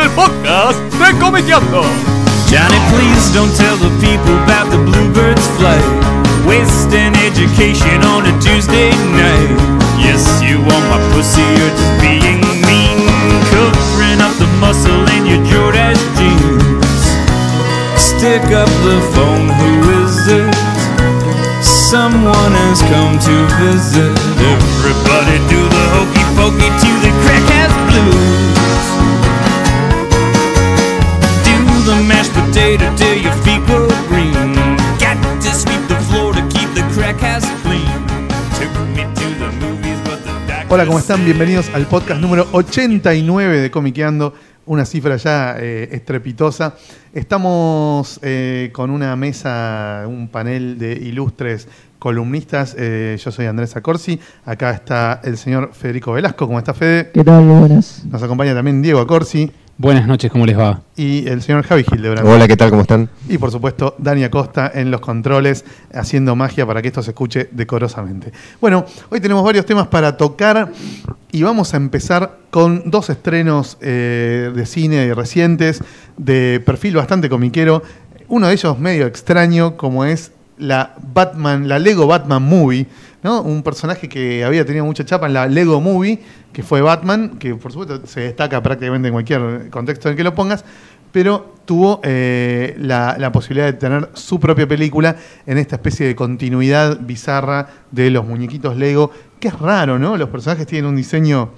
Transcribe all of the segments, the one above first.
el podcast de Comiqueando. Johnny, please don't tell the people about the bluebirds flight. Wasting education on a Tuesday night. Yes, you want my pussy, you're just being mean. Covering up the muscle in your Jordache jeans. Stick up the phone, who is it? Someone has come to visit. Everybody do the hokey pokey to the crack ass blues. Do the mashed potato till your feet go green. Got to sweep the floor to keep the crack ass clean. Took me to the movies, but the doctor Hola, ¿cómo están? Bienvenidos al podcast número 89 de Comiqueando. Una cifra ya estrepitosa. Estamos con una mesa, un panel de ilustres columnistas. Yo soy Andrés Acorsi. Acá está el señor Federico Velasco. ¿Cómo está, Fede? ¿Qué tal? Buenas. Nos acompaña también Diego Acorsi. Buenas noches, ¿cómo les va? Y el señor Javi Hildebrand. Hola, ¿qué tal? ¿Cómo están? Y por supuesto, Dani Acosta en los controles, haciendo magia para que esto se escuche decorosamente. Bueno, hoy tenemos varios temas para tocar y vamos a empezar con dos estrenos de cine recientes, de perfil bastante comiquero. Uno de ellos medio extraño, como es la Lego Batman Movie, ¿no? Un personaje que había tenido mucha chapa en la Lego Movie, que fue Batman, que por supuesto se destaca prácticamente en cualquier contexto en el que lo pongas, pero tuvo la posibilidad de tener su propia película en esta especie de continuidad bizarra de los muñequitos Lego, que es raro, ¿no? Los personajes tienen un diseño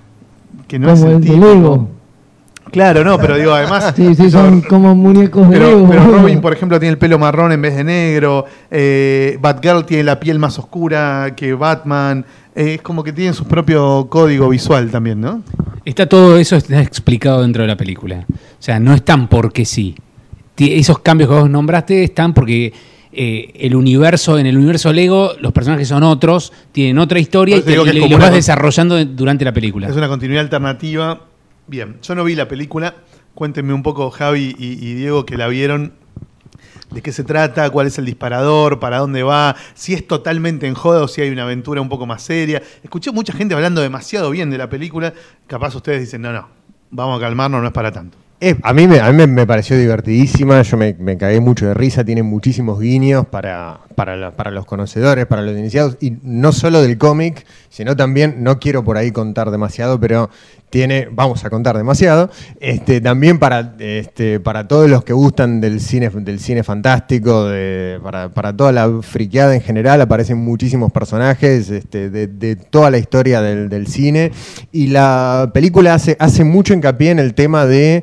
que no como es el el de típico. Lego. Claro, no, pero digo, además... Sí, son como muñecos de Lego. Pero Robin, por ejemplo, tiene el pelo marrón en vez de negro. Batgirl tiene la piel más oscura que Batman. Es como que tienen su propio código visual también, ¿no? Todo eso está explicado dentro de la película. O sea, no están porque sí. Esos cambios que vos nombraste están porque en el universo Lego los personajes son otros, tienen otra historia y los vas desarrollando durante la película. Es una continuidad alternativa. Bien, yo no vi la película. Cuéntenme un poco, Javi y Diego, que la vieron. ¿De qué se trata? ¿Cuál es el disparador? ¿Para dónde va? Si es totalmente en joda o si hay una aventura un poco más seria. Escuché mucha gente hablando demasiado bien de la película. Capaz ustedes dicen, no, vamos a calmarnos, no es para tanto. A mí me pareció divertidísima, yo me cagué mucho de risa, tiene muchísimos guiños para los conocedores, para los iniciados, y no solo del cómic, sino también, no quiero por ahí contar demasiado, pero vamos a contar demasiado, también para todos los que gustan del cine fantástico, para toda la friqueada en general, aparecen muchísimos personajes de toda la historia del cine, y la película hace mucho hincapié en el tema de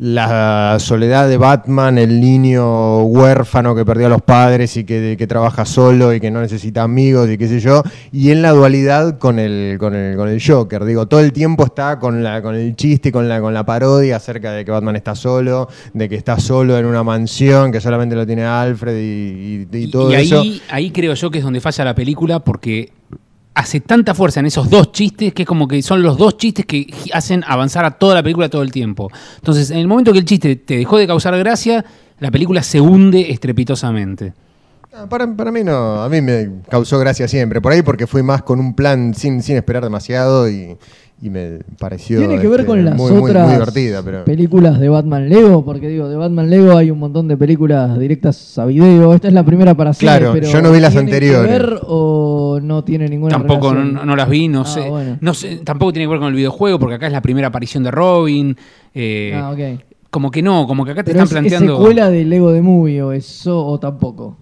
la soledad de Batman, el niño huérfano que perdió a los padres y que trabaja solo y que no necesita amigos y qué sé yo, y en la dualidad con el Joker. Digo, todo el tiempo está con el chiste y con la parodia acerca de que Batman está solo, de que está solo en una mansión, que solamente lo tiene Alfred y todo eso. Y ahí creo yo que es donde falla la película, porque hace tanta fuerza en esos dos chistes que es como que son los dos chistes que hacen avanzar a toda la película todo el tiempo. Entonces, en el momento que el chiste te dejó de causar gracia, la película se hunde estrepitosamente. Para mí no, a mí me causó gracia siempre, por ahí porque fui más con un plan sin esperar demasiado y me pareció tiene que ver con las muy otras divertida, pero... películas de Batman Lego, porque digo, de Batman Lego hay un montón de películas directas a video. Esta es la primera para cine, claro, pero yo no vi las ¿tiene anteriores. que ver o no tiene ninguna Tampoco relación? no las vi, no sé. Bueno. No sé, tampoco tiene que ver con el videojuego, porque acá es la primera aparición de Robin. Ok. Como que no, como que acá te Pero están planteando. ¿es secuela de Lego The Movie o eso o tampoco?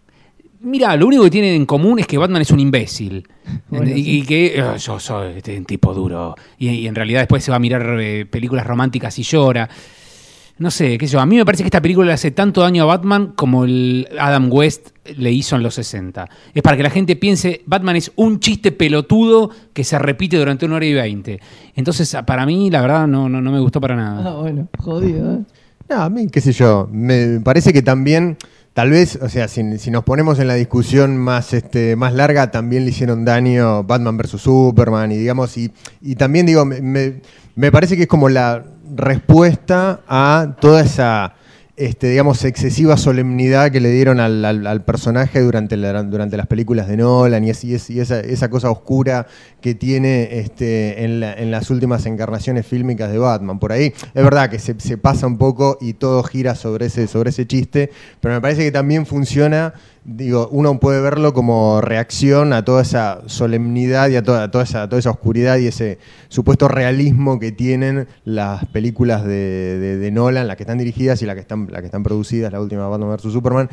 Mira, lo único que tienen en común es que Batman es un imbécil. Bueno, y que yo soy un tipo duro. Y en realidad después se va a mirar películas románticas y llora. No sé, qué sé yo. A mí me parece que esta película le hace tanto daño a Batman como el Adam West le hizo en los 60. Es para que la gente piense, Batman es un chiste pelotudo que se repite durante 1 hora y 20. Entonces, para mí, la verdad, no me gustó para nada. Bueno, jodido, ¿eh? No, a mí, qué sé yo, me parece que también... Tal vez, o sea, si nos ponemos en la discusión más larga, también le hicieron daño Batman vs. Superman y digamos, y también digo, me parece que es como la respuesta a toda esa digamos, excesiva solemnidad que le dieron al personaje durante las películas de Nolan y esa cosa oscura que tiene en las últimas encarnaciones fílmicas de Batman. Por ahí es verdad que se pasa un poco y todo gira sobre ese chiste, pero me parece que también funciona. Digo, uno puede verlo como reacción a toda esa solemnidad y a toda esa oscuridad y ese supuesto realismo que tienen las películas de Nolan, las que están dirigidas y las que están producidas, la última Batman vs Superman,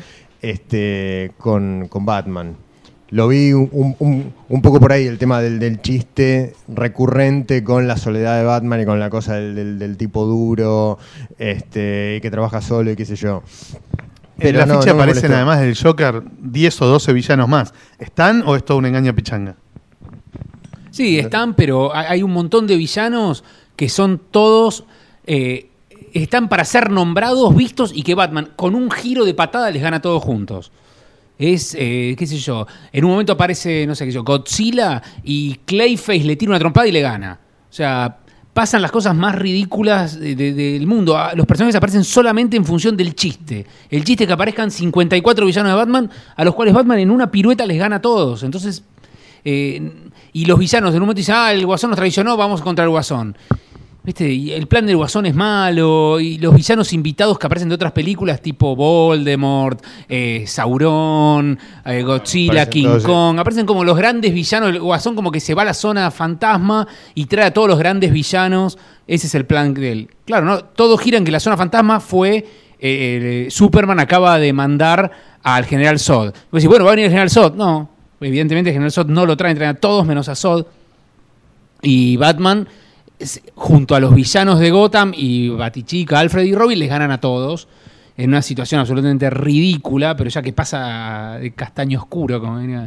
con Batman. Lo vi un poco por ahí, el tema del chiste recurrente con la soledad de Batman y con la cosa del tipo duro, que trabaja solo y qué sé yo. En la ficha aparecen, además del Joker, 10 o 12 villanos más. ¿Están o es todo un engaño pichanga? Sí, están, pero hay un montón de villanos que son todos... están para ser nombrados, vistos, y que Batman, con un giro de patada, les gana a todos juntos. Es, qué sé yo, en un momento aparece, no sé qué sé yo, Godzilla y Clayface le tira una trompada y le gana. O sea... pasan las cosas más ridículas del mundo. Los personajes aparecen solamente en función del chiste. El chiste es que aparezcan 54 villanos de Batman, a los cuales Batman en una pirueta les gana a todos. Entonces, y los villanos en un momento dicen, el Guasón nos traicionó, vamos contra el Guasón. ¿Viste? Y el plan del Guasón es malo, y los villanos invitados que aparecen de otras películas, tipo Voldemort, Sauron, Godzilla, King Kong, aparecen como los grandes villanos. El Guasón como que se va a la zona fantasma y trae a todos los grandes villanos. Ese es el plan de él. Claro, ¿no? Todo gira en que la zona fantasma fue... Superman acaba de mandar al General Zod. Vos decís, bueno, ¿va a venir el General Zod? No, evidentemente el General Zod no lo traen a todos menos a Zod. Y Batman... junto a los villanos de Gotham y Batichica, Alfred y Robin les ganan a todos en una situación absolutamente ridícula, pero ya que pasa de castaño oscuro, como venía.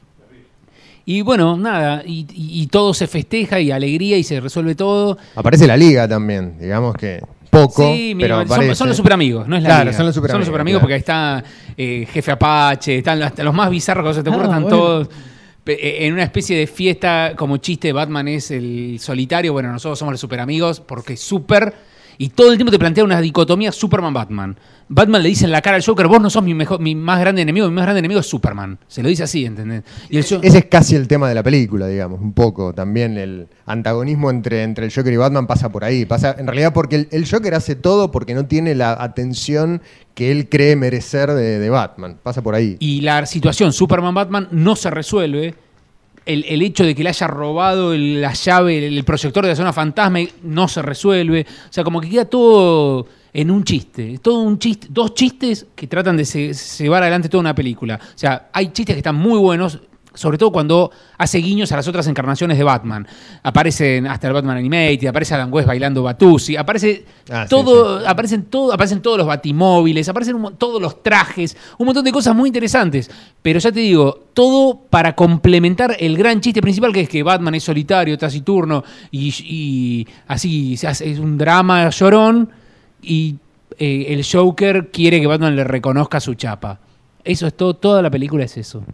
Y bueno, nada, y todo se festeja y alegría y se resuelve todo. Aparece la Liga también, digamos que poco, sí, pero son los superamigos, no es la Liga. Liga. Son los superamigos, claro. Porque ahí está Jefe Apache, están hasta los más bizarros que se te ocurran, están todos... En una especie de fiesta como chiste, Batman es el solitario, bueno, nosotros somos los superamigos porque Super... Y todo el tiempo te plantea una dicotomía Superman-Batman. Batman le dice en la cara al Joker, vos no sos mi más grande enemigo, mi más grande enemigo es Superman. Se lo dice así, ¿entendés? Y ese es casi el tema de la película, digamos, un poco. También el antagonismo entre el Joker y Batman pasa por ahí. Pasa en realidad porque el Joker hace todo porque no tiene la atención que él cree merecer de Batman. Pasa por ahí. Y la situación Superman-Batman no se resuelve. El hecho de que le haya robado la llave, el proyector de la zona fantasma, no se resuelve. O sea, como que queda todo en un chiste. Todo un chiste, dos chistes que tratan de llevar adelante toda una película. O sea, hay chistes que están muy buenos, sobre todo cuando hace guiños a las otras encarnaciones de Batman. Aparecen hasta el Batman Animated, aparece Adam West bailando Batusi, aparecen todos los batimóviles, aparecen todos los trajes, un montón de cosas muy interesantes. Pero ya te digo, todo para complementar el gran chiste principal, que es que Batman es solitario, taciturno, y así se hace, es un drama llorón, y el Joker quiere que Batman le reconozca su chapa. Eso es todo, toda la película es eso.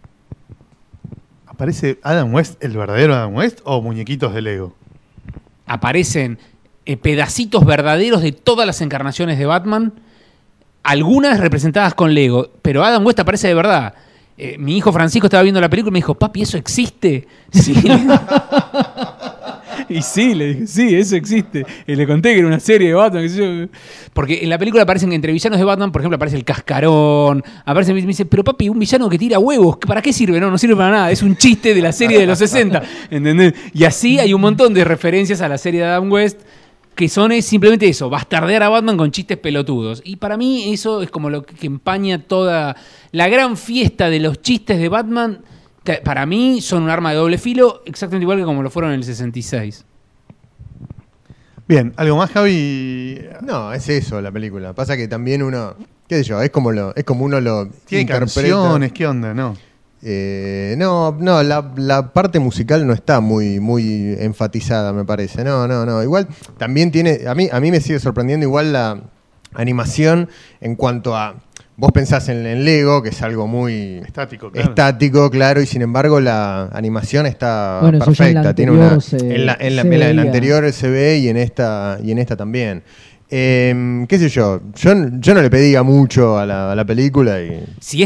¿Aparece Adam West, el verdadero Adam West, o muñequitos de Lego? Aparecen pedacitos verdaderos de todas las encarnaciones de Batman, algunas representadas con Lego, pero Adam West aparece de verdad. Mi hijo Francisco estaba viendo la película y me dijo, papi, ¿eso existe? Sí. Y sí, le dije, sí, eso existe. Y le conté que era una serie de Batman. Porque en la película aparecen entre villanos de Batman, por ejemplo, aparece el Cascarón. Me dice, pero papi, un villano que tira huevos, ¿para qué sirve? No sirve para nada. Es un chiste de la serie de los 60. ¿Entendés? Y así hay un montón de referencias a la serie de Adam West que son simplemente eso, bastardear a Batman con chistes pelotudos. Y para mí eso es como lo que empaña toda la gran fiesta de los chistes de Batman. Para mí son un arma de doble filo, exactamente igual que como lo fueron en el 66. Bien, ¿algo más, Javi? No, es eso la película. Pasa que también uno, qué sé yo, es como uno lo tiene interpreta. Canciones, ¿qué onda? No. No, la parte musical no está muy enfatizada, me parece. No. Igual también tiene, a mí me sigue sorprendiendo igual la animación en cuanto a... Vos pensás en Lego, que es algo muy estático, claro, y sin embargo la animación está perfecta. En la anterior se ve y en esta también. ¿Qué sé yo? Yo no le pedía mucho a la película y... Si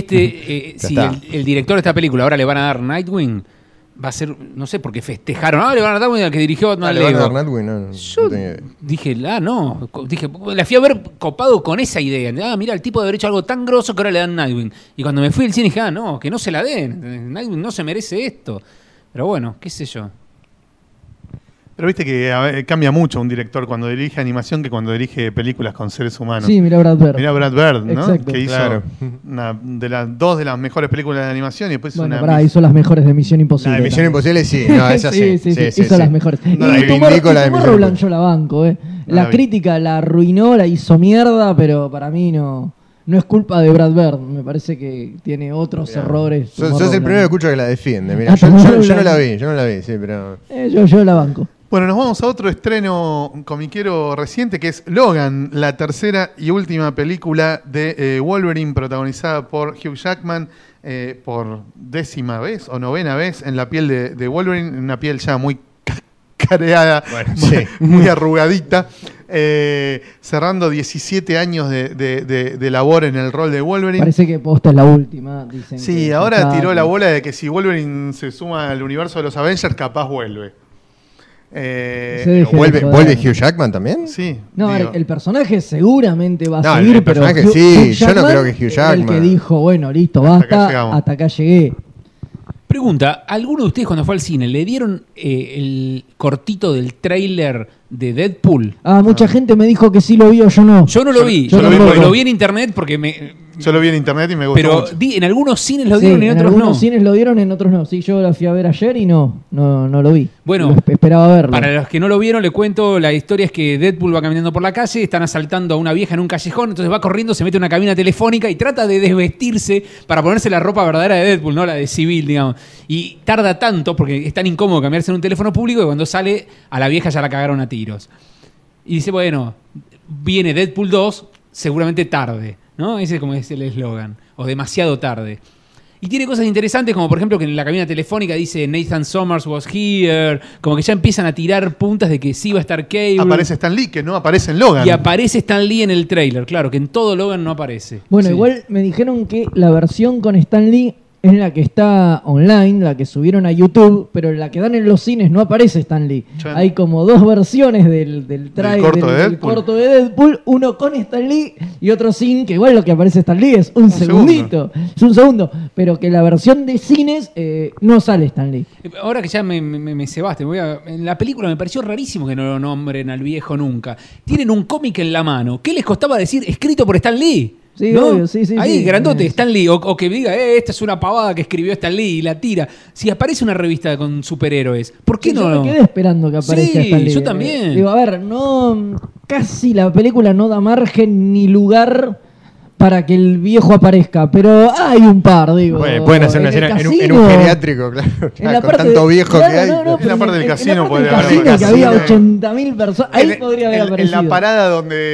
el director de esta película ahora le van a dar Nightwing, va a ser, no sé, porque festejaron. Le van a dar Nightwing al que dirigió Batman ¿Le van a dar Lego. Nightwing? No Yo tenía idea. dije, la fui a ver copado con esa idea. Mira, el tipo de haber hecho algo tan grosso que ahora le dan Nightwing. Y cuando me fui al cine dije, no, que no se la den. Nightwing no se merece esto. Pero bueno, qué sé yo. Pero viste que cambia mucho un director cuando dirige animación que cuando dirige películas con seres humanos. Sí, mirá Brad Bird. Mirá Brad Bird, ¿no? Exacto. Que hizo Claro. dos de las mejores películas de animación y después Bueno, una... hizo las mejores de Misión Imposible. La de Misión también. Imposible sí, no, esa sí. sí, hizo las mejores. No, la y reivindico, la de Misión Tomorrowland Imposible. yo la banco, No La la vi. crítica la arruinó, la hizo mierda, pero para mí no es culpa de Brad Bird. Me parece que tiene otros errores. Sos el Tomorrowland. primero que escucho que la defiende. Mirá, Ah, yo Tomorrowland. no la vi, sí, pero... Yo la banco. Bueno, nos vamos a otro estreno comiquero reciente que es Logan, la tercera y última película de Wolverine protagonizada por Hugh Jackman por 10ª vez o 9ª vez en la piel de Wolverine, una piel ya muy careada, Bueno, sí. muy arrugadita, cerrando 17 años de labor en el rol de Wolverine. Parece que posta es la última. Dicen Sí, que ahora está- tiró la bola de que si Wolverine se suma al universo de los Avengers, capaz vuelve. Se deje Pero de ¿Vuelve joder. Hugh Jackman también? Sí. No, digo. el personaje seguramente va a No, seguir, el pero personaje sí, yo no creo que Hugh era el que Jackman. dijo, bueno, listo, Hasta acá basta, llegamos. hasta acá llegué. Pregunta, ¿alguno de ustedes cuando fue al cine le dieron el cortito del tráiler de Deadpool? Mucha gente me dijo que sí lo vio, yo no. Yo no lo vi, yo yo tampoco. lo vi en internet porque Yo lo vi en internet y me gustó pero mucho. en algunos cines lo Sí, dieron y en en otros algunos no. cines lo dieron, en otros no. Sí, yo la fui a ver ayer y no lo vi. Bueno, esperaba verlo. Para los que no lo vieron, le cuento, la historia es que Deadpool va caminando por la calle, están asaltando a una vieja en un callejón, entonces va corriendo, se mete en una cabina telefónica y trata de desvestirse para ponerse la ropa verdadera de Deadpool, no la de civil, digamos. Y tarda tanto, porque es tan incómodo cambiarse en un teléfono público, que cuando sale a la vieja ya la cagaron a tiros. Y dice, bueno, viene Deadpool 2, seguramente tarde, ¿no? Ese es como es el eslogan, o demasiado tarde. Y tiene cosas interesantes, como por ejemplo que en la cabina telefónica dice Nathan Summers was here, como que ya empiezan a tirar puntas de que sí va a estar Cable. Aparece Stan Lee, que no aparece en Logan. Y aparece Stan Lee en el tráiler, claro, que en todo Logan no aparece. Bueno, Sí. igual me dijeron que la versión con Stan Lee es la que está online, la que subieron a YouTube, pero la que dan en los cines no aparece Stan Lee. Chan. Hay como dos versiones del trailer corto de del Deadpool. corto de Deadpool, uno con Stan Lee y otro sin, que igual lo que aparece Stan Lee es un segundito, es un segundo, pero que la versión de cines no sale Stan Lee. Ahora que ya me cebaste, en la película me pareció rarísimo que no lo nombren al viejo nunca. Tienen un cómic en la mano. ¿Qué les costaba decir escrito por Stan Lee? Sí, ¿no? obvio, sí, sí, Ahí, sí. grandote, Stan Lee. O que diga, esta es una pavada que escribió Stan Lee y la tira. Si aparece una revista con superhéroes, ¿por qué Sí, no? yo me quedé esperando que aparezca Sí, Stan Lee. yo también. Digo, a ver, casi la película no da margen ni lugar para que el viejo aparezca, pero hay un par, digo. Bueno, pueden hacer una En el escena en un casino, geriátrico, claro. en la con parte tanto de- viejo claro, que hay. no, En la parte del casino en la parte podría del haber casino, que había casino. 80.000 personas. Ahí podría haber aparecido. En la parada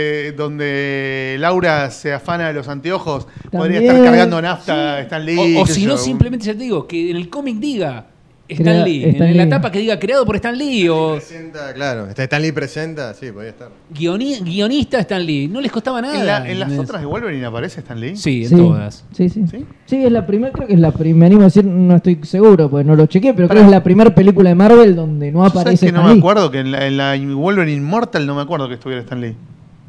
donde Laura se afana de los anteojos, podría También, estar cargando nafta Stan Lee. O qué si sé no, yo. simplemente ya te digo, que en el cómic diga Stan Crea- Lee. Stan En la Lee. tapa que diga creado por Stan Lee o Presenta, claro. Stan Lee presenta, sí, podía estar. guionista Stan Lee. No les costaba nada. En las otras de Wolverine aparece Stan Lee. Sí, en Sí, todas. Sí, sí. ¿Sí? Sí, es la primera, creo que es la primera, me animo a decir, no estoy seguro, porque no lo chequeé, pero creo que es la primera película de Marvel donde no ¿Sabes aparece que no Stan me Lee. acuerdo? Que en la Wolverine Immortal no me acuerdo que estuviera Stan Lee.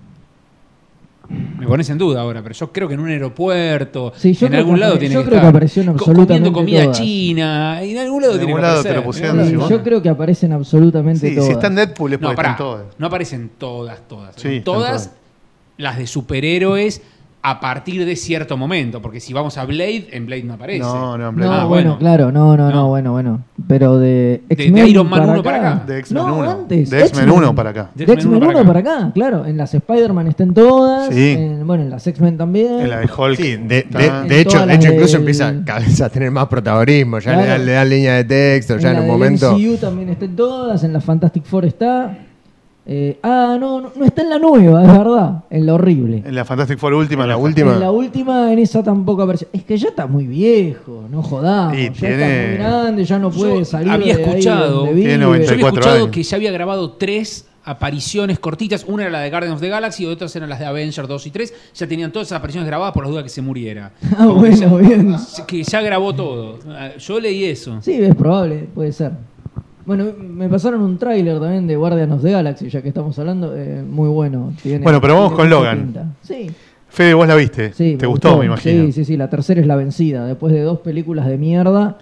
Me pones en duda ahora, pero yo creo que en un aeropuerto, Sí, yo en creo algún que lado apare- tiene yo que creo estar. que apareció en absolutamente comiendo comida todas. china, en algún lado En tiene algún que lado te aparecer. lo pusieron, Sí, sí, yo creo que aparecen absolutamente Sí, todas. si está en Deadpool es No, porque pará, están todas. no aparecen todas. Sí, En están todas todas. las de superhéroes a partir de cierto momento, porque si vamos a Blade, en Blade no aparece. No, en Blade No, Ah, bueno, bueno. claro, no, No. bueno. Pero de De X-Men Iron Man 1 para acá. De X-Men no, 1. antes. De X-Men 1 para acá. De X-Men 1 para acá, claro. En las Spider-Man están todas. Sí. Bueno, en las X-Men también. En la de Hulk. Sí, está- de hecho todas las incluso del- empieza a tener más protagonismo. Ya Claro. le dan línea de texto, ya en la un del momento. MCU también está en todas. En la Fantastic Four está. No está en la nueva, es verdad. En la horrible. En la Fantastic Four última. En la no. última. En la última, en esa tampoco apareció. Es que ya está muy viejo, no jodamos. Y ya tiene- está muy grande, ya no puede Yo salir había de ahí escuchado- donde Tiene vive. 90. Yo había 34 escuchado años. que ya había grabado 3 apariciones cortitas. Una era la de Guardians of the Galaxy y otras eran las de Avengers 2 y 3. Ya tenían todas esas apariciones grabadas por las dudas que se muriera. Ah, Como bueno, bien. que ya grabó todo. Yo leí eso. Sí, es probable, puede ser. Bueno, me pasaron un tráiler también de Guardians of the Galaxy, ya que estamos hablando, muy bueno. Bueno, pero vamos con mucha Logan. pinta. Sí. Fede, vos la viste. Sí, ¿Te gustó, me imagino? Sí, la tercera es la vencida. Después de 2 películas de mierda,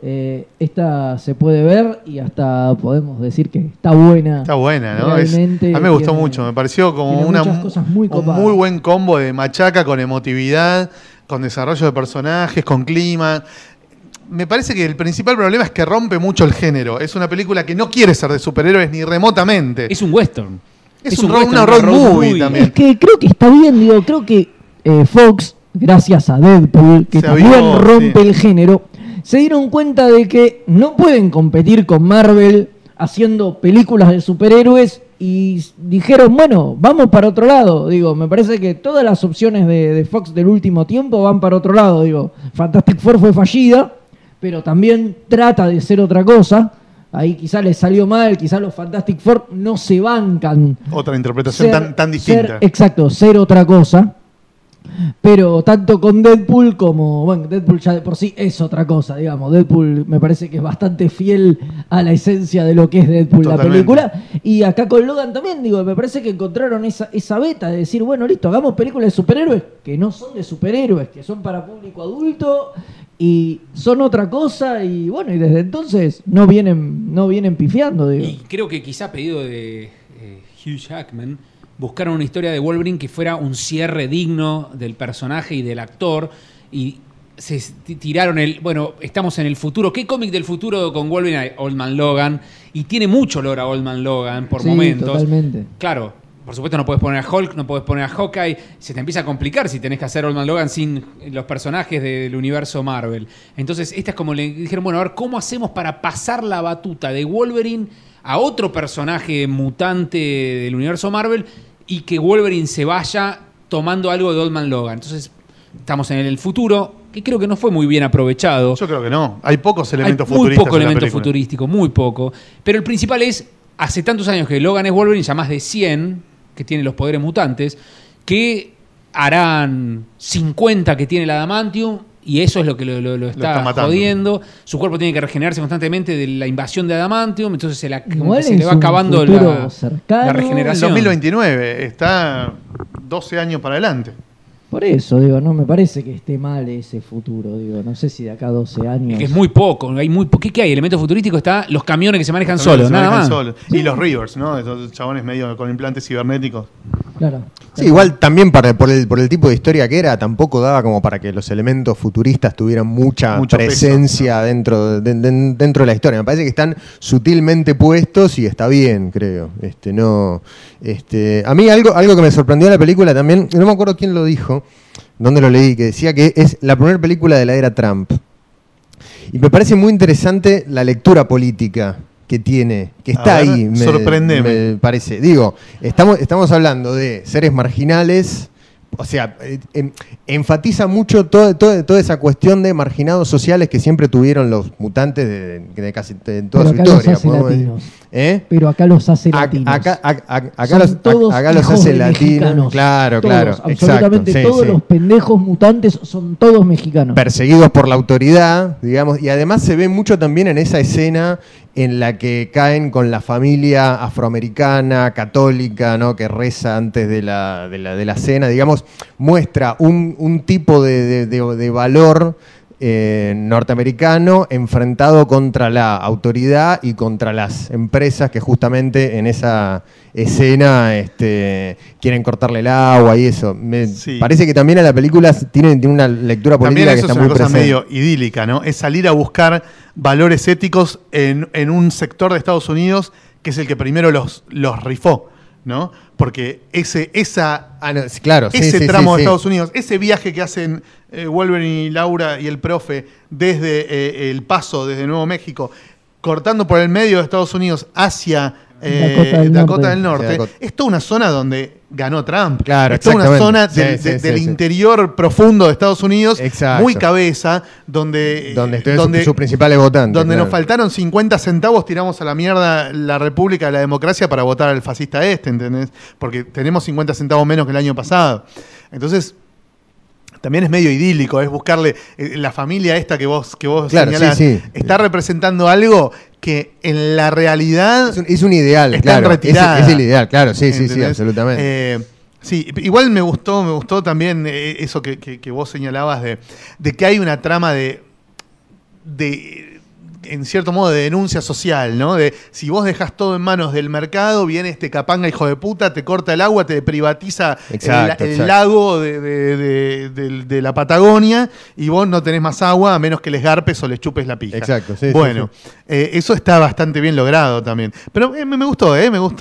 esta se puede ver y hasta podemos decir que está buena. Está buena, ¿no? Realmente a mí me gustó tiene- mucho. Me pareció como tiene muchas cosas muy un copadas. muy buen combo de machaca con emotividad, con desarrollo de personajes, con clima. Me parece que el principal problema es que rompe mucho el género. Es una película que no quiere ser de superhéroes ni remotamente. Es un western. Es un una western, road una movie también. Es que creo que está bien, digo, creo que Fox, gracias a Deadpool, que Se también avivó, rompe sí. el género, se dieron cuenta de que no pueden competir con Marvel haciendo películas de superhéroes y dijeron, bueno, vamos para otro lado. Digo, me parece que todas las opciones de Fox del último tiempo van para otro lado. Digo, Fantastic Four fue fallida, pero también trata de ser otra cosa. Ahí quizá les salió mal, quizá los Fantastic Four no se bancan. Otra interpretación Ser- tan distinta. Exacto, ser otra cosa. Pero tanto con Deadpool como... Bueno, Deadpool ya de por sí es otra cosa, digamos. Deadpool me parece que es bastante fiel a la esencia de lo que es Deadpool, la Totalmente. película. Y acá con Logan también, digo, me parece que encontraron esa beta de decir, bueno, listo, hagamos películas de superhéroes que no son de superhéroes, que son para público adulto y son otra cosa. Y bueno, y desde entonces no vienen pifiando, digo. Y creo que quizá a pedido de Hugh Jackman buscaron una historia de Wolverine que fuera un cierre digno del personaje y del actor y se tiraron bueno, estamos en el futuro. ¿Qué cómic del futuro con Wolverine hay? Old Man Logan, y tiene mucho olor a Old Man Logan por Sí, momentos. totalmente. Claro, por supuesto no puedes poner a Hulk, no puedes poner a Hawkeye, se te empieza a complicar si tenés que hacer Old Man Logan sin los personajes del universo Marvel. Entonces, esta es como le dijeron, bueno, a ver, ¿cómo hacemos para pasar la batuta de Wolverine a otro personaje mutante del universo Marvel y que Wolverine se vaya tomando algo de Old Man Logan? Entonces, estamos en el futuro, que creo que no fue muy bien aprovechado. Yo creo que no. Hay pocos elementos Hay muy futuristas poco en la elemento película. futurístico, muy poco. Pero el principal es, hace tantos años que Logan es Wolverine, ya más de 100, que tiene los poderes mutantes, que harán 50 que tiene el Adamantium, y eso es lo que lo está matando. jodiendo. Su cuerpo tiene que regenerarse constantemente de la invasión de Adamantium, entonces como Igual que se le es va un acabando futuro la cercano. En regeneración. 2029 está 12 años para adelante. Por eso, digo, no me parece que esté mal ese futuro, digo, no sé si de acá a 12 años. Que es muy poco, hay muy ¿Qué hay? Elemento futurístico está los camiones que se manejan También solos, se nada manejan más. solos. Y los Rivers, ¿no? Esos chabones medio con implantes cibernéticos. Claro. Sí, igual también por el tipo de historia que era, tampoco daba como para que los elementos futuristas tuvieran mucha Mucho presencia peso, dentro de la historia. Me parece que están sutilmente puestos y está bien, creo. A mí algo que me sorprendió de la película también, no me acuerdo quién lo dijo, dónde lo leí, que decía que es la primera película de la era Trump. Y me parece muy interesante la lectura política que tiene, que está A ver, ahí, sorprendeme. me parece. Digo, estamos hablando de seres marginales, o sea, enfatiza mucho toda esa cuestión de marginados sociales que siempre tuvieron los mutantes de casi de toda Pero su acá los historia. hace podemos decir. latinos. ¿Eh? Pero acá los hace latinos. Acá Son todos los hijos hace de latinos. mexicanos. Claro, Todos, claro. absolutamente exacto, sí, todos sí. los pendejos mutantes son todos mexicanos. Perseguidos por la autoridad, digamos, y además se ve mucho también en esa escena en la que caen con la familia afroamericana, católica, ¿no? Que reza antes de la cena, digamos, muestra un tipo de valor norteamericano enfrentado contra la autoridad y contra las empresas que justamente en esa escena quieren cortarle el agua y eso. Me Sí. parece que también a la película tiene una lectura También política que eso está es una muy cosa presente. medio idílica, ¿no? Es salir a buscar valores éticos en un sector de Estados Unidos que es el que primero los rifó, ¿no? Porque esa Ah, no, sí, claro, sí, ese sí, tramo sí, de sí. Estados Unidos, ese viaje que hacen Wolverine y Laura y el profe desde El Paso, desde Nuevo México, cortando por el medio de Estados Unidos hacia Dakota del Dakota Norte. del Norte, Sí, Dakota. es toda una zona donde ganó Trump. Claro, es toda una zona exactamente. del interior profundo de Estados Unidos, Exacto. muy cabeza, donde sus principales votantes. donde claro. nos faltaron 50 centavos, tiramos a la mierda la República, la democracia para votar al fascista ¿entendés? Porque tenemos 50 centavos menos que el año pasado. Entonces, también es medio idílico, es buscarle la familia esta que vos Claro, señalás, sí. está representando algo que en la realidad Es un ideal, está claro. en retirada. Es el ideal, claro, sí, ¿entendés? absolutamente. Sí, igual me gustó también eso que vos señalabas de que hay una trama de en cierto modo de denuncia social, ¿no? De si vos dejás todo en manos del mercado, viene este capanga hijo de puta, te corta el agua, te privatiza el lago de la Patagonia y vos no tenés más agua a menos que les garpes o les chupes la pija. Exacto, sí. Bueno, eso está bastante bien logrado también. Pero me gustó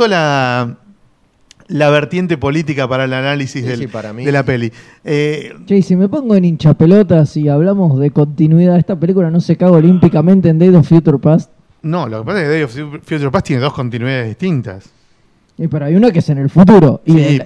la vertiente política para el análisis para mí, de la peli. Che, si me pongo en hinchapelotas y hablamos de continuidad, esta película no se caga olímpicamente en Days of Future Past. No, lo que pasa es que Days of Future Past tiene dos continuidades distintas. Pero hay una que es en el futuro y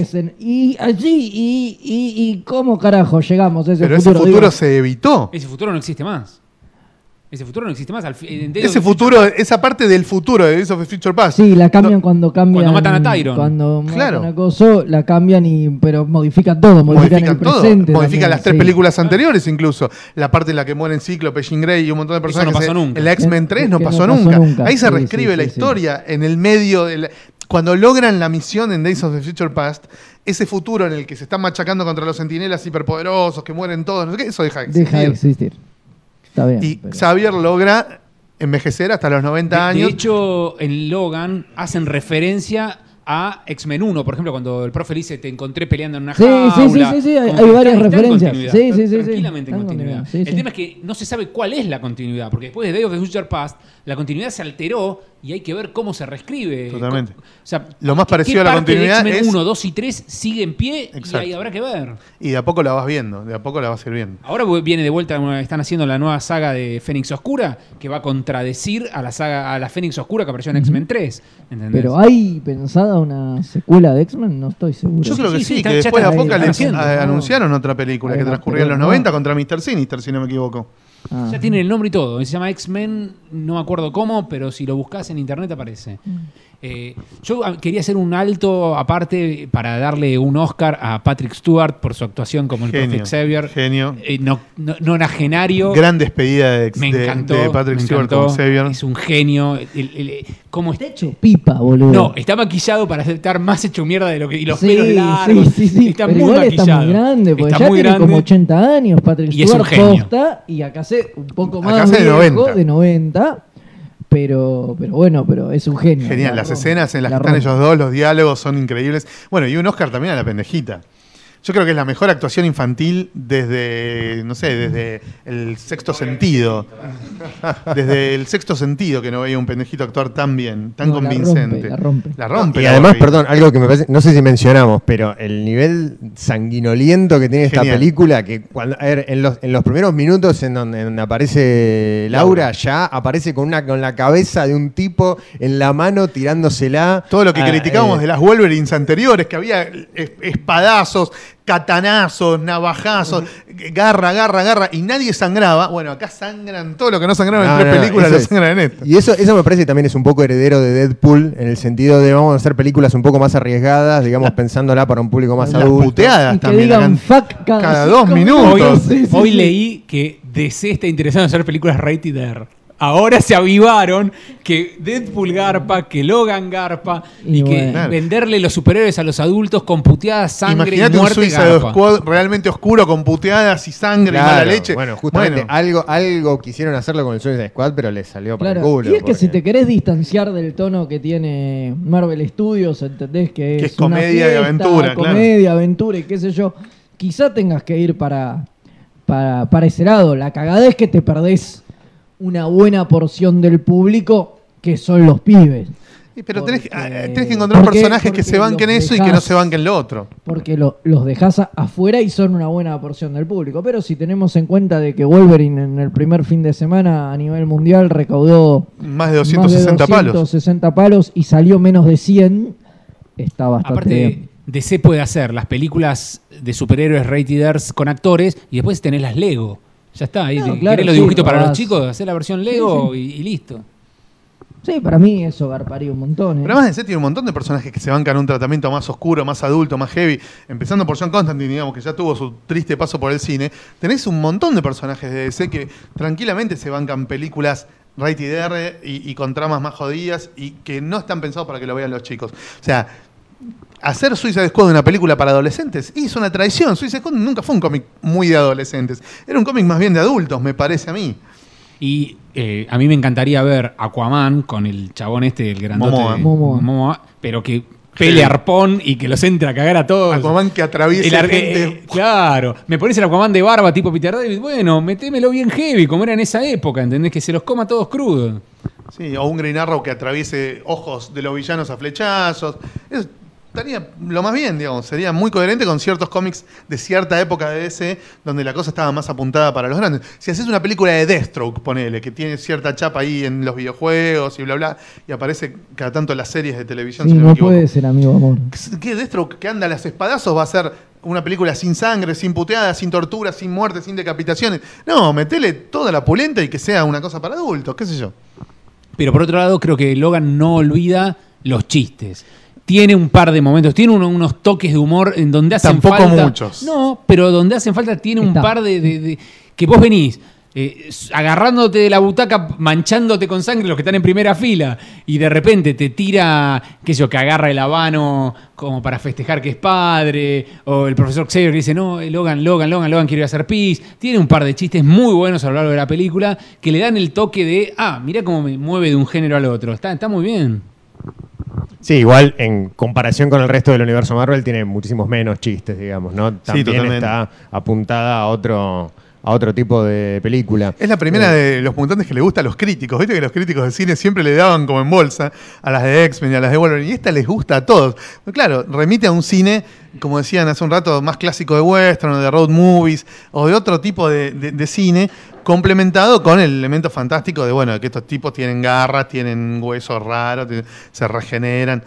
cómo carajo llegamos a ese pero futuro. Ese futuro se evitó. Ese futuro no existe más. Ese futuro no existe más. Ese futuro, esa parte del futuro de Days of Future Past. Sí, la cambian cuando cambian. Cuando matan a Tyron. Cuando matan a Coso, la cambian pero modifican todo. Modifican el todo. presente. Modifican las tres sí. películas anteriores incluso. La parte en la que mueren Cíclope, Jean Grey y un montón de personajes. Eso no pasó nunca. En la X-Men 3 no Que pasó no pasó nunca. nunca. Ahí se Sí, reescribe sí, la sí, historia en el medio. Cuando logran la misión en Days of the Future Past, ese futuro en el que se están machacando contra los sentinelas hiperpoderosos, que mueren todos, no sé qué, eso deja de existir. Deja de existir. Está bien. Y Xavier logra envejecer hasta los 90 años. De hecho, en Logan hacen referencia a X-Men 1, por ejemplo, cuando el profe le dice te encontré peleando en una jaula. Sí, hay Como que varias está en referencias. continuidad, Sí. tranquilamente en continuidad. Sí, El tema es que no se sabe cuál es la continuidad, porque después de Days of the Future Past, la continuidad se alteró y hay que ver cómo se reescribe. Totalmente. O sea, Lo más parecido ¿qué a la parte de continuidad X-Men es 1, 2 y 3 sigue en pie? Exacto. Y ahí habrá que ver. Y de a poco la vas viendo, de a poco la vas ir viendo. Ahora viene de vuelta, están haciendo la nueva saga de Fénix Oscura, que va a contradecir a la Fénix Oscura que apareció en X-Men 3. ¿Entendés? Pero ¿hay pensada una secuela de X-Men? No estoy seguro. Yo creo que sí, está- que ya después de está Apocalypse haciendo. anunciaron otra película que Ahí va, transcurría en los pero 90 contra Mr. Sinister, si no me equivoco. Ah. Ya tiene el nombre y todo. Se llama X-Men, no me acuerdo cómo, pero si lo buscas en internet aparece. Yo quería hacer un alto aparte para darle un Oscar a Patrick Stewart por su actuación como el Genio, profe Xavier. genio. Nonagenario. Gran despedida Me encantó. de Patrick me Stewart encantó. como Xavier. Es un genio. ¿Cómo Está hecho pipa, boludo. No, está maquillado para estar más hecho mierda de lo que. Y los Sí, pelos largos. sí. Está Pero muy igual maquillado. está muy grande, porque Está ya muy tiene grande. como 80 años Patrick Y es un Stewart genio. posta, y acá hace un poco más Acá hace de viejo, 90. de 90. Pero bueno, pero es un genio. Genial, La las rompe, escenas en las que la están rompe. ellos dos, los diálogos son increíbles. Bueno, y un Oscar también a la pendejita. Yo creo que es la mejor actuación infantil desde, no sé, desde el Sexto Sentido. Desde el Sexto Sentido que no veía un pendejito actuar tan bien, tan No, la convincente. la rompe. Y la además, Barbie. perdón, algo que me parece, no sé si mencionamos, pero el nivel sanguinoliento que tiene esta Genial. película, que cuando, a ver, en los primeros minutos en donde aparece Laura, ya aparece con la cabeza de un tipo en la mano tirándosela. Todo lo que criticábamos de las Wolverines anteriores, que había espadazos, catanazos, navajazos, garra, y nadie sangraba. Bueno, acá sangran todo lo que no sangraron en tres películas, eso lo es. sangran en esta. Y eso me parece que también es un poco heredero de Deadpool, en el sentido de vamos a hacer películas un poco más arriesgadas, digamos, pensándola para un público más Las adulto. puteadas Y que también. digan acá. fuck cada 5 2 minutos. Hoy leí que DC está interesado en hacer películas rated R. Ahora se avivaron que Deadpool garpa, que Logan garpa y Y que bueno. venderle los superhéroes a los adultos con puteadas, sangre Imagínate y un muerte Suicide garpa. Squad realmente oscuro con puteadas y sangre y Claro, mala leche. Bueno, justamente Bueno, algo quisieron hacerlo con el Suicide Squad, pero le salió para Claro. el culo. Y es que porque- si te querés distanciar del tono que tiene Marvel Studios, entendés que Que es es comedia una y fiesta, aventura, claro. comedia, aventura y qué sé yo, quizá tengas que ir para ese lado. La cagada es que te perdés una buena porción del público que son los pibes. pero tenés Porque- que encontrar porque- personajes que porque se banquen los eso y que no dejás- se banquen lo otro. Porque los dejás afuera y son una buena porción del público. Pero si tenemos en cuenta de que Wolverine en el primer fin de semana a nivel mundial recaudó Más de 260 palos. 260 palos y salió menos de 100, está bastante Aparte, bien. DC puede hacer las películas de superhéroes rated R con actores y después tenés las Lego. Ya está, ahí No, querés los dibujitos para vas. los chicos, hacer la versión Lego y listo. Sí, para mí eso garparía un montón. Pero además DC tiene un montón de personajes que se bancan un tratamiento más oscuro, más adulto, más heavy. Empezando por John Constantine, digamos, que ya tuvo su triste paso por el cine. Tenés un montón de personajes de DC que tranquilamente se bancan películas rated R y con tramas más jodidas y que no están pensados para que lo vean los chicos. O sea, hacer Suicide Squad una película para adolescentes hizo una traición. Suicide Squad nunca fue un cómic muy de adolescentes. Era un cómic más bien de adultos, me parece a mí. Y a mí me encantaría ver Aquaman con el chabón el grandote Momoa. pero que pele arpón y que los entre a cagar a todos. Aquaman que atraviesa gente. Claro, me pones el Aquaman de barba tipo Peter David, bueno, metémelo bien heavy, como era en esa época, ¿entendés? Que se los coma todos crudos. Sí, o un Green Arrow que atraviese ojos de los villanos a flechazos. Eso estaría lo más bien, digamos. Sería muy coherente con ciertos cómics de cierta época de DC donde la cosa estaba más apuntada para los grandes. Si haces una película de Deathstroke, ponele, que tiene cierta chapa ahí en los videojuegos y bla, bla, y aparece cada tanto en las series de televisión, Sí, si no me no equivoco. puede ser amigo amor. ¿Qué Deathstroke que anda a las espadazos va a ser una película sin sangre, sin puteadas, sin torturas, sin muertes, sin decapitaciones? No, metele toda la pulenta y que sea una cosa para adultos, qué sé yo. Pero por otro lado, creo que Logan no olvida los chistes. Tiene un par de momentos, tiene unos toques de humor en donde hacen Tampoco falta. muchos. No, pero donde hacen falta tiene un Está. par de que vos venís agarrándote de la butaca, manchándote con sangre los que están en primera fila, y de repente te tira, qué sé yo, que agarra el habano como para festejar que es padre, o el profesor Xavier que dice, no, Logan quiere ir a hacer pis. Tiene un par de chistes muy buenos a lo largo de la película que le dan el toque de, mirá cómo me mueve de un género al otro. Está muy bien. Sí, igual en comparación con el resto del universo Marvel tiene muchísimos menos chistes, digamos, ¿no? También totalmente. está apuntada a otro tipo de película. Es la primera de los mutantes que le gusta a los críticos. Viste que los críticos de cine siempre le daban como en bolsa a las de X-Men y a las de Wolverine. Y esta les gusta a todos. Pero claro, remite a un cine, como decían hace un rato, más clásico de western o de road movies o de otro tipo de cine, complementado con el elemento fantástico de, bueno, que estos tipos tienen garras, tienen huesos raros, se regeneran.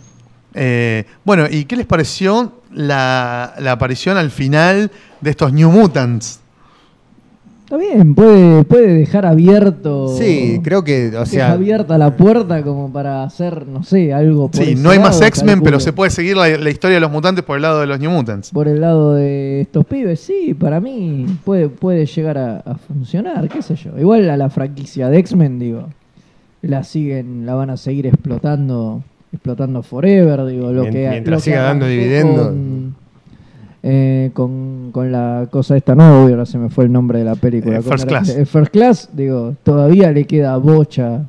Bueno, ¿y qué les pareció la aparición al final de estos New Mutants? Está bien, puede dejar abierto. Sí, creo que, o Deja sea, abierta la puerta como para hacer, no sé, algo por Sí, ese no hay más lado, X-Men, pero calculo. se puede seguir la historia de los mutantes por el lado de los New Mutants. Por el lado de estos pibes, sí, para mí puede llegar a funcionar, qué sé yo. Igual a la franquicia de X-Men, digo, la van a seguir explotando forever, digo, Mientras lo que siga dando arrancó dividendos. con la cosa esta, no, ahora se me fue el nombre de la película. First Class. First Class, digo, todavía le queda bocha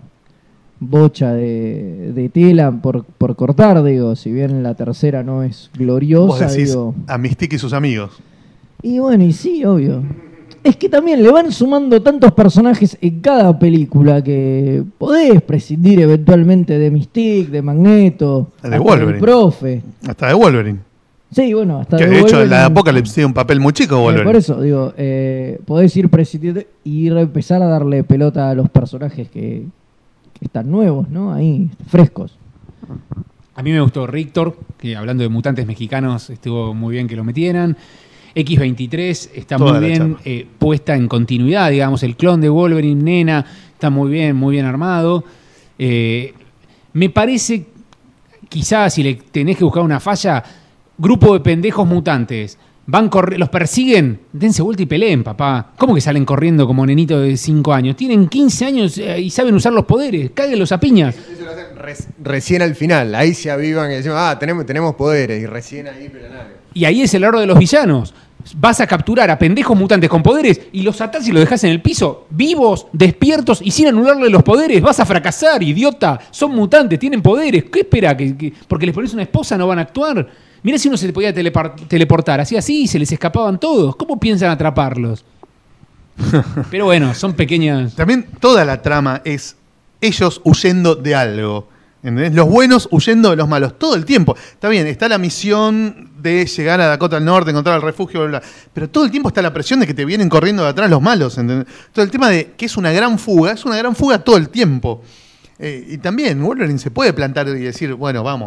de tela por cortar, digo, si bien la tercera no es Vos gloriosa, decís digo. a Mystique y sus amigos. Y bueno, y sí, obvio. Es que también le van sumando tantos personajes en cada película que podés prescindir eventualmente de Mystique, de Magneto, De hasta Wolverine. del Profe. Hasta de Wolverine. Sí, bueno, hasta Que de de hecho Wolverine. la de Apocalypse tiene un papel muy chico, Wolverine. Por eso, digo, podés ir prescindiendo y empezar a darle pelota a los personajes que están nuevos, ¿no? Ahí, frescos. A mí me gustó Rictor, que hablando de mutantes mexicanos, estuvo muy bien que lo metieran. X-23 está Toda muy la bien puesta en continuidad, digamos, el clon de Wolverine, Nena, está muy bien armado. Me parece, quizás si le tenés que buscar una falla, grupo de pendejos mutantes, los persiguen, dense vuelta y peleen, papá. ¿Cómo que salen corriendo como nenitos de 5 años? Tienen 15 años y saben usar los poderes, cáguenlos a piñas. Eso lo hacen recién al final, ahí se avivan y decimos, tenemos poderes, y recién ahí plenario. Y ahí es el error de los villanos. Vas a capturar a pendejos mutantes con poderes y los atás y los dejás en el piso, vivos, despiertos y sin anularle los poderes. Vas a fracasar, idiota. Son mutantes, tienen poderes. ¿Qué espera? ¿Que porque les pones una esposa no van a actuar? Mirá si uno se podía teleportar. Así y se les escapaban todos. ¿Cómo piensan atraparlos? Pero bueno, son pequeñas... También toda la trama es ellos huyendo de algo. ¿Entendés? Los buenos huyendo de los malos, todo el tiempo. Está bien, está la misión de llegar a Dakota del Norte, encontrar el refugio, bla, bla, pero todo el tiempo está la presión de que te vienen corriendo de atrás los malos. ¿Entendés? Todo el tema de que es una gran fuga todo el tiempo. Y también Wolverine se puede plantar y decir, bueno, vamos,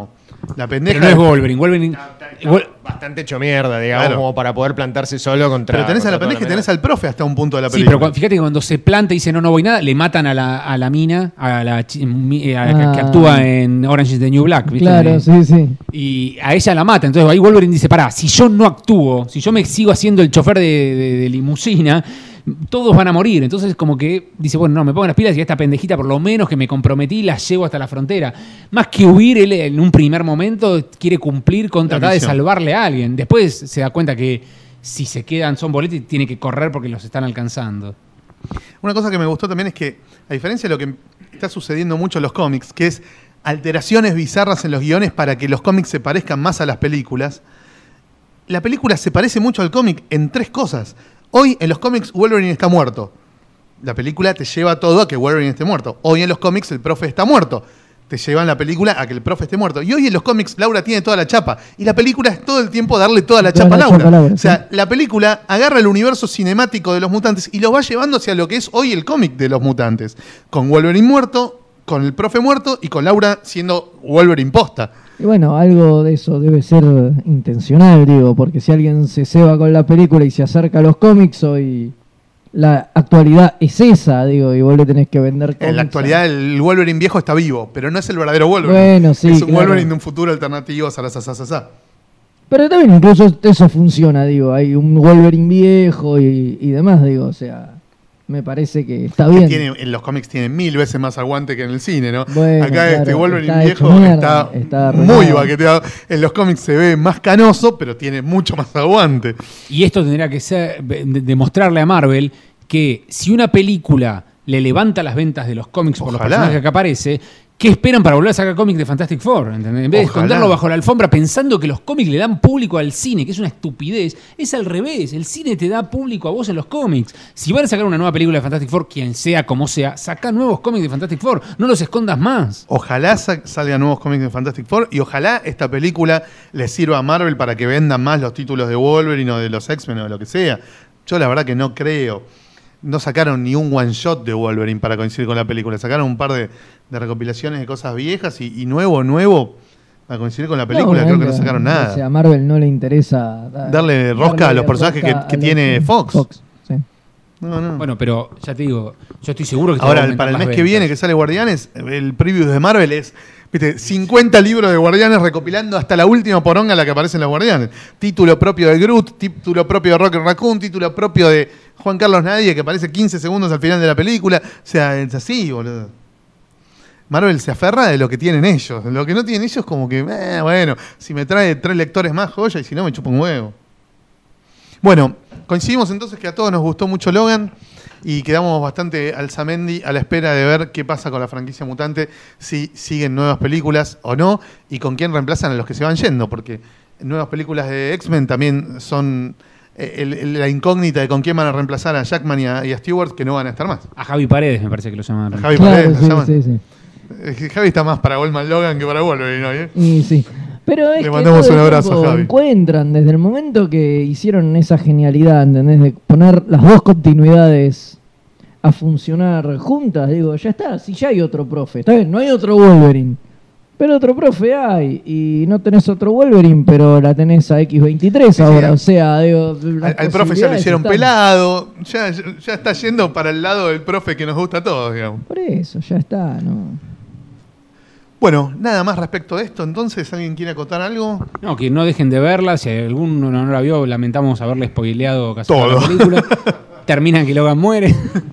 La pendeja. Pero no es Wolverine. Wolverine Bastante hecho mierda, digamos, Claro. como para poder plantarse solo contra. Pero tenés a la contra pendeja y toda tenés al profe hasta un punto de la Sí, película. pero fíjate que cuando se planta y dice no voy nada, le matan a la mina, a la que actúa en Orange is the New Black, ¿viste? Claro, sí, sí. Y a ella la mata. Entonces ahí Wolverine dice, pará, si yo no actúo, si yo me sigo haciendo el chofer de limusina, todos van a morir. Entonces como que dice, bueno, no, me pongo las pilas y a esta pendejita por lo menos que me comprometí la llevo hasta la frontera. Más que huir, él en un primer momento quiere cumplir con tratar de misión. salvarle a alguien. Después se da cuenta que si se quedan son boletos, tiene que correr porque los están alcanzando. Una cosa que me gustó también es que, a diferencia de lo que está sucediendo mucho en los cómics, que es alteraciones bizarras en los guiones para que los cómics se parezcan más a las películas, la película se parece mucho al cómic en 3 cosas. Hoy en los cómics Wolverine está muerto. La película te lleva todo a que Wolverine esté muerto. Hoy en los cómics el profe está muerto. Te llevan la película a que el profe esté muerto. Y hoy en los cómics Laura tiene toda la chapa. Y la película es todo el tiempo darle toda la chapa a Laura. O sea, la película agarra el universo cinemático de los mutantes y lo va llevando hacia lo que es hoy el cómic de los mutantes. Con Wolverine muerto, con el profe muerto y con Laura siendo Wolverine posta. Y bueno, algo de eso debe ser intencional, digo, porque si alguien se ceba con la película y se acerca a los cómics, hoy la actualidad es esa, digo, y vos le tenés que vender cómics. En la actualidad el Wolverine viejo está vivo, pero no es el verdadero Wolverine. Bueno, sí, es un claro. Wolverine de un futuro alternativo, sarasasasasá. Pero también incluso eso funciona, digo, hay un Wolverine viejo y demás, digo, o sea, me parece que está bien. En los cómics tiene 1000 veces más aguante que en el cine, ¿no? Bueno, Acá claro, este Wolverine está viejo hecho mierda, está muy arruinado. baqueteado. En los cómics se ve más canoso, pero tiene mucho más aguante. Y esto tendría que ser demostrarle a Marvel que si una película le levanta las ventas de los cómics por los Ojalá. personajes que aparece, ¿qué esperan para volver a sacar cómics de Fantastic Four? ¿Entendés? En vez de Ojalá. esconderlo bajo la alfombra pensando que los cómics le dan público al cine, que es una estupidez, es al revés. El cine te da público a vos en los cómics. Si van a sacar una nueva película de Fantastic Four, quien sea, como sea, saca nuevos cómics de Fantastic Four. No los escondas más. Ojalá salgan nuevos cómics de Fantastic Four y ojalá esta película le sirva a Marvel para que vendan más los títulos de Wolverine o de los X-Men o de lo que sea. Yo la verdad que no creo. No sacaron ni un one shot de Wolverine para coincidir con la película. Sacaron un par de recopilaciones de cosas viejas y nuevo para coincidir con la película. Creo que no sacaron nada. O sea, a Marvel no le interesa Darle rosca a los personajes que tiene Fox. Sí. No. Bueno, pero ya te digo, yo estoy seguro que Ahora, para el mes que viene que sale Guardianes, el preview de Marvel es, viste, 50 libros de Guardianes recopilando hasta la última poronga en la que aparecen los Guardianes. Título propio de Groot, título propio de Rocket Raccoon, título propio de Juan Carlos Nadie, que aparece 15 segundos al final de la película. O sea, es así, boludo. Marvel se aferra de lo que tienen ellos. Lo que no tienen ellos, como que, bueno, si me trae 3 lectores más, joya, y si no, me chupa un huevo. Bueno, coincidimos entonces que a todos nos gustó mucho Logan y quedamos bastante alzamendi a la espera de ver qué pasa con la franquicia mutante, si siguen nuevas películas o no, y con quién reemplazan a los que se van yendo, porque nuevas películas de X-Men también son la incógnita de con quién van a reemplazar a Jackman y a Stewart, que no van a estar más. A Javi Paredes me parece que lo llaman. A Javi Claro, Paredes, sí, lo llaman. sí. Javi está más para Goldman Logan que para Wolverine, ¿no? ¿Eh? Y sí. Pero es Le que mandamos todo el un abrazo a tiempo Javi. encuentran desde el momento que hicieron esa genialidad, ¿entendés? De poner las dos continuidades a funcionar juntas, digo, ya está, si ya hay otro profe, está bien, no hay otro Wolverine, pero otro profe hay, y no tenés otro Wolverine, pero la tenés a X23 Sí, ahora, sí. o sea, digo, las Al profe ya lo posibilidades hicieron están. pelado, ya está yendo para el lado del profe que nos gusta a todos, digamos. Por eso, ya está, ¿no? Bueno, nada más respecto de esto, entonces, ¿alguien quiere acotar algo? No, que no dejen de verla. Si alguno no la vio, lamentamos haberle spoileado casi toda Todo. la película. Termina que Logan muere.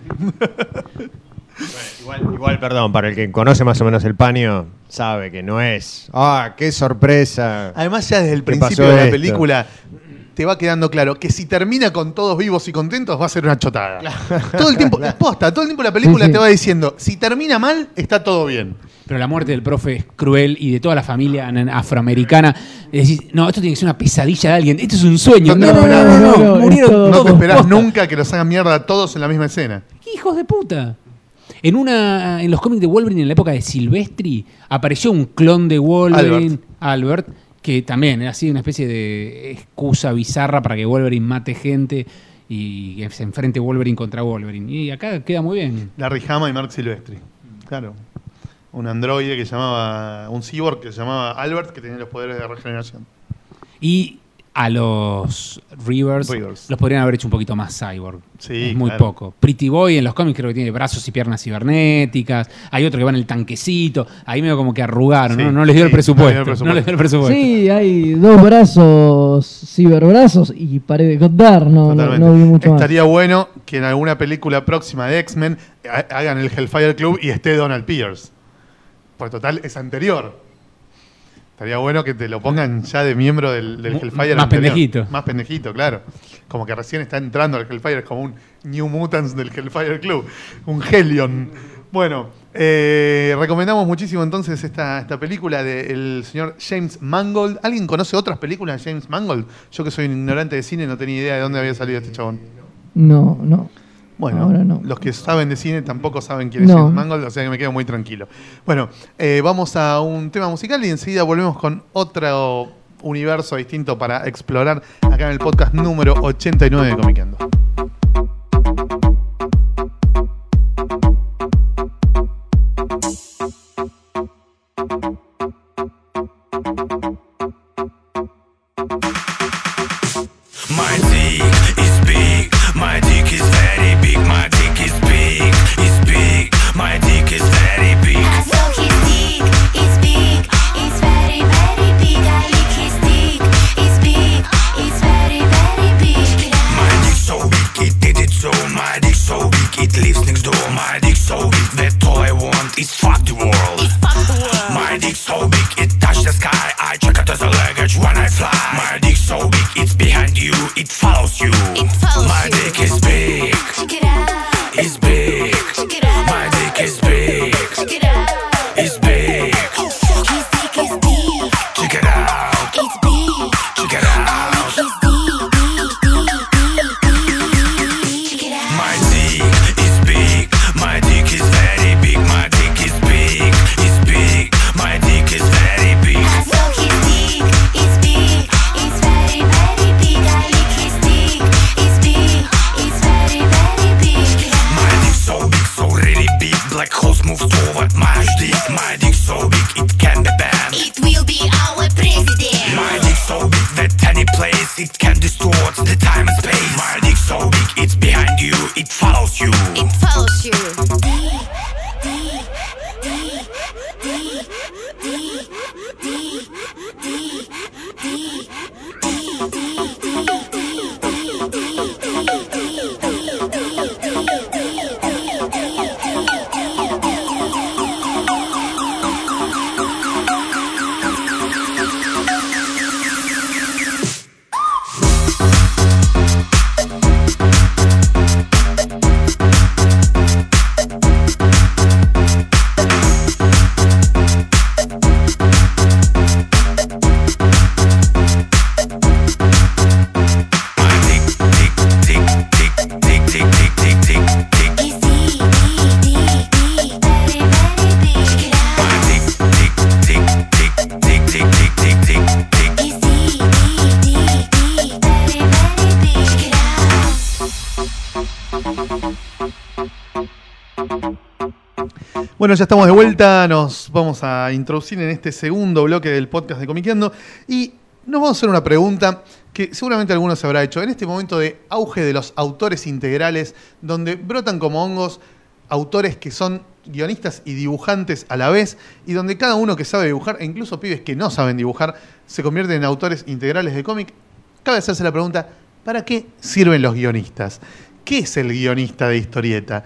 Igual, perdón, para el que conoce más o menos el paño, sabe que no es. ¡Ah, qué sorpresa! Además, ya desde el ¿Qué principio pasó de la esto? película te va quedando claro que si termina con todos vivos y contentos va a ser una chotada. Todo el tiempo, es posta, todo el tiempo la película Sí, sí. te va diciendo, si termina mal, está todo bien. Pero la muerte del profe es cruel y de toda la familia afroamericana. Decís, no, esto tiene que ser una pesadilla de alguien. Esto es un sueño. No, no, murieron esto- No todos te esperás posta. nunca que los hagan mierda a todos en la misma escena. ¿Qué hijos de puta? En los cómics de Wolverine, en la época de Silvestri, apareció un clon de Wolverine, Albert, que también era así una especie de excusa bizarra para que Wolverine mate gente y que se enfrente Wolverine contra Wolverine. Y acá queda muy bien. Larry Hama y Mark Silvestri. Claro. un androide que llamaba, un cyborg que se llamaba Albert, que tenía los poderes de regeneración. Y a los Rivers los podrían haber hecho un poquito más cyborg. Sí, es muy claro. poco. Pretty Boy en los cómics creo que tiene brazos y piernas cibernéticas. Hay otro que va en el tanquecito. Ahí medio como que arrugaron, Sí, ¿no? No les dio el sí, presupuesto. No les dio el presupuesto. Sí, hay 2 brazos, ciberbrazos y paré de contar. No vi mucho más. Estaría bueno que en alguna película próxima de X-Men hagan el Hellfire Club y esté Donald Pierce. Pues total, es anterior. Estaría bueno que te lo pongan ya de miembro del Hellfire más anterior. pendejito. Más pendejito, claro. Como que recién está entrando al Hellfire, es como un New Mutants del Hellfire Club. Un Hellion. Bueno, recomendamos muchísimo entonces esta película del señor James Mangold. ¿Alguien conoce otras películas de James Mangold? Yo que soy un ignorante de cine no tenía idea de dónde había salido este chabón. No. Bueno, Ahora no. los que saben de cine tampoco saben quién es James Mangold, o sea que me quedo muy tranquilo. Bueno, vamos a un tema musical y enseguida volvemos con otro universo distinto para explorar acá en el podcast número 89 de Comiqueando. My dick is big, my dick is very big, my dick is big, my dick is very big. So his dick is big, it's very, very big. I lick his dick, it's big, it's very, very big. My dick so big, it did it so. My dick so big, it lives next door. My dick so big, that all I want is fuck the world. My dick so big, it touch the sky. I check it as a luggage when I fly. My dick so big, it's behind you, it follows you. My dick is big, Check it out, it's big. check it out, My dick is big, check it out. it's big. His dick is big, Check it out, it's big. check it out. His dick, check it out. My dick is big, my dick is very big, my dick is big, it's big, my dick is very big. So his dick is big, it's very, very big. I lick his dick, it's big, it's very, very big. My dick so really big, black holes move toward my dick. My dick so big, it can be banned. It will be our president. My dick so big that any place it can distort the time and space. My dick so big, it's behind you, it follows you. It follows you. Bueno, ya estamos de vuelta, nos vamos a introducir en este segundo bloque del podcast de Comiqueando y nos vamos a hacer una pregunta que seguramente alguno se habrá hecho. En este momento de auge de los autores integrales, donde brotan como hongos autores que son guionistas y dibujantes a la vez, y donde cada uno que sabe dibujar, e incluso pibes que no saben dibujar, se convierten en autores integrales de cómic, cabe hacerse la pregunta, ¿para qué sirven los guionistas? ¿Qué es el guionista de historieta?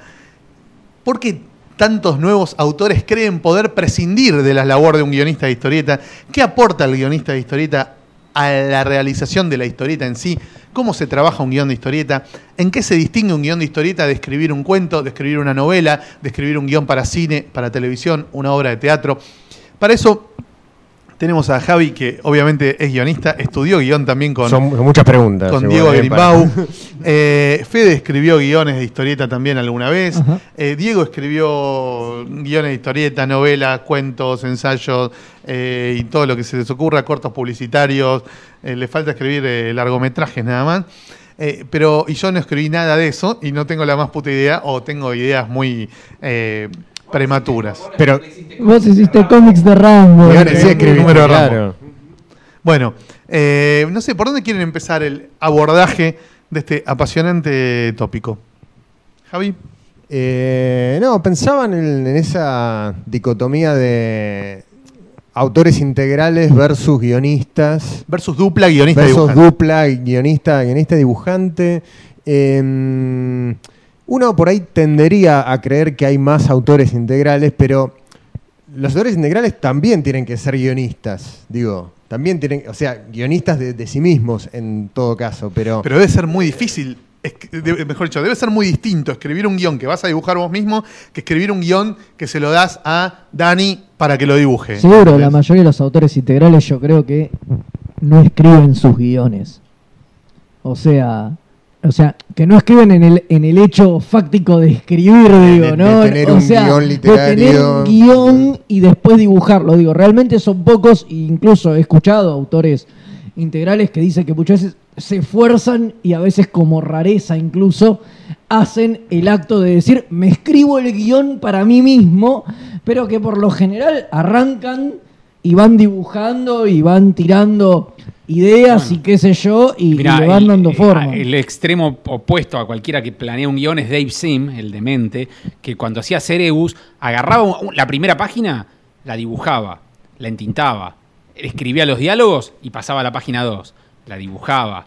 ¿Por qué tantos nuevos autores creen poder prescindir de la labor de un guionista de historieta? ¿Qué aporta el guionista de historieta a la realización de la historieta en sí? ¿Cómo se trabaja un guión de historieta? ¿En qué se distingue un guión de historieta de escribir un cuento, de escribir una novela, de escribir un guión para cine, para televisión, una obra de teatro? Para eso tenemos a Javi, que obviamente es guionista, estudió guión también Son muchas preguntas. con igual, Diego Grimbau. para- Fede escribió guiones de historieta también alguna vez. Ajá. Diego escribió guiones de historieta, novelas, cuentos, ensayos y todo lo que se les ocurra, cortos publicitarios. Le falta escribir largometrajes nada más. Y yo no escribí nada de eso y no tengo la más puta idea, o tengo ideas muy prematuras. Pero Vos hiciste cómics de Rambo. Guiones sí escribí, número de claro. Bueno, no sé, ¿por dónde quieren empezar el abordaje de este apasionante tópico? Javi. No, pensaban en esa dicotomía de autores integrales versus guionistas. Versus dupla, guionista, Versus dibujante. dupla, guionista, dibujante. Uno por ahí tendería a creer que hay más autores integrales, pero los autores integrales también tienen que ser guionistas, digo. También tienen, o sea, guionistas de sí mismos en todo caso, pero Pero debe ser muy difícil, mejor dicho, debe ser muy distinto escribir un guión que vas a dibujar vos mismo que escribir un guión que se lo das a Dani para que lo dibuje. Seguro, la mayoría de los autores integrales yo creo que no escriben sus guiones. O sea, que no escriben en el hecho fáctico de escribir, digo, ¿no? de tener O un sea, guión literario. de tener un guión y después dibujarlo. Digo, realmente son pocos, e incluso he escuchado autores integrales que dicen que muchas veces se esfuerzan y a veces como rareza incluso hacen el acto de decir, me escribo el guión para mí mismo, pero que por lo general arrancan y van dibujando y van tirando ideas y qué sé yo, y Mirá, le van dando forma. El extremo opuesto a cualquiera que planea un guión es Dave Sim, el demente, que cuando hacía Cerebus, agarraba la primera página, la dibujaba, la entintaba, escribía los diálogos y pasaba a la página 2. La dibujaba,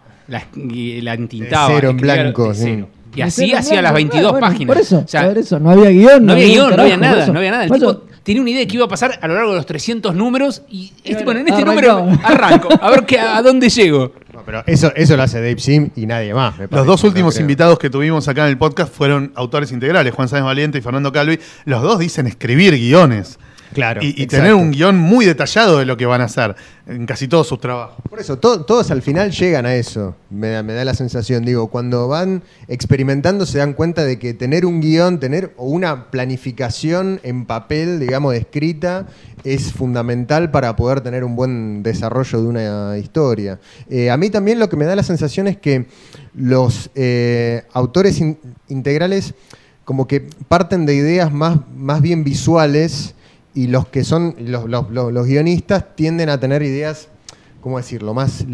la entintaba. De cero en escribía blanco, de sí. cero. Y De así cero en hacía las blanco, 22 claro, páginas. Por eso, no había guión. No había guión, un no había carajo, nada, por eso. no había nada. El Por tipo eso- tenía una idea de qué iba a pasar a lo largo de los 300 números y Claro, bueno, en este arrancaba. número arranco, a ver a dónde llego. No, pero eso lo hace Dave Sim y nadie más. Me Los parece, dos no últimos creo. invitados que tuvimos acá en el podcast fueron autores integrales, Juan Sáenz Valiente y Fernando Calvi. Los dos dicen escribir guiones. Claro, Y exacto. tener un guión muy detallado de lo que van a hacer en casi todos sus trabajos. Por eso, todos al final llegan a eso, me da la sensación. Digo, cuando van experimentando se dan cuenta de que tener un guión, tener una planificación en papel, digamos, escrita, es fundamental para poder tener un buen desarrollo de una historia. A mí también lo que me da la sensación es que los autores integrales como que parten de ideas más bien visuales, y los que son los guionistas tienden a tener ideas, ¿cómo decirlo? Más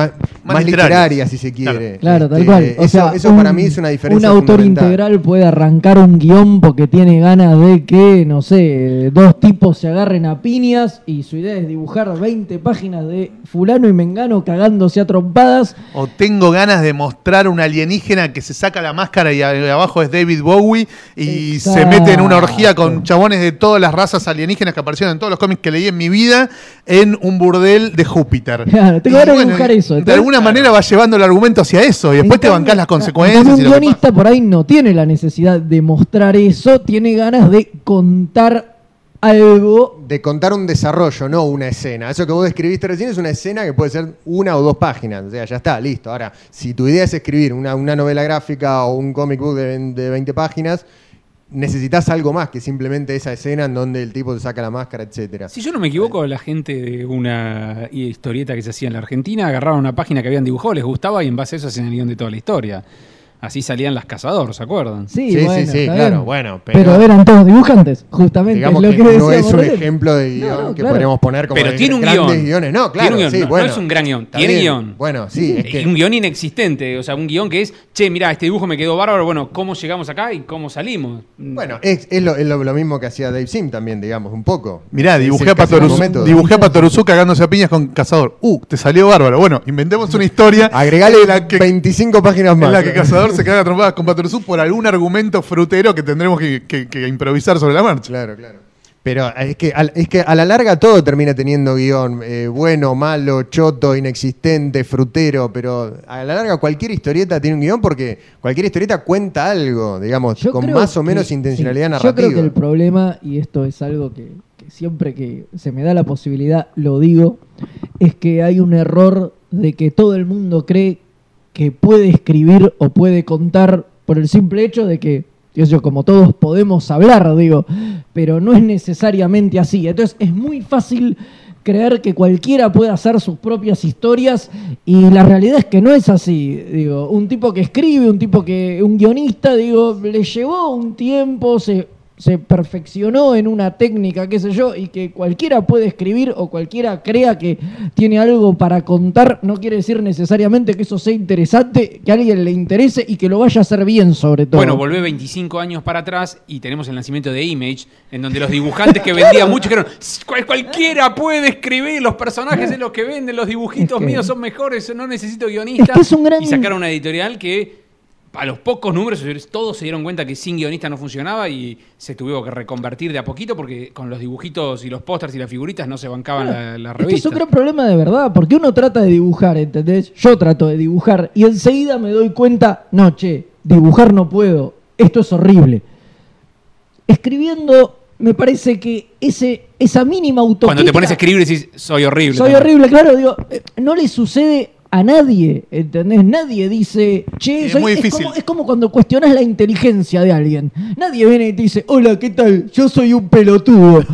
literarias, si se quiere. Claro, tal cual. O sea, eso para mí es una diferencia un autor fundamental. integral puede arrancar un guión porque tiene ganas de que, no sé, dos tipos se agarren a piñas y su idea es dibujar 20 páginas de fulano y mengano cagándose a trompadas. O tengo ganas de mostrar un alienígena que se saca la máscara y abajo es David Bowie y se Exacto. mete en una orgía con chabones de todas las razas alienígenas que aparecieron en todos los cómics que leí en mi vida en un burdel de Júpiter. Claro, tengo Y ganas de dibujar eso. De Entonces, alguna manera va llevando el argumento hacia eso y después En te cambio, bancás las en consecuencias. cambio, y un lo que guionista pasa. por ahí no tiene la necesidad de mostrar eso, tiene ganas de contar algo. De contar un desarrollo, no una escena. Eso que vos describiste recién es una escena que puede ser 1 o 2 páginas. O sea, ya está, listo. Ahora, si tu idea es escribir una novela gráfica o un comic book de 20 páginas, necesitas algo más que simplemente esa escena en donde el tipo te saca la máscara, etcétera. Si yo no me equivoco, la gente de una historieta que se hacía en la Argentina agarraron una página que habían dibujado, les gustaba y en base a eso hacían el guión de toda la historia. Así salían las Cazador, ¿se acuerdan? Sí, Sí, bueno, sí, está claro, bien. bueno, Pero eran todos dibujantes, justamente. digamos lo que, que no decíamos es un recién. ejemplo de guión No, que claro. podríamos poner como Pero de tiene un grandes guión. guiones. No, Tiene claro, un guión, sí, no bueno. es un gran guión, Está tiene bien. guión. Bueno, sí, es que Un guión inexistente, o sea, un guión que es, che, mirá, este dibujo me quedó bárbaro, bueno, ¿cómo llegamos acá y cómo salimos? bueno, es lo mismo que hacía Dave Sim también, digamos, un poco. Mirá, Es dibujé a casi el mismo Patoruzú, método. dibujé a Patoruzú cagándose a piñas con Cazador. Te salió bárbaro. Bueno, inventemos una historia Agregale en la que 25 páginas más. en la que Cazador se caga a trompadas con Patoruzú por algún argumento frutero que tendremos que improvisar sobre la marcha. Claro, claro. Pero es que a la larga todo termina teniendo guión. Bueno, malo, choto, inexistente, frutero. Pero a la larga cualquier historieta tiene un guión porque cualquier historieta cuenta algo, digamos, Yo con creo más o que- menos intencionalidad sí, narrativa. Yo creo que el problema, y esto es algo que siempre que se me da la posibilidad lo digo, es que hay un error de que todo el mundo cree que puede escribir o puede contar por el simple hecho de que, Dios mío, como todos podemos hablar, digo, pero no es necesariamente así. Entonces es muy fácil creer que cualquiera puede hacer sus propias historias y la realidad es que no es así. Digo, un tipo que escribe, un guionista, digo, le llevó un tiempo, se se perfeccionó en una técnica, qué sé yo, y que cualquiera puede escribir o cualquiera crea que tiene algo para contar, no quiere decir necesariamente que eso sea interesante, que a alguien le interese y que lo vaya a hacer bien sobre todo. Bueno, volvé 25 años para atrás y tenemos el nacimiento de Image, en donde los dibujantes que vendían mucho dijeron, cualquiera puede escribir, los personajes es los que venden, los dibujitos Es que- míos son mejores, no necesito guionista. Es que es un gran- Y sacaron una editorial que a los pocos números todos se dieron cuenta que sin guionista no funcionaba y se tuvo que reconvertir de a poquito porque con los dibujitos y los pósters y las figuritas no se bancaban la Es que es revista. un gran problema de verdad, porque uno trata de dibujar, ¿entendés? Yo trato de dibujar y enseguida me doy cuenta, no, che, dibujar no puedo, esto es horrible. Escribiendo, me parece que esa mínima autocrítica... Cuando te pones a escribir decís, soy horrible. Soy también. horrible, claro, digo, no le sucede a nadie, ¿entendés? Nadie dice, che, Es muy difícil. Es como cuando cuestionas la inteligencia de alguien. Nadie viene y te dice, hola, ¿qué tal? Yo soy un pelotudo.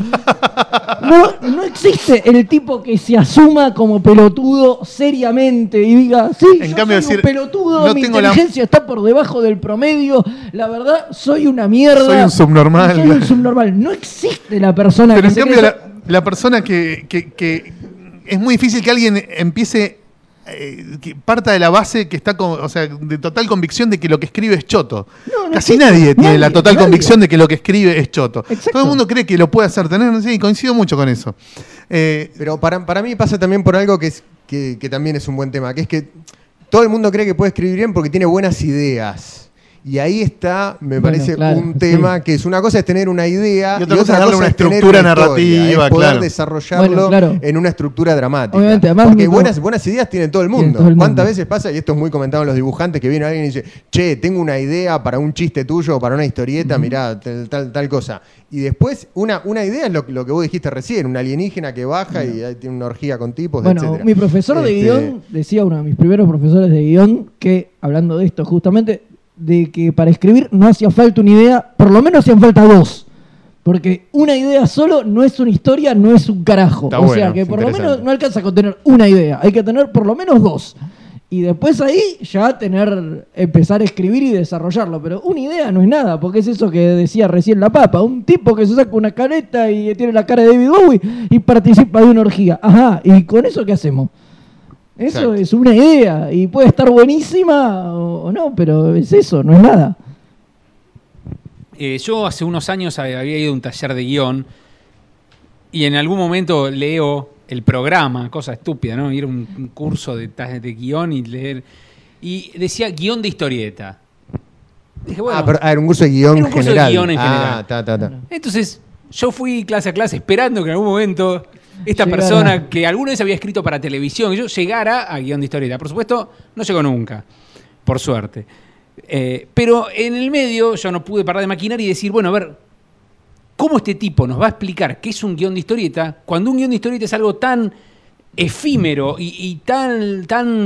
No existe el tipo que se asuma como pelotudo seriamente y diga, sí, En yo cambio, soy un decir, pelotudo, no mi tengo la- inteligencia está por debajo del promedio, la verdad, soy una mierda. Soy un subnormal. Soy un subnormal. No existe la persona Pero que en se cambio, cree- la persona que es muy difícil que alguien empiece, que parta de la base que está, o sea, de total convicción de que lo que escribe es choto. No Casi existe. nadie tiene la Nadie, total nadie. convicción de que lo que escribe es choto. Exacto. Todo el mundo cree que lo puede hacer tener, sí, coincido mucho con eso. Pero para mí pasa también por algo que también es un buen tema, que es que todo el mundo cree que puede escribir bien porque tiene buenas ideas. Y ahí está, me Bueno, parece, claro, un tema sí. que es una cosa es tener una idea Y otra cosa es darle una es tener estructura una historia, narrativa, es poder claro. desarrollarlo Bueno, claro. en una estructura dramática. Obviamente, además porque mi- buenas ideas tiene todo el Tiene mundo. todo el mundo. ¿Cuántas veces pasa? Y esto es muy comentado en los dibujantes, que viene alguien y dice, che, tengo una idea para un chiste tuyo o para una historieta, mirá, tal cosa. Y después, una idea es lo que vos dijiste recién, un alienígena que baja y ahí tiene una orgía con tipos, Bueno, etcétera. mi profesor de guión decía, uno de mis primeros profesores de guión, que, hablando de esto justamente, de que para escribir no hacía falta una idea, por lo menos hacían falta dos. Porque una idea solo no es una historia, no es un carajo. Está o bueno, sea que es por lo interesante. menos no alcanza con tener una idea, hay que tener por lo menos dos. Y después ahí ya empezar a escribir y desarrollarlo. Pero una idea no es nada, porque es eso que decía recién la papa. Un tipo que se saca una careta y tiene la cara de David Bowie y participa de una orgía. Ajá, ¿y con eso qué hacemos? Eso Exacto. es una idea y puede estar buenísima o no, pero es eso, no es nada. Yo hace unos años había ido a un taller de guión y en algún momento leo el programa, cosa estúpida, ¿no? Ir a un curso de guión y leer. Y decía guión de historieta. Dije, bueno. pero era un curso de guión Era un curso de general. guión en Ah, general. ta. Entonces, yo fui clase a clase esperando que en algún momento esta Llegara. persona que alguna vez había escrito para televisión, yo llegara a guión de historieta. Por supuesto, no llegó nunca, por suerte. Pero en el medio yo no pude parar de maquinar y decir, bueno, a ver, ¿cómo este tipo nos va a explicar qué es un guión de historieta cuando un guión de historieta es algo tan efímero y tan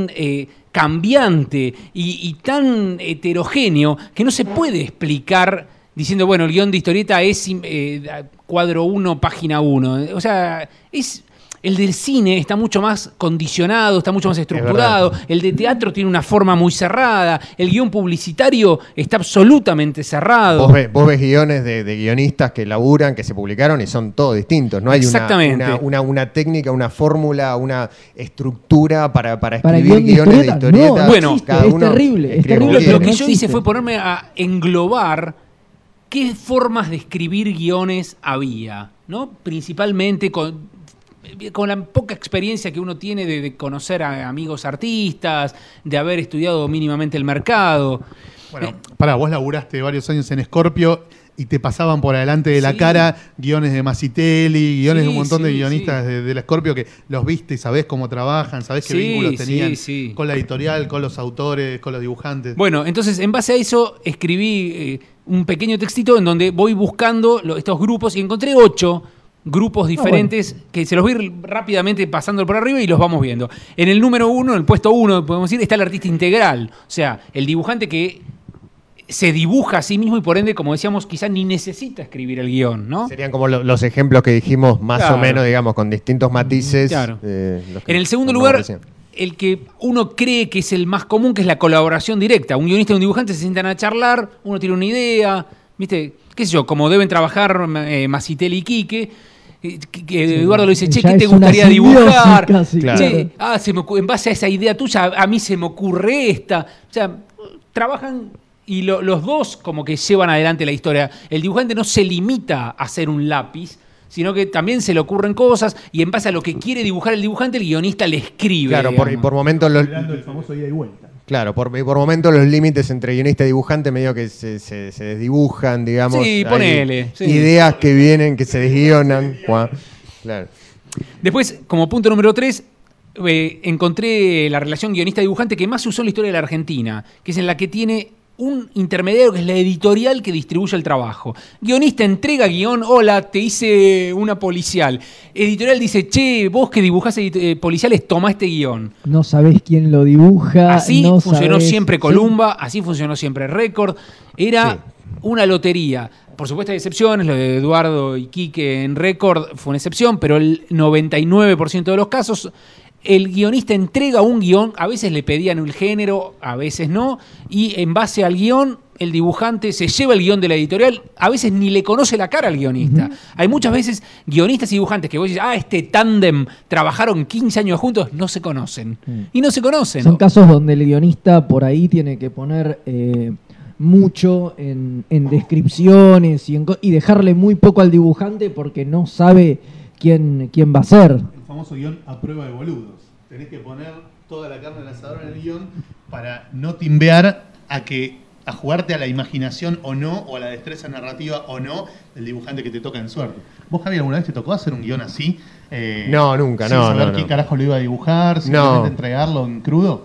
cambiante y tan heterogéneo que no se puede explicar diciendo, bueno, el guión de historieta es cuadro 1, página 1. O sea, el del cine está mucho más condicionado, está mucho más estructurado. El de teatro tiene una forma muy cerrada. El guión publicitario está absolutamente cerrado. Vos ves guiones de guionistas que laburan, que se publicaron y son todos distintos. No hay Exactamente. una técnica, una fórmula, una estructura para Para escribir guión de guiones de historieta, historietas. no, Bueno, existe, cada es uno terrible, es escribe como terrible, Lo quiere. que no yo hice existe. fue ponerme a englobar qué formas de escribir guiones había, ¿no? Principalmente con la poca experiencia que uno tiene de conocer a amigos artistas, de haber estudiado mínimamente el mercado. Bueno, pará, vos laburaste varios años en Scorpio y te pasaban por adelante de la Sí. cara guiones de Masitelli, guiones de un Sí, montón de sí, guionistas de la Scorpio que los viste y sabés cómo trabajan, sabés qué Sí, vínculos tenían sí, sí. con la editorial, con los autores, con los dibujantes. Bueno, entonces en base a eso escribí un pequeño textito en donde voy buscando estos grupos y encontré 8 grupos diferentes que se los voy a ir rápidamente pasando por arriba y los vamos viendo. En el número 1, en el puesto 1, podemos decir, está el artista integral. O sea, el dibujante que se dibuja a sí mismo y por ende, como decíamos, quizás ni necesita escribir el guión, ¿no? Serían como los ejemplos que dijimos, más Claro. o menos, digamos, con distintos matices. Claro. Los que En el segundo nombramos lugar, recién. el que uno cree que es el más común, que es la colaboración directa. Un guionista y un dibujante se sientan a charlar, uno tiene una idea, ¿Viste? ¿Qué sé yo? Como deben trabajar Masitelli y Quique. Que Eduardo le dice, che, Ya ¿qué te es una gustaría simbiosis dibujar? casi, Claro. Che, en base a esa idea tuya, a mí se me ocurre esta. O sea, trabajan y los dos como que llevan adelante la historia. El dibujante no se limita a hacer un lápiz, sino que también se le ocurren cosas y en base a lo que quiere dibujar el dibujante, el guionista le escribe. Claro, digamos. por momentos los, El famoso ida y vuelta. claro, por momentos los límites entre guionista y dibujante medio que se desdibujan, digamos. Sí, Hay ponele, sí. ideas que vienen, que se desguionan. Claro. Después, como punto número 3, encontré la relación guionista-dibujante que más se usó en la historia de la Argentina, que es en la que tiene un intermediario que es la editorial que distribuye el trabajo. Guionista entrega guión, hola, te hice una policial. Editorial dice, che, vos que dibujás policiales, toma este guión. No sabés quién lo dibuja. Así no funcionó sabés- siempre Sí. Columba, así funcionó siempre Record. Era Sí. una lotería. Por supuesto hay excepciones, lo de Eduardo y Quique en Record fue una excepción, pero el 99% de los casos el guionista entrega un guión, a veces le pedían el género, a veces no, y en base al guión el dibujante se lleva el guión de la editorial, a veces ni le conoce la cara al guionista. Hay muchas veces guionistas y dibujantes que vos decís, este tándem trabajaron 15 años juntos, no se conocen. Y no se conocen. Son casos donde el guionista por ahí tiene que poner mucho en descripciones y dejarle muy poco al dibujante porque no sabe quién va a ser. El famoso guión a prueba de boludos. Tenés que poner toda la carne en el asador en el guión para no timbear a jugarte a la imaginación o no, o a la destreza narrativa o no, del dibujante que te toca en suerte. ¿Vos, Javi, alguna vez te tocó hacer un guión así? No, nunca, sin no, saber no, qué no. carajo lo iba a dibujar, simplemente No. entregarlo en crudo.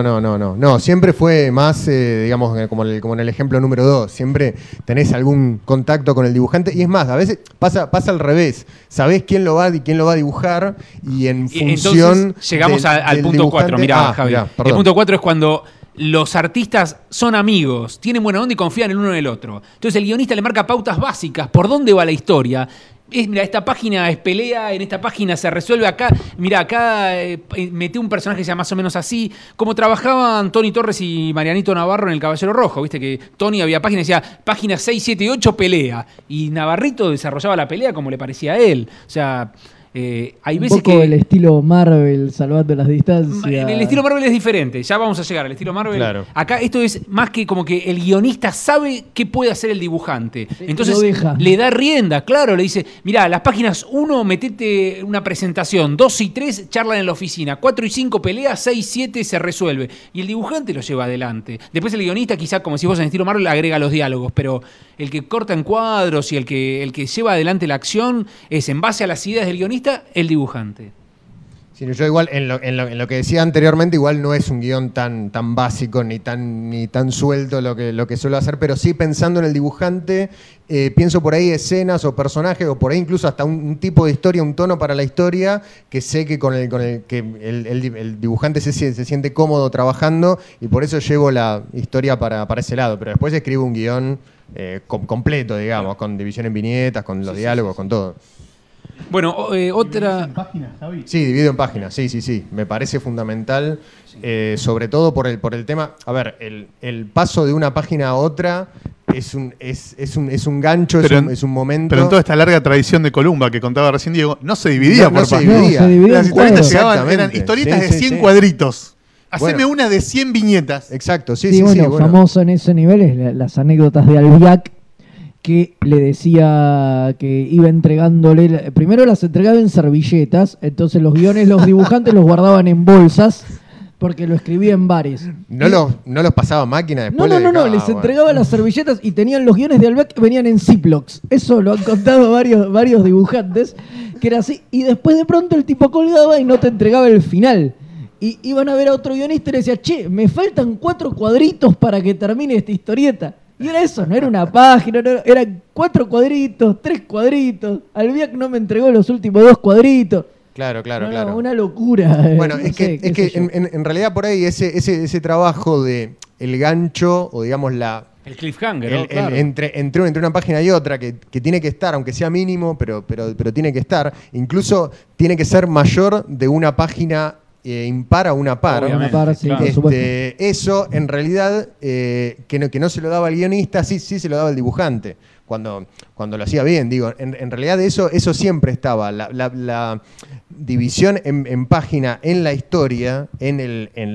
No, siempre fue más, digamos, como en el ejemplo número 2. Siempre tenés algún contacto con el dibujante. Y es más, a veces pasa al revés. Sabés quién lo va a dibujar y en función. Entonces llegamos al del punto 4. dibujante- Mirá, Ah, Javi. mirá, El perdón. punto 4 es cuando los artistas son amigos, tienen buena onda y confían el uno en el otro. Entonces el guionista le marca pautas básicas, por dónde va la historia. Mira, esta página es pelea, en esta página se resuelve acá. Mira, acá metí un personaje que sea más o menos así. Como trabajaban Tony Torres y Marianito Navarro en El Caballero Rojo. Viste que Tony había páginas y decía página 6, 7 y 8 pelea. Y Navarrito desarrollaba la pelea como le parecía a él. O sea, hay Un veces poco que el estilo Marvel, salvando las distancias. el estilo Marvel es diferente, ya vamos a llegar al estilo Marvel. Claro. Acá esto es más que como que el guionista sabe qué puede hacer el dibujante. Entonces lo deja. le da rienda, claro, le dice, mirá, las páginas 1 metete una presentación, 2 y 3 charlan en la oficina, 4 y 5 pelea, 6 y 7 se resuelve. Y el dibujante lo lleva adelante. Después el guionista quizá, como si vos en estilo Marvel, agrega los diálogos, pero el que corta en cuadros y el que lleva adelante la acción es en base a las ideas del guionista, el dibujante. Sí, yo igual, en lo que decía anteriormente, igual no es un guión tan básico ni tan suelto lo que suelo hacer, pero sí pensando en el dibujante, pienso por ahí escenas o personajes, o por ahí incluso hasta un tipo de historia, un tono para la historia, que sé que con el que el dibujante se siente cómodo trabajando, y por eso llevo la historia para ese lado, pero después escribo un guión completo, digamos, con división en viñetas, con los diálogos, con todo. Bueno, otra... ¿En páginas, Javi? Sí, divido en páginas, sí. Me parece fundamental, sobre todo por el tema. A ver, el paso de una página a otra es un gancho, es un momento. Pero en toda esta larga tradición de Columba que contaba recién Diego, no se dividía No por se páginas. dividía. No, se dividía Las en historietas cuadros. llegaban, eran Exactamente. historietas Sí, de sí, 100 sí. cuadritos. Haceme Bueno. una de 100 viñetas. Exacto, sí. Sí, bueno, bueno. famoso en ese nivel es las anécdotas de Albiac, que le decía que iba entregándole, primero las entregaba en servilletas, entonces los guiones los dibujantes los guardaban en bolsas porque lo escribía en bares. ¿No los pasaba a máquina después? No, le dejaba? les Bueno. entregaba las servilletas y tenían los guiones de Albiac, venían en Ziplocs. Eso lo han contado varios dibujantes, que era así. Y después de pronto el tipo colgaba y no te entregaba el final. Y iban a ver a otro guionista y le decía, che, me faltan 4 cuadritos para que termine esta historieta. Y era eso, no era una página, eran 4 cuadritos, 3 cuadritos. Albiac no me entregó los últimos 2 cuadritos. Claro. No, una locura. Bueno, no es sé, que qué sé yo. en realidad por ahí ese trabajo de el gancho, o digamos El cliffhanger, ¿no? Claro. entre una página y otra, que tiene que estar, aunque sea mínimo, pero tiene que estar, incluso tiene que ser mayor de una página impar a una par. Obviamente, Una par, sí, claro. por supuesto. Eso, en realidad, que no se lo daba al guionista, sí se lo daba al dibujante. Cuando lo hacía bien, digo, en realidad eso siempre estaba. La división en página, en la historia, en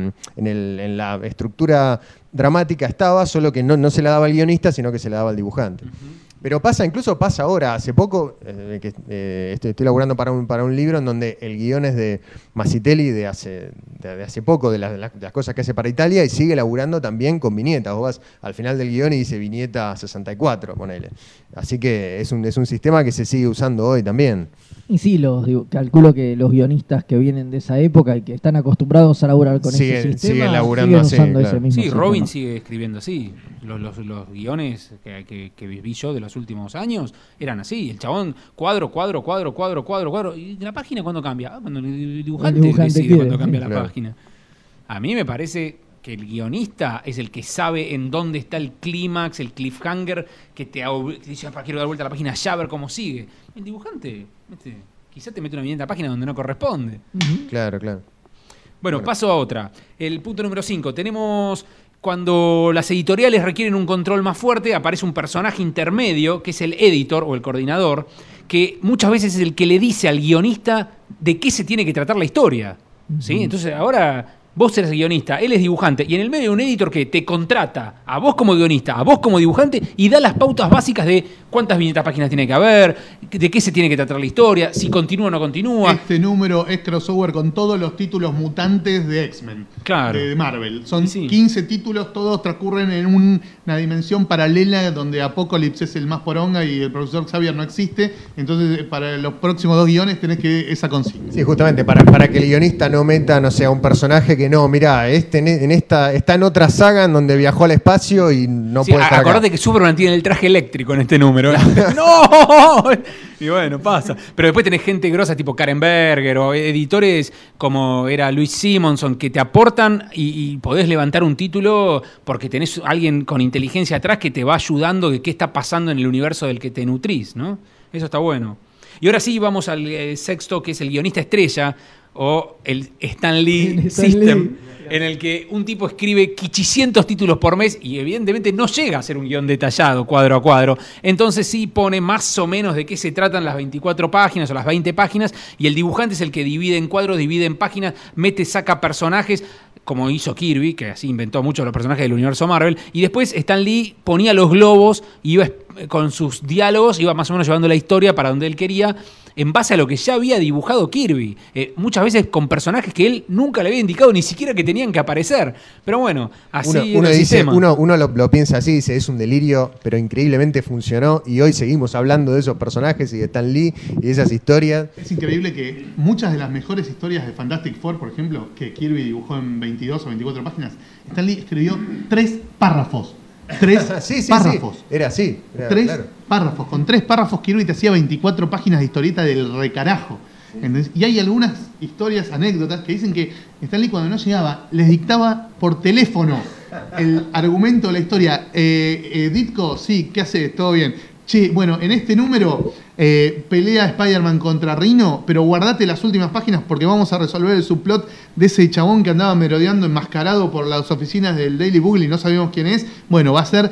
la estructura dramática estaba, solo que no se la daba al guionista, sino que se la daba al dibujante. Pero incluso pasa ahora. Hace poco, estoy laburando para un libro en donde el guión es de Masitelli de hace poco, de las cosas que hace para Italia, y sigue laburando también con viñetas. Vos vas al final del guión y dice viñeta 64, ponele. Así que es un sistema que se sigue usando hoy también. Y sí, calculo que los guionistas que vienen de esa época y que están acostumbrados a laburar con ese sistema siguen laburando así, usando claro. ese mismo Sí, sistema. Robin sigue escribiendo así. Los guiones que vi yo de los últimos años eran así. El chabón, cuadro. ¿Y la página cuándo cambia? Cuando el dibujante decide quiere, cuándo cambia sí, la claro. página. A mí me parece que el guionista es el que sabe en dónde está el clímax, el cliffhanger, que te dice, quiero dar vuelta a la página ya, a ver cómo sigue. El dibujante, quizá te mete una viñeta a página donde no corresponde. Claro. Bueno, paso a otra. El punto número 5. Tenemos cuando las editoriales requieren un control más fuerte, aparece un personaje intermedio, que es el editor o el coordinador, que muchas veces es el que le dice al guionista de qué se tiene que tratar la historia. ¿Sí? Entonces ahora vos eres guionista, él es dibujante, y en el medio hay un editor que te contrata a vos como guionista, a vos como dibujante, y da las pautas básicas de cuántas viñetas páginas tiene que haber, de qué se tiene que tratar la historia, si continúa o no continúa. Este número es crossover con todos los títulos mutantes de X-Men. Claro. De Marvel. Son Sí. 15 títulos, todos transcurren en una dimensión paralela donde Apocalypse es el más poronga y el profesor Xavier no existe. Entonces, para los próximos 2 guiones tenés que esa consigna. Sí, justamente, para que el guionista no meta, no sé, a un personaje que no, mirá, está en otra saga en donde viajó al espacio y no Sí, puede estar acá. acordate que Superman tiene el traje eléctrico en este número. ¡No! Y bueno, pasa. Pero después tenés gente grosa tipo Karen Berger o editores como era Luis Simonson que te aportan y podés levantar un título porque tenés alguien con inteligencia atrás que te va ayudando de qué está pasando en el universo del que te nutrís, ¿no? Eso está bueno. Y ahora sí vamos al sexto, que es el guionista estrella o el Stan Lee El Stan System, Lee. en el que un tipo escribe 500 títulos por mes y evidentemente no llega a ser un guión detallado cuadro a cuadro. Entonces sí pone más o menos de qué se tratan las 24 páginas o las 20 páginas y el dibujante es el que divide en cuadros, divide en páginas, saca personajes, como hizo Kirby, que así inventó muchos de los personajes del universo Marvel, y después Stan Lee ponía los globos, iba con sus diálogos, iba más o menos llevando la historia para donde él quería, en base a lo que ya había dibujado Kirby. Muchas veces con personajes que él nunca le había indicado ni siquiera que tenían que aparecer. Pero bueno, así Uno era el dice, sistema. uno lo piensa así, dice, es un delirio, pero increíblemente funcionó y hoy seguimos hablando de esos personajes y de Stan Lee y de esas historias. Es increíble que muchas de las mejores historias de Fantastic Four, por ejemplo, que Kirby dibujó en 22 o 24 páginas, Stan Lee escribió 3 párrafos. 3 Sí, párrafos. era así. 3 claro. párrafos. Con 3 párrafos Kirby te hacía 24 páginas de historieta del recarajo. ¿Entendés? Y hay algunas historias, anécdotas, que dicen que Stan Lee cuando no llegaba, les dictaba por teléfono el argumento de la historia. Ditko, sí, ¿qué haces? ¿Todo bien? Che, bueno, en este número pelea Spider-Man contra Rhino, pero guardate las últimas páginas porque vamos a resolver el subplot de ese chabón que andaba merodeando enmascarado por las oficinas del Daily Bugle y no sabemos quién es. Bueno, va a ser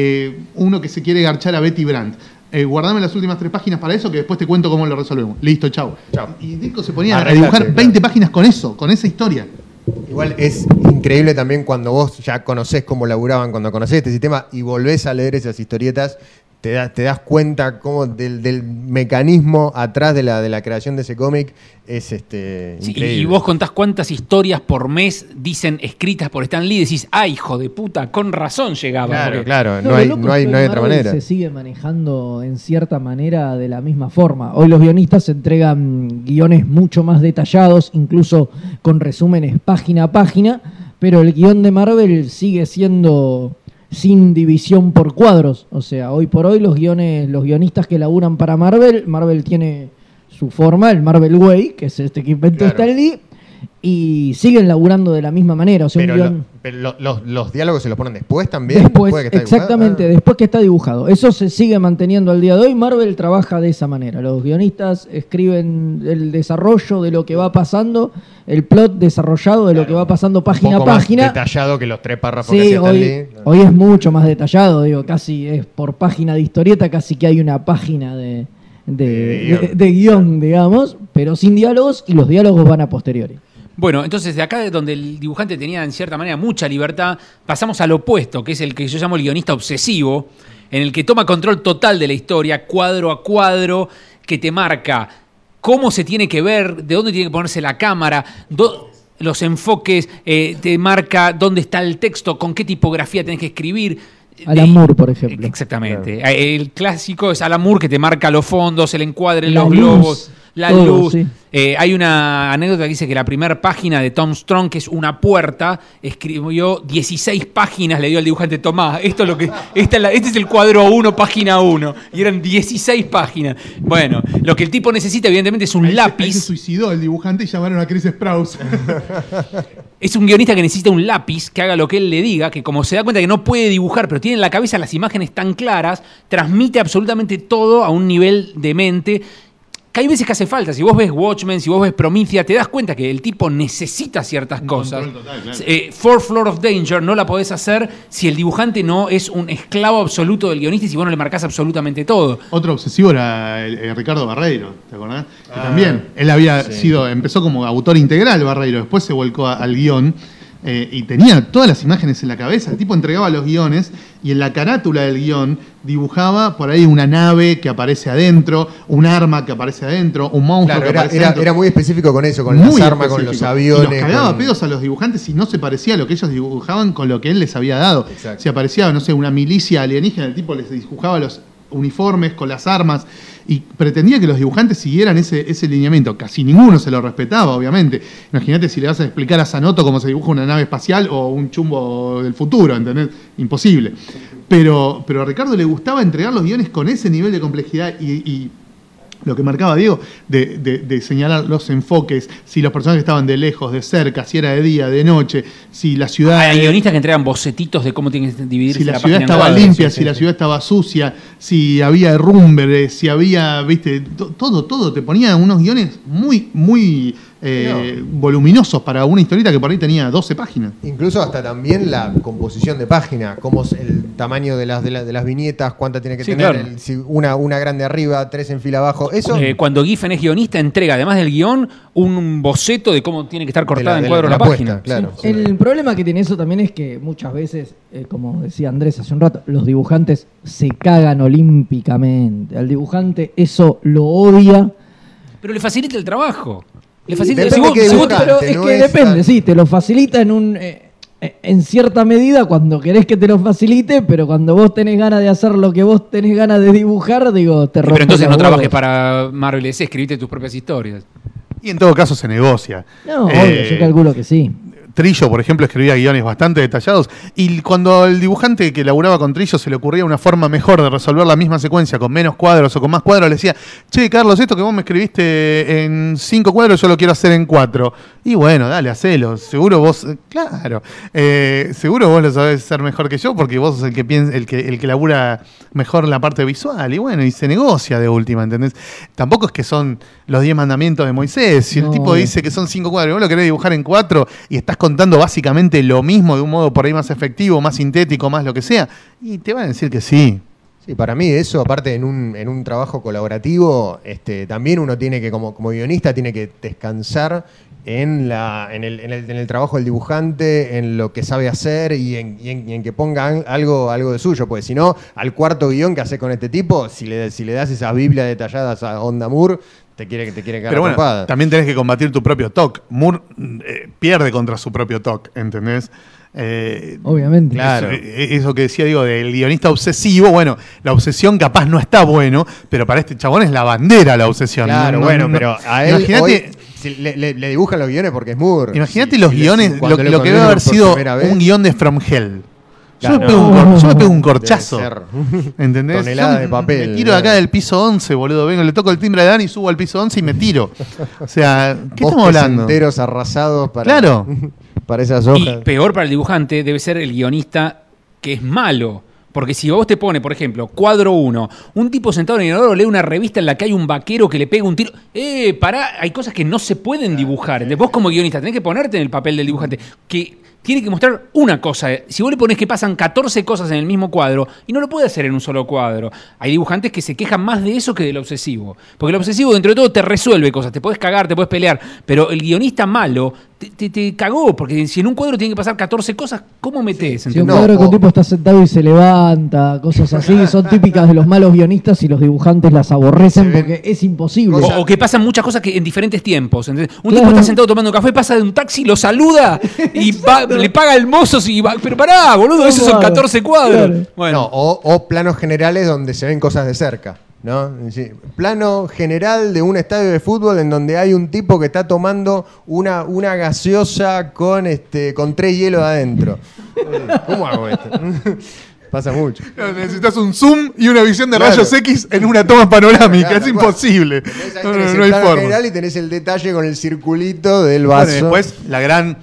uno que se quiere garchar a Betty Brandt. Guardame las últimas 3 páginas para eso que después te cuento cómo lo resolvemos. Listo, chau. Chau. Y Ditko se ponía a Arreglate, dibujar claro. 20 páginas con eso, con esa historia. Igual es increíble también cuando vos ya conocés cómo laburaban, cuando conocés este sistema y volvés a leer esas historietas, te das cuenta cómo del mecanismo atrás de la creación de ese cómic es Sí, increíble. y vos contás cuántas historias por mes dicen escritas por Stan Lee, decís, ¡ay, hijo de puta! Con razón llegaba. Claro, porque- claro, No, no lo hay, loco no hay, es que no hay otra Marvel manera. se sigue manejando en cierta manera de la misma forma. Hoy los guionistas entregan guiones mucho más detallados, incluso con resúmenes página a página, pero el guión de Marvel sigue siendo sin división por cuadros. O sea, hoy por hoy los guionistas que laburan para Marvel tiene su forma, el Marvel Way, que es este que inventó Claro. Stan Lee, y siguen laburando de la misma manera. O sea, un Pero, guión... los diálogos se los ponen después también. Después, que está exactamente, dibujado. después que está dibujado. Eso se sigue manteniendo al día de hoy. Marvel trabaja de esa manera. Los guionistas escriben el desarrollo de lo que va pasando, el plot desarrollado de lo que va pasando página Un a poco más página. detallado que los 3 párrafos que Sí, hacía Stan Lee. hoy es mucho más detallado, digo, casi es por página de historieta, casi que hay una página de guión, digamos, pero sin diálogos, y los diálogos van a posteriori. Bueno, entonces de acá donde el dibujante tenía en cierta manera mucha libertad, pasamos al opuesto, que es el que yo llamo el guionista obsesivo, en el que toma control total de la historia, cuadro a cuadro, que te marca cómo se tiene que ver, de dónde tiene que ponerse la cámara, los enfoques, te marca dónde está el texto, con qué tipografía tenés que escribir. Alan Moore, por ejemplo. Exactamente. El clásico es Alan Moore, que te marca los fondos, el encuadre, La los luz, globos, la todo, luz. sí. Hay una anécdota que dice que la primera página de Tom Strong, que es una puerta, escribió 16 páginas, le dio al dibujante Tomás. Esto es lo que, este es el cuadro 1, página 1. Y eran 16 páginas. Bueno, lo que el tipo necesita, evidentemente, es un Ahí lápiz. se suicidó el dibujante y llamaron a Chris Sprouse. Es un guionista que necesita un lápiz que haga lo que él le diga, que como se da cuenta que no puede dibujar, pero tiene en la cabeza las imágenes tan claras, transmite absolutamente todo a un nivel de mente que hay veces que hace falta. Si vos ves Watchmen, si vos ves Promethea, te das cuenta que el tipo necesita ciertas cosas. Total, claro. Fourth Floor of Danger no la podés hacer si el dibujante no es un esclavo absoluto del guionista y si vos no le marcás absolutamente todo. Otro obsesivo era Ricardo Barreiro, ¿te acordás? Que también, él había empezó como autor integral Barreiro, después se volcó al guión y tenía todas las imágenes en la cabeza. El tipo entregaba los guiones y en la carátula del guión dibujaba por ahí una nave que aparece adentro, un arma que aparece adentro, un monstruo Claro, que aparece adentro. era muy específico con eso, con Muy las armas, con específico. los aviones. Y los cagaba con- pedos a los dibujantes y no se parecía a lo que ellos dibujaban con lo que él les había dado. Exacto. Si aparecía, no sé, una milicia alienígena, el tipo les dibujaba los uniformes con las armas y pretendía que los dibujantes siguieran ese lineamiento. Casi ninguno se lo respetaba, obviamente. Imagínate si le vas a explicar a Sanoto cómo se dibuja una nave espacial o un chumbo del futuro, ¿entendés? Imposible. Pero a Ricardo le gustaba entregar los guiones con ese nivel de complejidad y lo que marcaba Diego, de señalar los enfoques, si los personajes estaban de lejos, de cerca, si era de día, de noche, si la ciudad... Hay guionistas que entregan bocetitos de cómo tienen que dividirse Si la la ciudad página en estaba cuadros. limpia, Sí, si sí, la sí. ciudad estaba sucia, si había derrumbes, si había, viste, todo. Te ponía unos guiones muy voluminosos para una historieta que por ahí tenía 12 páginas. Incluso hasta también la composición de página, cómo es el tamaño de las viñetas, cuánta tiene que Sí, tener, claro. si una grande arriba, 3 en fila abajo. Eso Cuando Giffen es guionista, entrega, además del guión, un boceto de cómo tiene que estar cortada en cuadro la puesta, página. claro. Sí. El problema que tiene eso también es que muchas veces, como decía Andrés hace un rato, los dibujantes se cagan olímpicamente. Al dibujante eso lo odia. Pero le facilita el trabajo. Le facilita. Depende Si vos- qué si vos- dibujante, Pero es no que es depende, tan- sí, te lo facilita en cierta medida cuando querés que te lo facilite, pero cuando vos tenés ganas de hacer lo que vos tenés ganas de dibujar, digo, te rompe pero entonces los no trabajes huevos. para Marvel DC, escribiste tus propias historias. Y en todo caso se negocia. No, obvio, yo calculo que sí. Trillo, por ejemplo, escribía guiones bastante detallados y cuando el dibujante que laburaba con Trillo se le ocurría una forma mejor de resolver la misma secuencia con menos cuadros o con más cuadros, le decía, che, Carlos, esto que vos me escribiste en 5 cuadros yo lo quiero hacer en 4. Y bueno, dale, hacelo. Seguro vos, claro, seguro vos lo sabés hacer mejor que yo porque vos sos el que piensa, el que labura mejor la parte visual. Y bueno, y se negocia de última, ¿entendés? Tampoco es que son los 10 mandamientos de Moisés. Si el No. tipo dice que son 5 cuadros y vos lo querés dibujar en 4 y estás contando básicamente lo mismo de un modo por ahí más efectivo, más sintético, más lo que sea, y te van a decir que sí. Sí, para mí eso, aparte en un trabajo colaborativo, también uno tiene que, como guionista, tiene que descansar en el trabajo del dibujante, en lo que sabe hacer y en que ponga algo de suyo. Pues si no, al cuarto guión que hace con este tipo, si le das esas Biblias detalladas a Onda Moore, te quiere cagar Pero bueno, trompada. también tenés que combatir tu propio toque. Moore pierde contra su propio toque, ¿entendés? Obviamente. Claro. Eso que decía, digo, del guionista obsesivo, bueno, la obsesión capaz no está bueno, pero para este chabón es la bandera la obsesión. Claro, No, bueno, no, pero a él imagínate, hoy, si le dibujan los guiones porque es Moore. imagínate Si- los si guiones, cuando lo que debe lees haber por sido primera vez. un guión de From Hell. Yo me pego un Debe corchazo. ser. ¿Entendés? Tonelada Yo de papel. Me tiro acá del piso 11, boludo. Vengo, le toco el timbre a Dani, subo al piso 11 y me tiro. O sea, ¿qué estamos Bosques hablando? enteros arrasados para, Claro. para esas Y hojas. peor para el dibujante debe ser el guionista que es malo. Porque si vos te pones, por ejemplo, cuadro 1, un tipo sentado en el inodoro lee una revista en la que hay un vaquero que le pega un tiro. Pará, hay cosas que no se pueden dibujar. Entonces, vos como guionista tenés que ponerte en el papel del dibujante, que tiene que mostrar una cosa. Si vos le pones que pasan 14 cosas en el mismo cuadro, y no lo puede hacer en un solo cuadro. Hay dibujantes que se quejan más de eso que del obsesivo. Porque el obsesivo, dentro de todo, te resuelve cosas. Te podés cagar, te podés pelear. Pero el guionista malo te cagó. Porque si en un cuadro tiene que pasar 14 cosas, ¿cómo metés? Si un No, cuadro que o- un tipo está sentado y se levanta, cosas así, son típicas de los malos guionistas y los dibujantes las aborrecen porque es imposible. O que pasan muchas cosas que en diferentes tiempos. ¿Entendés? Un Claro. tipo está sentado tomando café, pasa de un taxi, lo saluda y le paga el mozo. Pero pará, boludo, esos son 14 cuadros. Claro. Bueno, No, o planos generales donde se ven cosas de cerca. ¿No? Sí. Plano general de un estadio de fútbol en donde hay un tipo que está tomando una gaseosa con 3 hielos adentro. ¿Cómo hago esto? Pasa mucho. No, necesitas un zoom y una visión de Claro. rayos X en una toma panorámica. Claro, es imposible. Entonces ahí No, tenés no, el no hay plano forma. general y tenés el detalle con el circulito del Bueno, vaso. después la gran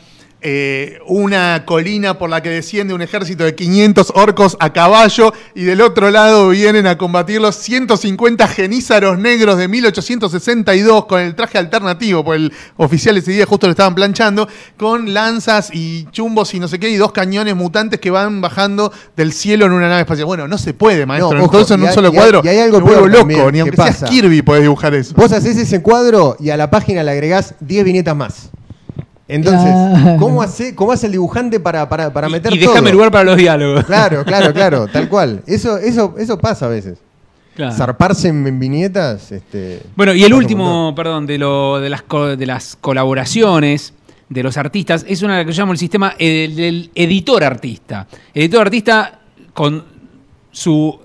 una colina por la que desciende un ejército de 500 orcos a caballo y del otro lado vienen a combatirlos 150 genízaros negros de 1862 con el traje alternativo, porque el oficial ese día justo lo estaban planchando, con lanzas y chumbos y no sé qué, y 2 cañones mutantes que van bajando del cielo en una nave espacial. Bueno, no se puede, maestro. No, ojo, Entonces en y un hay- solo y hay- cuadro y hay algo me vuelvo peor loco. también, Ni ¿qué aunque pasa? seas Kirby podés dibujar eso. Vos haces ese cuadro y a la página le agregás 10 viñetas más. Entonces, Claro. ¿cómo hace el dibujante para meter y déjame todo? lugar para los diálogos. Claro, tal cual. Eso pasa a veces. Claro. Zarparse en viñetas. Bueno, y el pasa un último, perdón, de las colaboraciones de los artistas, es una que yo llamo el sistema del editor artista. Editor artista con su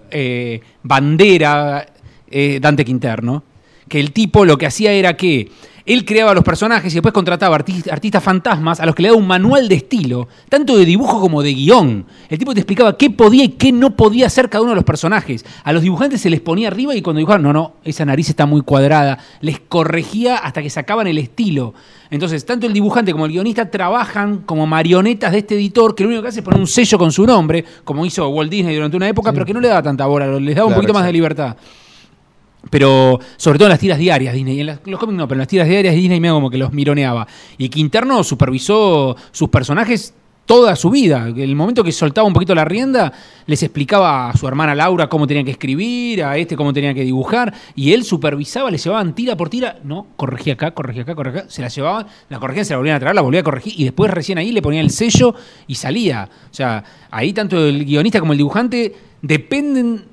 bandera, Dante Quinterno, que el tipo lo que hacía era que él creaba los personajes y después contrataba artistas fantasmas a los que le daba un manual de estilo, tanto de dibujo como de guión. El tipo te explicaba qué podía y qué no podía hacer cada uno de los personajes. A los dibujantes se les ponía arriba y cuando dibujaban, no, esa nariz está muy cuadrada, les corregía hasta que sacaban el estilo. Entonces, tanto el dibujante como el guionista trabajan como marionetas de este editor que lo único que hace es poner un sello con su nombre, como hizo Walt Disney durante una época, pero que no le daba tanta bola, les daba un Claro, poquito más de exacto. libertad. Pero sobre todo en las tiras diarias Disney, los cómics no, pero en las tiras diarias Disney medio como que los mironeaba. Y Quinterno supervisó sus personajes toda su vida. El momento que soltaba un poquito la rienda, les explicaba a su hermana Laura cómo tenían que escribir, a cómo tenían que dibujar, y él supervisaba, les llevaban tira por tira, no, corregía acá, se la llevaban, la corregían, se la volvían a traer, la volvía a corregir, y después recién ahí le ponían el sello y salía. O sea, ahí tanto el guionista como el dibujante dependen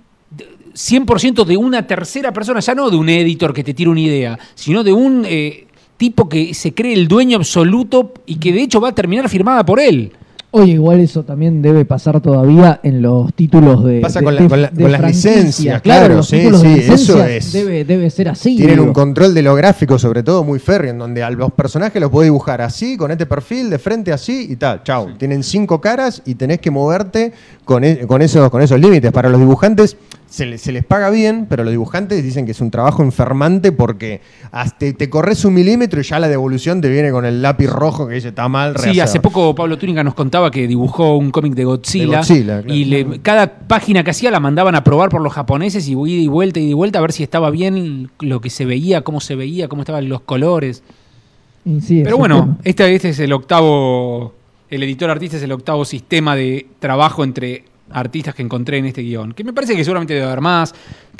100% de una tercera persona, ya no de un editor que te tira una idea, sino de un tipo que se cree el dueño absoluto y que de hecho va a terminar firmada por él. Oye, igual eso también debe pasar todavía en los títulos de. Pasa de- con de- con las de franquicia. licencias, Claro, claro, los sí, títulos de sí, licencias eso es. debe ser así. Tienen digo. un control de lo gráfico, sobre todo muy férreo, en donde a los personajes los podés dibujar así, con este perfil, de frente así y tal. Chau. Tienen 5 caras y tenés que moverte con esos límites. Para los dibujantes se les paga bien, pero los dibujantes dicen que es un trabajo enfermante porque hasta te corres 1 milímetro y ya la devolución te viene con el lápiz rojo que dice está mal. Sí, rehacer". hace poco Pablo Túnica nos contaba que dibujó un cómic de Godzilla, De Godzilla, claro. y cada página que hacía la mandaban a probar por los japoneses y ida y vuelta a ver si estaba bien lo que se veía, cómo estaban los colores. Y sí, Pero es un bueno, tema. este es el octavo, el editor artista es el octavo sistema de trabajo entre artistas que encontré en este guión, que me parece que seguramente debe haber más.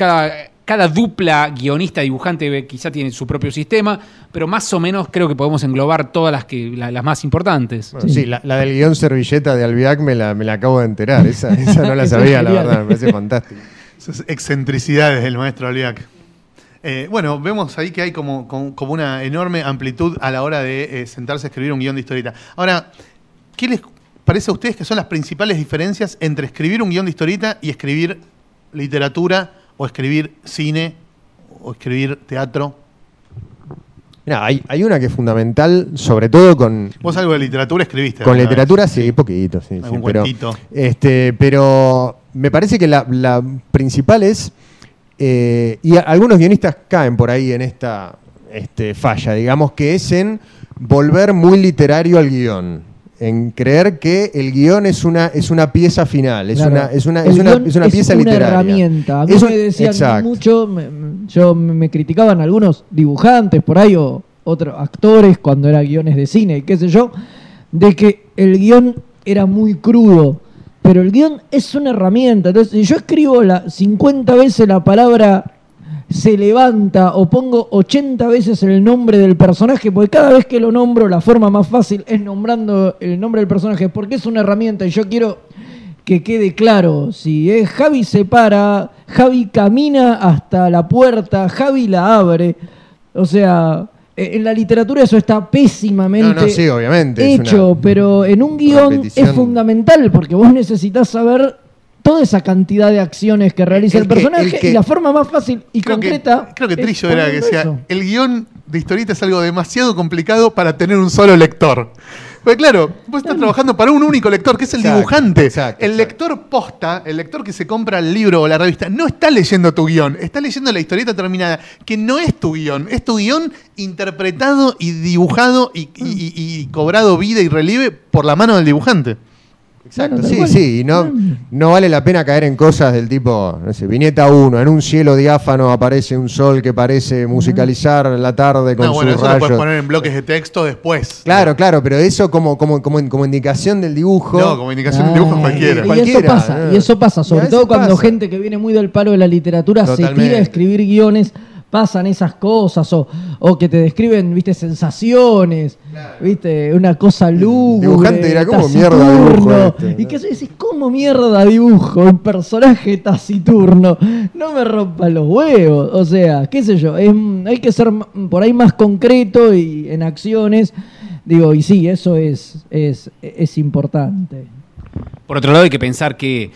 Cada dupla guionista-dibujante quizá tiene su propio sistema, pero más o menos creo que podemos englobar todas las más importantes. Bueno, sí, la del guión servilleta de Albiac me la acabo de enterar. Esa no la sabía, la verdad. Me parece fantástico. Esas excentricidades del maestro Aliac. Bueno, vemos ahí que hay como una enorme amplitud a la hora de sentarse a escribir un guión de historieta. Ahora, ¿qué les parece a ustedes que son las principales diferencias entre escribir un guión de historieta y escribir literatura o escribir cine o escribir teatro? Mirá, hay una que es fundamental, sobre todo con Vos algo de literatura escribiste. con alguna literatura, vez. sí, poquito, sí. Algún pero, cuentito. pero me parece que la principal es, y algunos guionistas caen por ahí en esta falla, digamos, que es en volver muy literario al guión. En creer que el guión es una pieza final, es Claro. una El guión pieza es literaria. una herramienta. A mí Es me decían exacto. mucho, me criticaban algunos dibujantes por ahí o otros actores cuando era guiones de cine y qué sé yo, de que el guión era muy crudo. Pero el guión es una herramienta. Entonces, si yo escribo 50 veces la palabra se levanta o pongo 80 veces el nombre del personaje, porque cada vez que lo nombro, la forma más fácil es nombrando el nombre del personaje, porque es una herramienta y yo quiero que quede claro. Si es Javi se para, Javi camina hasta la puerta, Javi la abre. O sea, en la literatura eso está pésimamente No, sí, obviamente. es hecho, una pero en un guión repetición. es fundamental porque vos necesitas saber toda esa cantidad de acciones que realiza el personaje y la forma más fácil y concreta. Creo que es Trillo era que poniendo decía, eso. el guión de historieta es algo demasiado complicado para tener un solo lector. Porque claro, vos estás trabajando para un único lector, que es el Exacto, dibujante. exacto, El exacto. lector posta, el lector que se compra el libro o la revista, no está leyendo tu guión, está leyendo la historieta terminada, que no es tu guión, es tu guión interpretado y dibujado y cobrado vida y relieve por la mano del dibujante. Exacto, Bueno, sí, tal cual. sí, y no vale la pena caer en cosas del tipo, no sé, viñeta 1, en un cielo diáfano aparece un sol que parece musicalizar la tarde con No, bueno, sus eso lo puedes rayos. poner en bloques de texto después. Claro, pero eso como indicación del dibujo. No, como indicación de dibujo Ay, cualquiera. Y Cualquiera, eso pasa, ¿no? y eso pasa, Y a sobre veces todo cuando pasa. gente que viene muy del palo de la literatura se Totalmente. tira a escribir guiones, pasan esas cosas, o que te describen, viste, sensaciones, viste, una cosa lúgubre, dibujante dirá, ¿cómo mierda taciturno, dibujo este? y que decís, ¿cómo mierda dibujo un personaje taciturno? No me rompa los huevos, o sea, qué sé yo, hay que ser por ahí más concreto y en acciones, digo, y sí, eso es importante. Por otro lado, hay que pensar que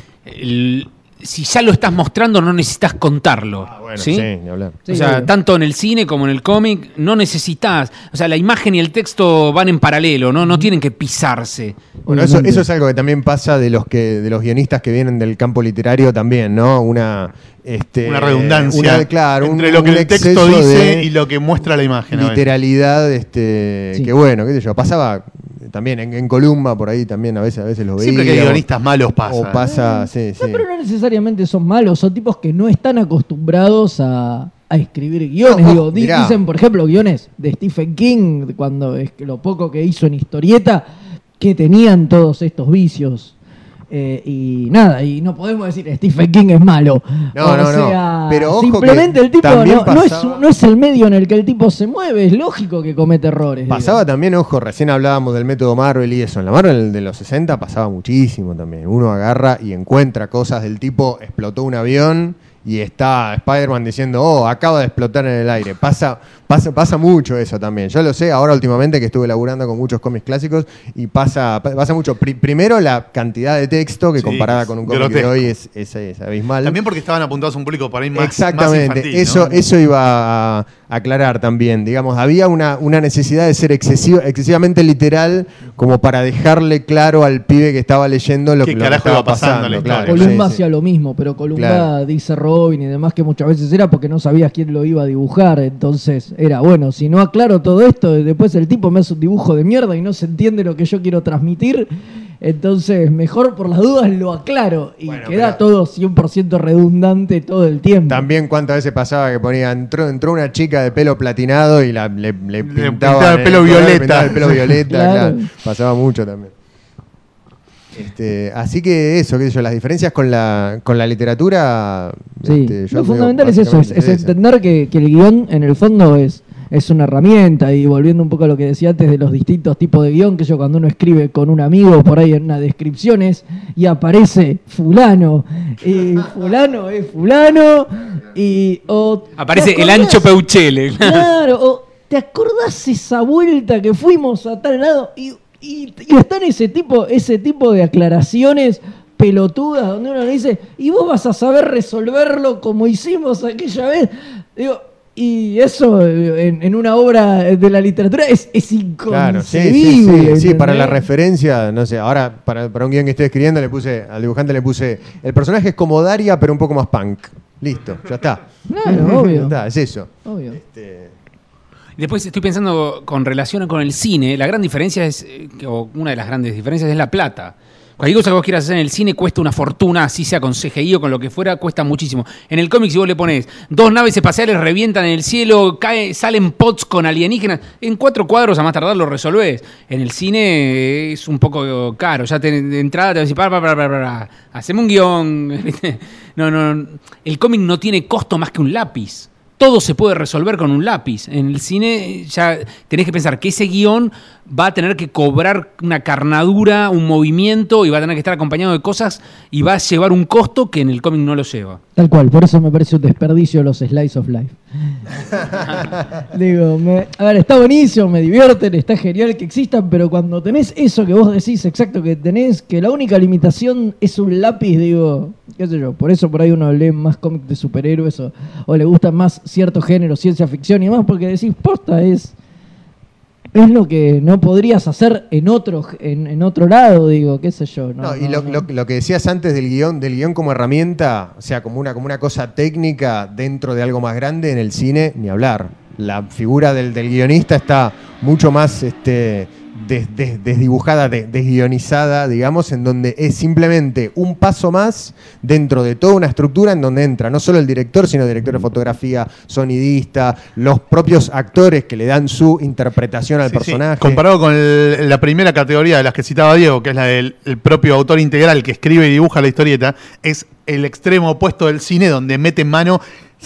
si ya lo estás mostrando, no necesitas contarlo. Bueno, ¿sí? ni hablar. Sí, o sea, obvio. tanto en el cine como en el cómic, no necesitas. O sea, la imagen y el texto van en paralelo, no tienen que pisarse. Bueno, eso es algo que también pasa de los guionistas que vienen del campo literario también, ¿no? Una redundancia claro, entre lo que un el texto exceso dice de y lo que muestra la imagen. a veces. literalidad, Sí. que bueno, qué sé yo, pasaba también en Columba, por ahí también a veces lo veía. Siempre que hay guionistas malos pasa. O pasa, sí, sí. No, pero no necesariamente son malos, son tipos que no están acostumbrados a escribir guiones. No, Digo, mirá. dicen, por ejemplo, guiones de Stephen King, cuando es que lo poco que hizo en historieta, que tenían todos estos vicios. Y nada, y no podemos decir Stephen King es malo. No, no, no. sea, Pero ojo simplemente que el tipo también no es, pasaba- no es el medio en el que el tipo se mueve, es lógico que comete errores. Pasaba también, ojo, recién hablábamos del método Marvel y eso. En la Marvel de los 60 pasaba muchísimo también. Uno agarra y encuentra cosas del tipo, explotó un avión y está Spider-Man diciendo, oh, acaba de explotar en el aire. Pasa mucho eso también. Yo lo sé ahora últimamente que estuve laburando con muchos cómics clásicos y pasa mucho. Primero la cantidad de texto que Sí, comparada es con un cómic de grotesco. hoy es abismal. También porque estaban apuntados a un público por ahí más, Exactamente, más infantil, eso, ¿no? eso iba a aclarar también. Digamos, había una necesidad de ser excesivamente literal como para dejarle claro al pibe que estaba leyendo lo ¿Qué que lo que carajo estaba iba pasando en la pasando. Claro, historia? Columba sí, sí. hacía lo mismo, pero Columba Claro. dice Robin y demás que muchas veces era porque no sabías quién lo iba a dibujar. Entonces era, bueno, si no aclaro todo esto, después el tipo me hace un dibujo de mierda y no se entiende lo que yo quiero transmitir. Entonces, mejor por las dudas lo aclaro y Bueno, queda pero- todo 100% redundante todo el tiempo. También cuántas veces pasaba que ponía, entró una chica de pelo platinado y le pintaba pintaba el pelo color, violeta. pintaba el pelo violeta, Claro. claro. Pasaba mucho también. Así que eso, qué sé yo, las diferencias con la literatura. Sí, yo lo veo fundamental es eso, es básicamente esa. entender que el guión en el fondo es una herramienta y volviendo un poco a lo que decía antes de los distintos tipos de guión, que yo cuando uno escribe con un amigo por ahí en una descripción y aparece fulano, y fulano es fulano, y... Aparece ¿te el acordás? ancho Peuchele. Claro, o ¿te acordás esa vuelta que fuimos a tal lado? Y están ese tipo de aclaraciones pelotudas donde uno le dice, y vos vas a saber resolverlo como hicimos aquella vez. Digo, Y eso en una obra de la literatura es Claro, inconcebible. sí, para ¿entendés? la referencia, no sé, ahora para un guión que estoy escribiendo al dibujante le puse, el personaje es como Daria, pero un poco más punk. Listo, ya está. Claro, Ya obvio. está, es eso. Obvio. Después estoy pensando con relación con el cine, la gran diferencia es, o una de las grandes diferencias es la plata. Cualquier cosa que vos quieras hacer en el cine cuesta una fortuna, así sea con CGI o con lo que fuera, cuesta muchísimo. En el cómic, si vos le pones 2 naves espaciales revientan en el cielo, salen pods con alienígenas, en 4 cuadros a más tardar lo resolvés. En el cine es un poco caro, ya de entrada te vas a decir, haceme un guión. No, el cómic no tiene costo más que un lápiz. Todo se puede resolver con un lápiz. En el cine ya tenés que pensar que ese guión va a tener que cobrar una carnadura, un movimiento, y va a tener que estar acompañado de cosas y va a llevar un costo que en el cómic no lo lleva. Tal cual, por eso me parece un desperdicio los Slice of Life. Digo, a ver, está buenísimo, me divierten, está genial que existan, pero cuando tenés eso que vos decís exacto que tenés, que la única limitación es un lápiz, digo, qué sé yo, por eso por ahí uno lee más cómics de superhéroes o le gusta más cierto género, ciencia ficción y demás, porque decís, posta, es lo que no podrías hacer en otro lado, digo, qué sé yo. No, y lo que decías antes del guión como herramienta, o sea, como una cosa técnica dentro de algo más grande, en el cine, ni hablar. La figura del guionista está mucho más desdibujada, desguionizada, digamos, en donde es simplemente un paso más dentro de toda una estructura en donde entra no solo el director, sino director de fotografía, sonidista, los propios actores que le dan su interpretación al Sí, personaje. sí. Comparado con la primera categoría de las que citaba Diego, que es la del el propio autor integral que escribe y dibuja la historieta, es el extremo opuesto del cine, donde mete en mano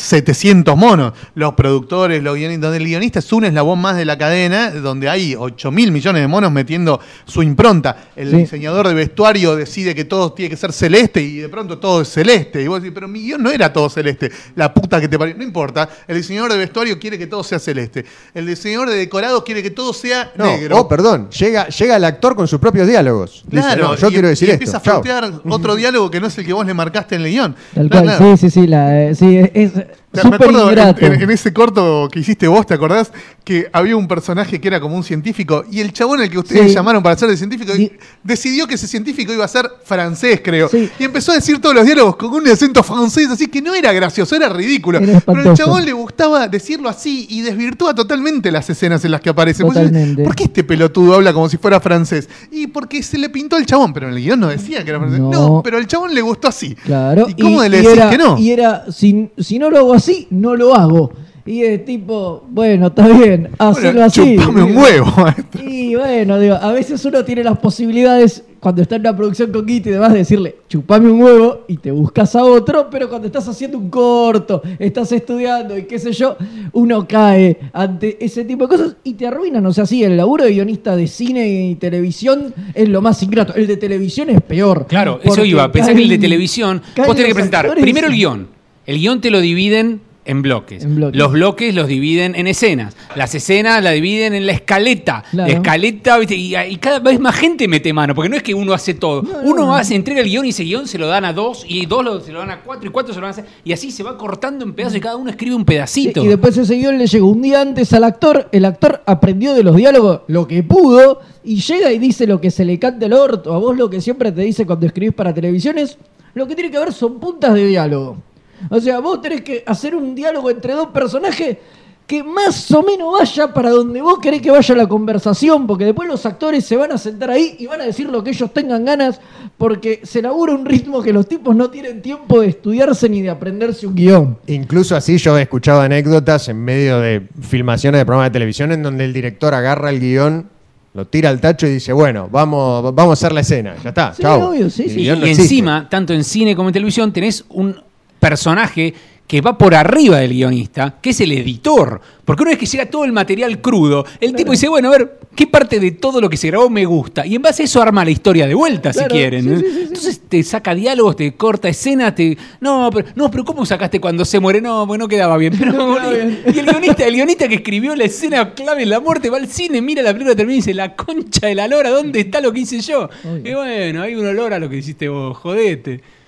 700 monos, los productores, los guionistas, donde el guionista es un eslabón más de la cadena, donde hay 8.000 millones de monos metiendo su impronta. El diseñador de vestuario decide que todo tiene que ser celeste y de pronto todo es celeste. Y vos decís, pero mi guión no era todo celeste, la puta que te parió. No importa, el diseñador de vestuario quiere que todo sea celeste. El diseñador de decorados quiere que todo sea negro. Perdón, llega el actor con sus propios diálogos. Dice, Claro, no, yo quiero decir y esto. empieza a Chau. flotear otro diálogo que no es el que vos le marcaste en el guión. Tal Claro, cual, claro. sí, es Me súper acuerdo ingrato. en ese corto que hiciste vos, ¿te acordás? Que había un personaje que era como un científico y el chabón al que ustedes Sí. llamaron para ser de científico Di- decidió que ese científico iba a ser francés, creo. Sí. Y empezó a decir todos los diálogos con un acento francés, así que no era gracioso, era ridículo. Era Pero espantoso. al chabón le gustaba decirlo así y desvirtúa totalmente las escenas en las que aparece. Vos decís, Totalmente. ¿por qué este pelotudo habla como si fuera francés? Y porque se le pintó al chabón, pero en el guión no decía que era francés. No. No, pero al chabón le gustó así. Claro. ¿Y cómo le decís era, que no? Y era, si no lo hago así, no lo hago. Y es tipo, bueno, está bien, hacelo Bueno, así. chupame un Digo, huevo, maestro. Y bueno, digo, a veces uno tiene las posibilidades, cuando está en una producción con Guita y demás, de decirle, chupame un huevo y te buscas a otro, pero cuando estás haciendo un corto, estás estudiando y qué sé yo, uno cae ante ese tipo de cosas y te arruinan. O sea, sí, el laburo de guionista de cine y televisión es lo más ingrato. El de televisión es peor. Claro, porque eso iba. Pensá que el de caen- televisión, caen vos tenés que los presentar actores primero el y- guión. El guión te lo dividen en bloques. En bloques. Los bloques los dividen en escenas. Las escenas la dividen en la escaleta. Claro. La escaleta, ¿viste? Y cada vez más gente mete mano, porque no es que uno hace todo. Uno hace, entrega el guión y ese guión se lo dan a 2, y 2 se lo dan a 4, y 4 se lo dan a 6. Y así se va cortando en pedazos y cada uno escribe un pedacito. Y después ese guión le llegó un día antes al actor, el actor aprendió de los diálogos lo que pudo y llega y dice lo que se le canta el orto. A vos lo que siempre te dice cuando escribís para televisión es lo que tiene que ver son puntas de diálogo. O sea, vos tenés que hacer un diálogo entre dos personajes que más o menos vaya para donde vos querés que vaya la conversación, porque después los actores se van a sentar ahí y van a decir lo que ellos tengan ganas, porque se labura un ritmo que los tipos no tienen tiempo de estudiarse ni de aprenderse un guión. Incluso así yo he escuchado anécdotas en medio de filmaciones de programas de televisión en donde el director agarra el guión, lo tira al tacho y dice, bueno, vamos a hacer la escena, ya está, Sí, chao. obvio, sí, El sí. Y, guión no y existe. encima, tanto en cine como en televisión, tenés un personaje que va por arriba del guionista, que es el editor. Porque una vez que llega todo el material crudo, el tipo dice, bueno, a ver, ¿qué parte de todo lo que se grabó me gusta? Y en base a eso arma la historia de vuelta, Claro, si quieren. sí, sí, sí, sí. Entonces te saca diálogos, te corta escenas, No, pero ¿cómo sacaste cuando se muere? No, porque no quedaba bien. Pero, No quedaba bien. Y el guionista que escribió la escena clave en la muerte va al cine, mira la película, termina y dice, la concha de la lora, ¿dónde está lo que hice yo? Obvio. Y bueno, hay un olor a lo que hiciste vos, jodete.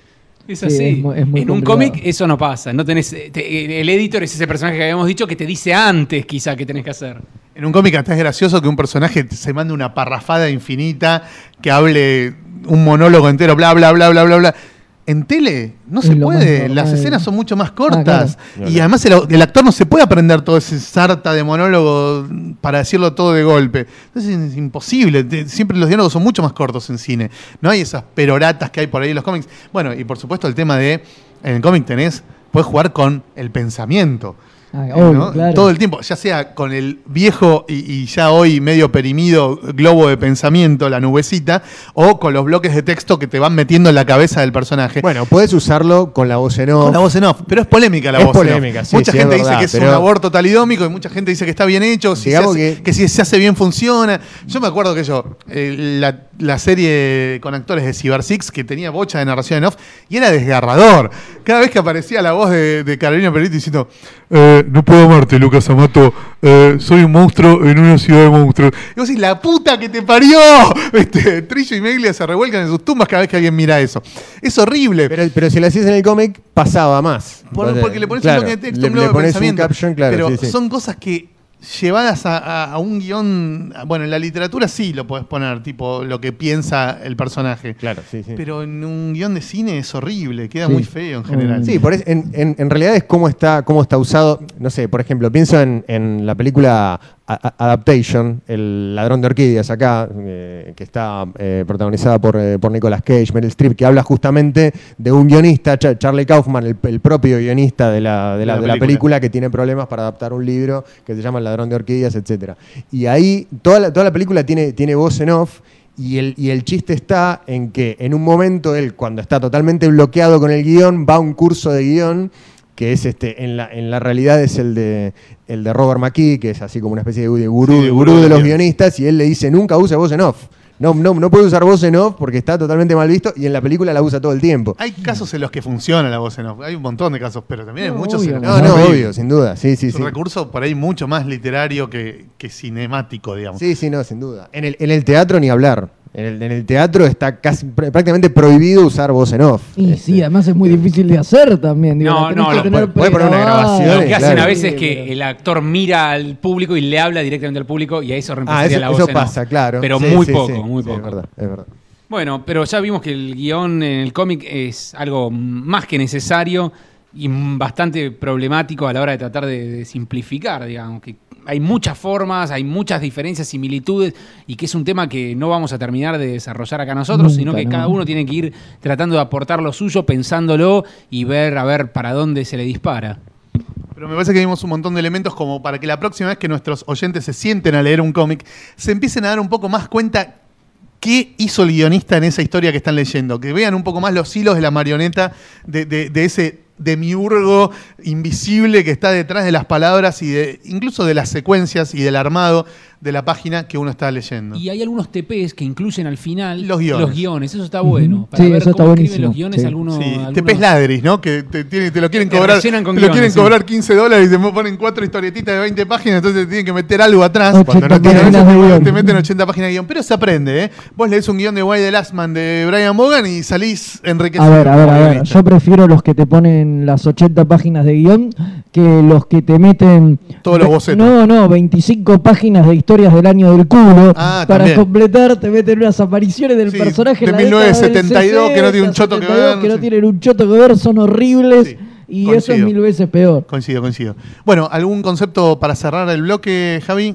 Es Sí, así. es muy en un complicado. cómic eso no pasa. No tenés, el editor es ese personaje que habíamos dicho que te dice antes quizá qué tenés que hacer. En un cómic hasta es gracioso que un personaje se mande una parrafada infinita, que hable un monólogo entero, bla, bla, bla, bla, bla, bla. En tele no Es se lo más puede, normal. las escenas son mucho más cortas. claro. Y además el actor no se puede aprender todo ese sarta de monólogo para decirlo todo de golpe. Entonces es imposible. Siempre los diálogos son mucho más cortos en cine. No hay esas peroratas que hay por ahí en los cómics. Bueno, y por supuesto el tema de, en el cómic puedes jugar con el pensamiento. Obvio, ¿no? claro. Todo el tiempo, ya sea con el viejo y ya hoy medio perimido globo de pensamiento, la nubecita, o con los bloques de texto que te van metiendo en la cabeza del personaje. Bueno, puedes usarlo con la voz en off. Con la voz en off, pero es polémica la Es voz en off. polémica, sí, Mucha sí, gente es dice verdad, que es un pero- aborto talidómico y mucha gente dice que está bien hecho, Digamos que si se hace bien funciona. Yo me acuerdo que la serie con actores de Cyber Six que tenía bocha de narración en off y era desgarrador. Cada vez que aparecía la voz de Carolina Perito diciendo no puedo amarte, Lucas Amato, soy un monstruo en una ciudad de monstruos. Y vos decís, la puta que te parió. Trillo y Meglia se revuelcan en sus tumbas cada vez que alguien mira eso. Es horrible. Pero si lo hacías en el cómic, pasaba más. Porque le pones Claro, un bloque de texto, le un bloque de pones pensamiento. un caption, claro. pero sí, sí. son cosas que llevadas a un guión. Bueno, en la literatura sí lo podés poner, tipo lo que piensa el personaje. Claro, sí, sí. Pero en un guión de cine es horrible, queda Sí. muy feo en general. Sí, en realidad es cómo está usado. No sé, por ejemplo, pienso en la película Adaptation, El ladrón de orquídeas, acá, que está protagonizada por Nicolas Cage, Meryl Streep, que habla justamente de un guionista, Charlie Kaufman, el propio guionista de la película, que tiene problemas para adaptar un libro que se llama El ladrón de orquídeas, etcétera. Y ahí toda la película tiene voz en off. Y el chiste está en que en un momento él, cuando está totalmente bloqueado con el guión, va a un curso de guión que es en la realidad es el de Robert McKee, que es así como una especie de gurú, Sí, de gurú gurú de de los guión. guionistas, y él le dice, nunca use voz en off. No puede usar voz en off porque está totalmente mal visto, y en la película la usa todo el tiempo. Hay casos en los que funciona la voz en off. Hay un montón de casos, pero también hay No, muchos obvio, en los No, que es horrible. obvio, sin duda. Sí, sí, Es un sí. recurso por ahí mucho más literario que cinemático, digamos. Sí, sí, no, sin duda. En el teatro ni hablar. En el teatro está prácticamente prohibido usar voz en off. Y sí, además es muy difícil de hacer también. Digo, No, la tenés no, que lo tener puede poner una pregrabada. grabación, Lo que hacen claro. a veces es Sí, que pero- el actor mira al público y le habla directamente al público y a eso reemplazaría la voz Eso en off. pasa, claro. Pero Sí, muy sí, poco, sí. muy Sí, poco. es verdad. Bueno, pero ya vimos que el guión en el cómic es algo más que necesario y bastante problemático a la hora de tratar de simplificar, digamos, que hay muchas formas, hay muchas diferencias, similitudes, y que es un tema que no vamos a terminar de desarrollar acá nosotros, Nunca, sino que no. cada uno tiene que ir tratando de aportar lo suyo, pensándolo y ver a ver para dónde se le dispara. Pero me parece que vimos un montón de elementos como para que la próxima vez que nuestros oyentes se sienten a leer un cómic, se empiecen a dar un poco más cuenta qué hizo el guionista en esa historia que están leyendo. Que vean un poco más los hilos de la marioneta, de ese demiurgo invisible que está detrás de las palabras y incluso de las secuencias y del armado de la página que uno está leyendo. Y hay algunos TPs que incluyen al final Los guiones. Eso está bueno. Ujú. Para Sí, ver eso está cómo escriben buenísimo. los guiones Sí. algunos. Sí, algunos- TPs ladris, ¿no? Que te lo quieren Te cobrar, rellenan con te lo quieren guiones, sí. cobrar $15 y te ponen 4 historietitas de 20 páginas, entonces te tienen que meter algo atrás. 80 Cuando no tienen páginas de guión. te meten 80 páginas de guión. Pero se aprende, ¿eh? Vos lees un guión de Why the Last Man de Brian Vaughan y salís enriquecido. A ver, como a ver. guionista. Yo prefiero los que te ponen las 80 páginas de guión que los que te meten... Todos los bocetos. No, 25 páginas de historias del año del culo. Ah, para también. completar, te meten unas apariciones del Sí, personaje de en la década del 1972 que no tiene un 60, choto que 72, ver, que no sí. tienen un choto que ver, son horribles. Sí, y coincido. eso es 1000 veces peor. Coincido. Bueno, ¿algún concepto para cerrar el bloque, Javi?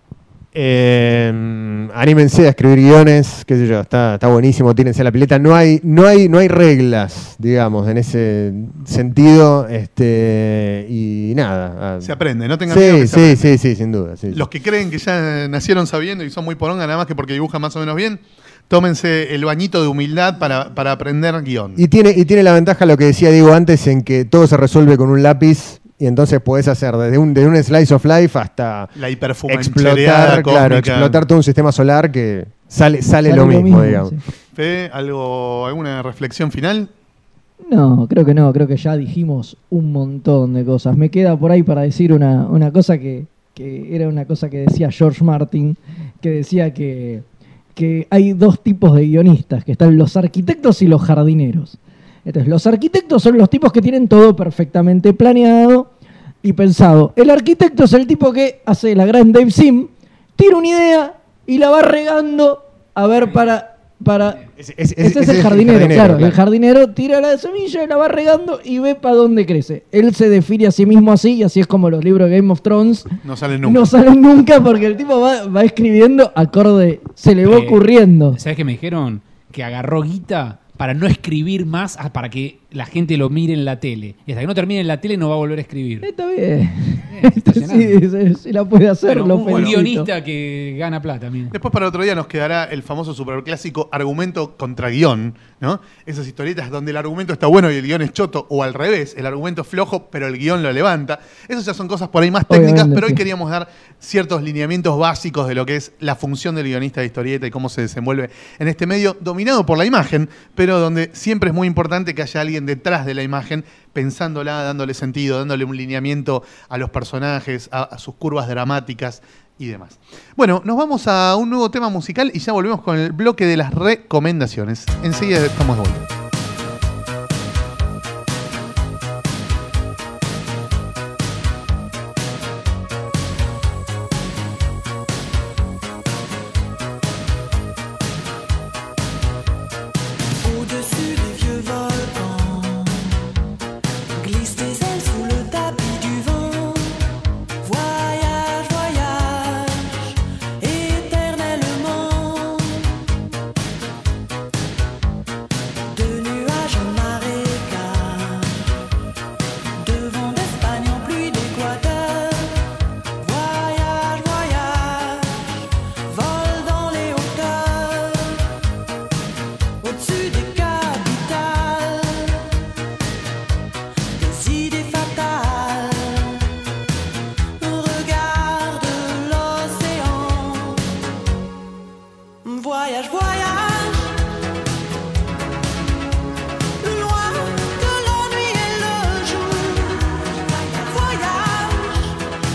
Anímense a escribir guiones, qué sé yo, está buenísimo, tírense a la pileta. No hay reglas, digamos, en ese sentido, y nada. Se aprende, no tengan miedo que se aprende. Sí, sin duda. Sí. Los que creen que ya nacieron sabiendo y son muy poronga, nada más que porque dibujan más o menos bien, tómense el bañito de humildad para aprender guión. Y tiene la ventaja lo que decía Diego antes, en que todo se resuelve con un lápiz, y entonces podés hacer desde un slice of life hasta La hiperfumanchereada cósmica. explotar todo un sistema solar que sale lo mismo, digamos. sí. Fede, ¿alguna reflexión final? No, creo que no, creo que ya dijimos un montón de cosas. Me queda por ahí para decir una cosa que era una cosa que decía George Martin, que decía que hay dos tipos de guionistas, que están los arquitectos y los jardineros. Entonces, los arquitectos son los tipos que tienen todo perfectamente planeado y pensado. El arquitecto es el tipo que hace la gran Dave Sim, tira una idea y la va regando a ver para ese es el jardinero, claro. El jardinero tira la semilla y la va regando y ve para dónde crece. Él se define a sí mismo así, y así es como los libros de Game of Thrones No salen nunca. no salen nunca, porque el tipo va escribiendo acorde, se le va ocurriendo. ¿Sabes qué me dijeron? Que agarró guita para no escribir más, para que la gente lo mire en la tele. Y hasta que no termine en la tele no va a volver a escribir. Está bien. impresionante. Sí, la puede hacer. Bueno, lo un felicito. guionista que gana plata. Mira. Después para otro día nos quedará el famoso superclásico argumento contra guión, ¿no? Esas historietas donde el argumento está bueno y el guión es choto, o al revés, el argumento es flojo pero el guión lo levanta. Esas ya son cosas por ahí más técnicas, Obviamente, pero hoy sí. queríamos dar ciertos lineamientos básicos de lo que es la función del guionista de historieta y cómo se desenvuelve en este medio dominado por la imagen, pero donde siempre es muy importante que haya alguien detrás de la imagen pensándola, dándole sentido, dándole un lineamiento a los personajes, a sus curvas dramáticas y demás. Bueno, nos vamos a un nuevo tema musical y ya volvemos con el bloque de las recomendaciones. Enseguida estamos de vuelta. Au-dessus des vieux volcans, glisse tes ailes sous le tapis du vent. Voyage, voyage, éternellement. De nuages en marécage, de vent d'Espagne en pluie d'Équateur. Voyage, voyage, vole dans les hauteurs. Au-dessus des capitales, des idées fatales. Regarde l'océan. Voyage, voyage, loin de l'ennui et le jour. Voyage,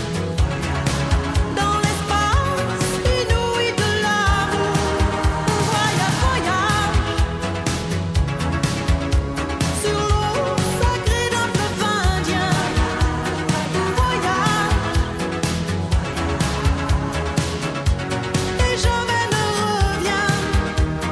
dans l'espace inouï de l'amour. Voyage, voyage, sur l'eau sacrée d'un fleuve indien. Voyage, et jamais ne reviens.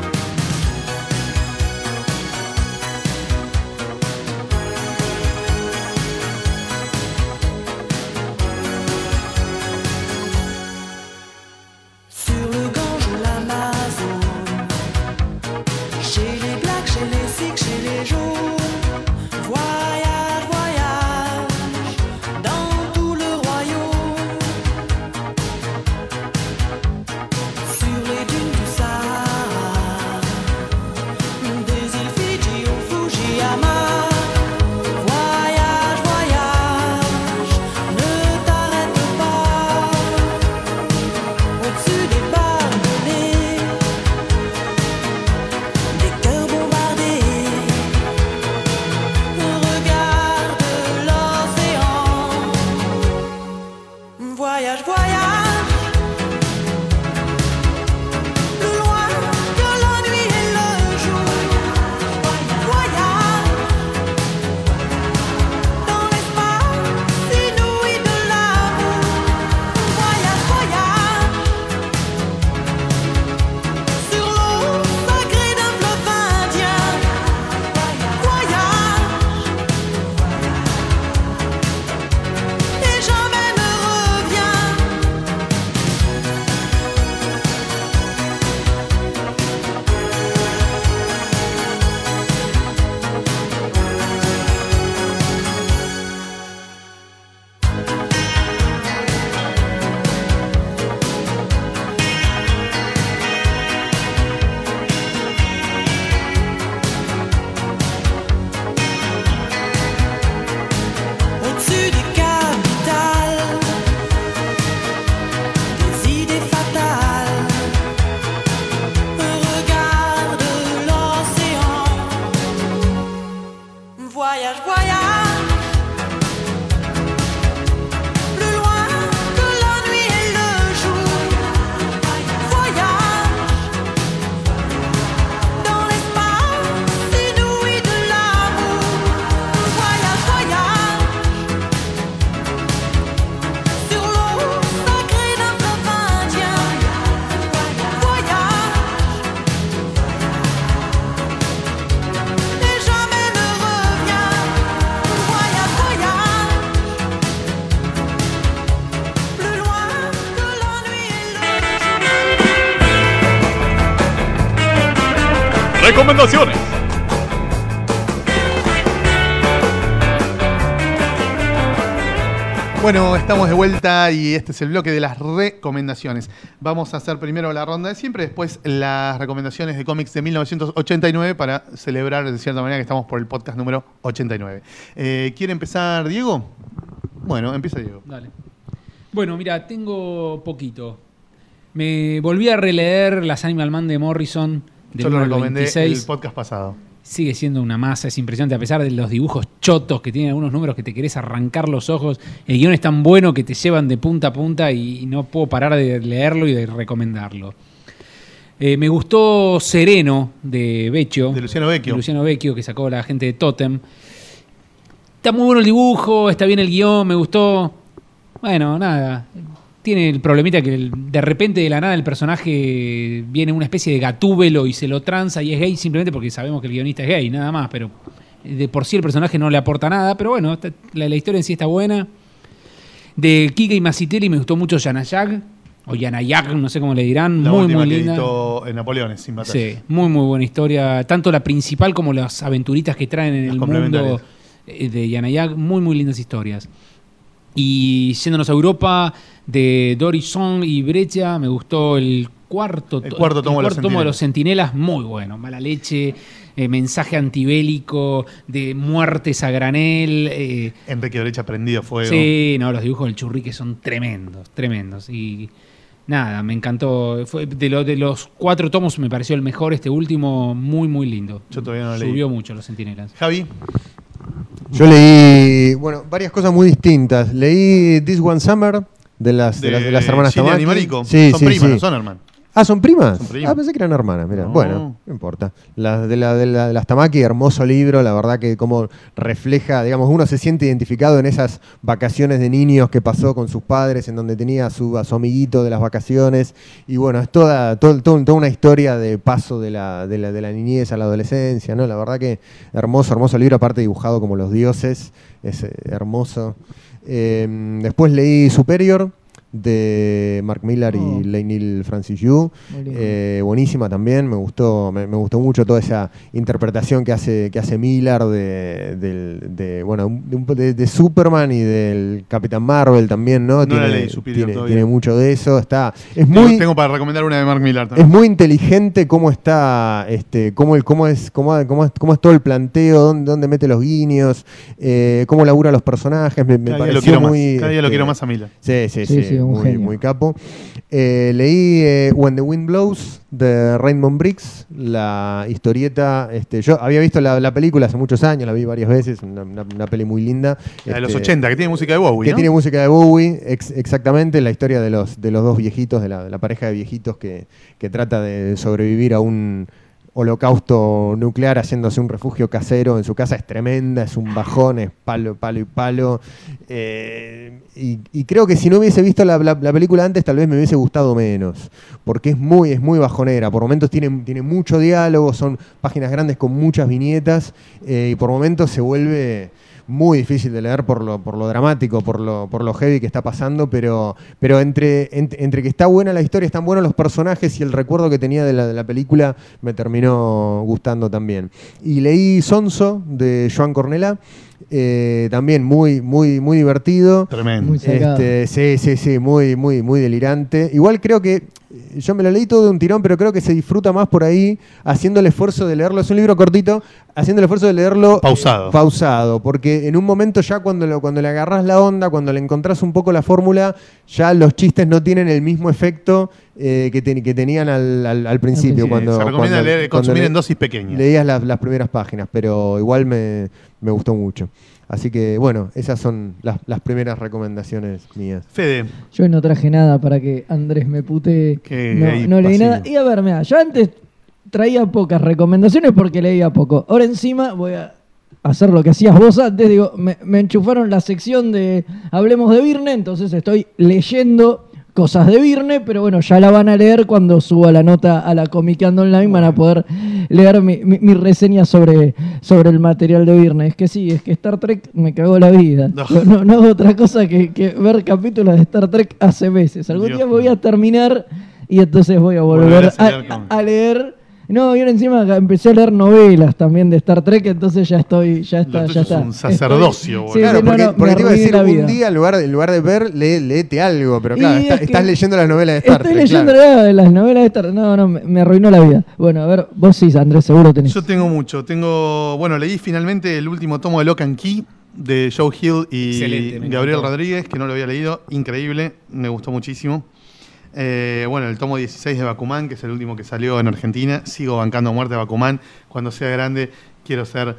recomendaciones. Bueno, estamos de vuelta y este es el bloque de las recomendaciones. Vamos a hacer primero la ronda de siempre, después las recomendaciones de cómics de 1989 para celebrar de cierta manera que estamos por el podcast número 89. ¿Quiere empezar Diego? Bueno, empieza Diego. Dale. Bueno, mira, tengo poquito. Me volví a releer las Animal Man de Morrison del Yo lo 1 al recomendé 26. el podcast pasado. Sigue siendo una masa, es impresionante, a pesar de los dibujos chotos que tienen algunos números que te querés arrancar los ojos. El guión es tan bueno que te llevan de punta a punta y no puedo parar de leerlo y de recomendarlo. Me gustó Sereno de Vecchio. De Luciano Vecchio. De Luciano Vecchio, que sacó la gente de Totem. Está muy bueno el dibujo, está bien el guión, me gustó. Bueno, nada. Tiene el problemita que de repente de la nada el personaje viene una especie de gatúbelo y se lo tranza y es gay simplemente porque sabemos que el guionista es gay, nada más, pero de por sí el personaje no le aporta nada, pero bueno, la historia en sí está buena. De Kike y Masitelli me gustó mucho Yanayag, o Yanayag, no sé cómo le dirán, La muy última muy que linda. editó en Napoleones, sin batalla. Sí, muy muy buena historia, tanto la principal como las aventuritas que traen en Las el complementarias. mundo de Yanayag, muy muy lindas historias. Y yéndonos a Europa, de Dorison y Breccia, me gustó el cuarto tomo de los Centinelas, muy bueno. Mala leche, mensaje antibélico, de muertes a granel. Enrique Brecha prendido fuego. Sí, no, los dibujos del Churrique son tremendos, tremendos. Y nada, me encantó. Fue de los 4 tomos me pareció el mejor, este último, muy, muy lindo. Yo todavía no lo leí. Subió mucho los Centinelas. Javi. Yo leí, bueno, varias cosas muy distintas. Leí This One Summer de las hermanas Gillian Tamaki. y Mariko. Sí, Son sí, primas, sí. no son hermanas. Ah, ¿son primas? Son primas. Ah, pensé que eran hermanas, mira. No. Bueno, no importa. De las Tamaki, hermoso libro, la verdad que como refleja, digamos, uno se siente identificado en esas vacaciones de niños que pasó con sus padres, en donde tenía a su amiguito de las vacaciones. Y bueno, es toda una historia de paso de la niñez a la adolescencia, ¿no? La verdad que hermoso libro, aparte dibujado como los dioses, es hermoso. Después leí Superior, de Mark Millar y Leinil Francis Yu. Muy lindo. Buenísima también, me gustó mucho toda esa interpretación que hace Millar de Superman y del Capitán Marvel también, ¿no? No la leí, Superior todavía. Tiene mucho de eso. Es muy Tengo para recomendar una de Mark Millar es también. muy inteligente cómo está, cómo es todo el planteo, dónde mete los guiños, cómo labura los personajes. Me Cada día pareció lo quiero muy, más. Cada día lo quiero más a Millar. Sí, un muy, genio. muy capo. Leí When the Wind Blows de Raymond Briggs, la historieta. Yo había visto la película hace muchos años, la vi varias veces, una peli muy linda. La de los 80, que tiene música de Bowie, Que ¿no? tiene música de Bowie, exactamente, la historia de los dos viejitos, de la pareja de viejitos que trata de sobrevivir a un holocausto nuclear haciéndose un refugio casero en su casa. Es tremenda, es un bajón, es palo y palo. Y creo que si no hubiese visto la película antes, tal vez me hubiese gustado menos, porque es muy bajonera. Por momentos tiene mucho diálogo, son páginas grandes con muchas viñetas, y por momentos se vuelve muy difícil de leer por lo dramático, por lo heavy que está pasando, pero entre que está buena la historia, están buenos los personajes y el recuerdo que tenía de la película me terminó gustando también. Y leí Sonso de Joan Cornelá, también muy divertido. Tremendo. Muy sacado. Sí, muy delirante. Igual creo que yo me lo leí todo de un tirón, pero creo que se disfruta más por ahí haciendo el esfuerzo de leerlo. Es un libro cortito, haciendo el esfuerzo de leerlo pausado, porque en un momento ya cuando le agarrás la onda, cuando le encontrás un poco la fórmula, ya los chistes no tienen el mismo efecto que tenían al principio. Sí, cuando, se recomienda cuando consumir le- en dosis pequeñas. leías las primeras páginas, pero igual me gustó mucho. Así que bueno, esas son las primeras recomendaciones mías. Fede, Yo no traje nada para que Andrés me putee. Qué ahí No leí pasivo. nada. Y a ver, mira, yo antes traía pocas recomendaciones porque leía poco. Ahora encima voy a hacer lo que hacías vos antes. Digo, me enchufaron la sección de Hablemos de Virne, entonces estoy leyendo cosas de Virne, pero bueno, ya la van a leer cuando suba la nota a la Comiqueando Online, van a poder leer mi reseña sobre el material de Virne. Es que sí, es que Star Trek me cagó la vida. No. No hago otra cosa que ver capítulos de Star Trek hace meses. Algún Dios día me voy mío. a terminar y entonces voy a volver Volverás a leer con- a leer No, y ahora encima empecé a leer novelas también de Star Trek, entonces ya está. Lo tuyo es un sacerdocio, boludo. Sí, Claro, sí, porque me te iba a decir, arruiné la un vida. día en lugar de ver, léete algo, pero Y claro, es que estás leyendo las novelas de Star Estoy Trek. leyendo claro. las novelas de Star Trek. No, me arruinó la vida. Bueno, a ver, vos sí, Andrés, seguro tenés. Yo tengo mucho. Bueno, leí finalmente el último tomo de Lock and Key de Joe Hill y Excelente, me Gabriel encantó. Rodríguez, que no lo había leído. Increíble, me gustó muchísimo. Bueno, el tomo 16 de Bakuman, que es el último que salió en Argentina. Sigo bancando a muerte a Bakuman. Cuando sea grande, quiero ser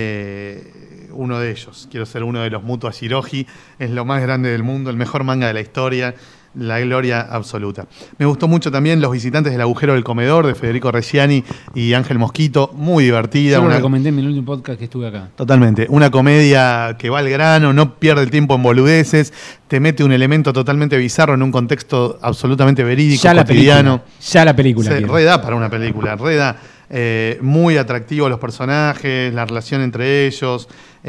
uno de ellos. Quiero ser uno de los Muto Shiroji. Es lo más grande del mundo, el mejor manga de la historia. La gloria absoluta. Me gustó mucho también Los visitantes del agujero del comedor de Federico Reggiani y Ángel Mosquito. Muy divertida. Yo lo una- recomendé en mi último podcast que estuve acá. Totalmente. Una comedia que va al grano, no pierde el tiempo en boludeces, te mete un elemento totalmente bizarro en un contexto absolutamente verídico, Ya la cotidiano. película. Ya la película. Se quiero. reda para una película, reda. Muy atractivos los personajes, la relación entre ellos,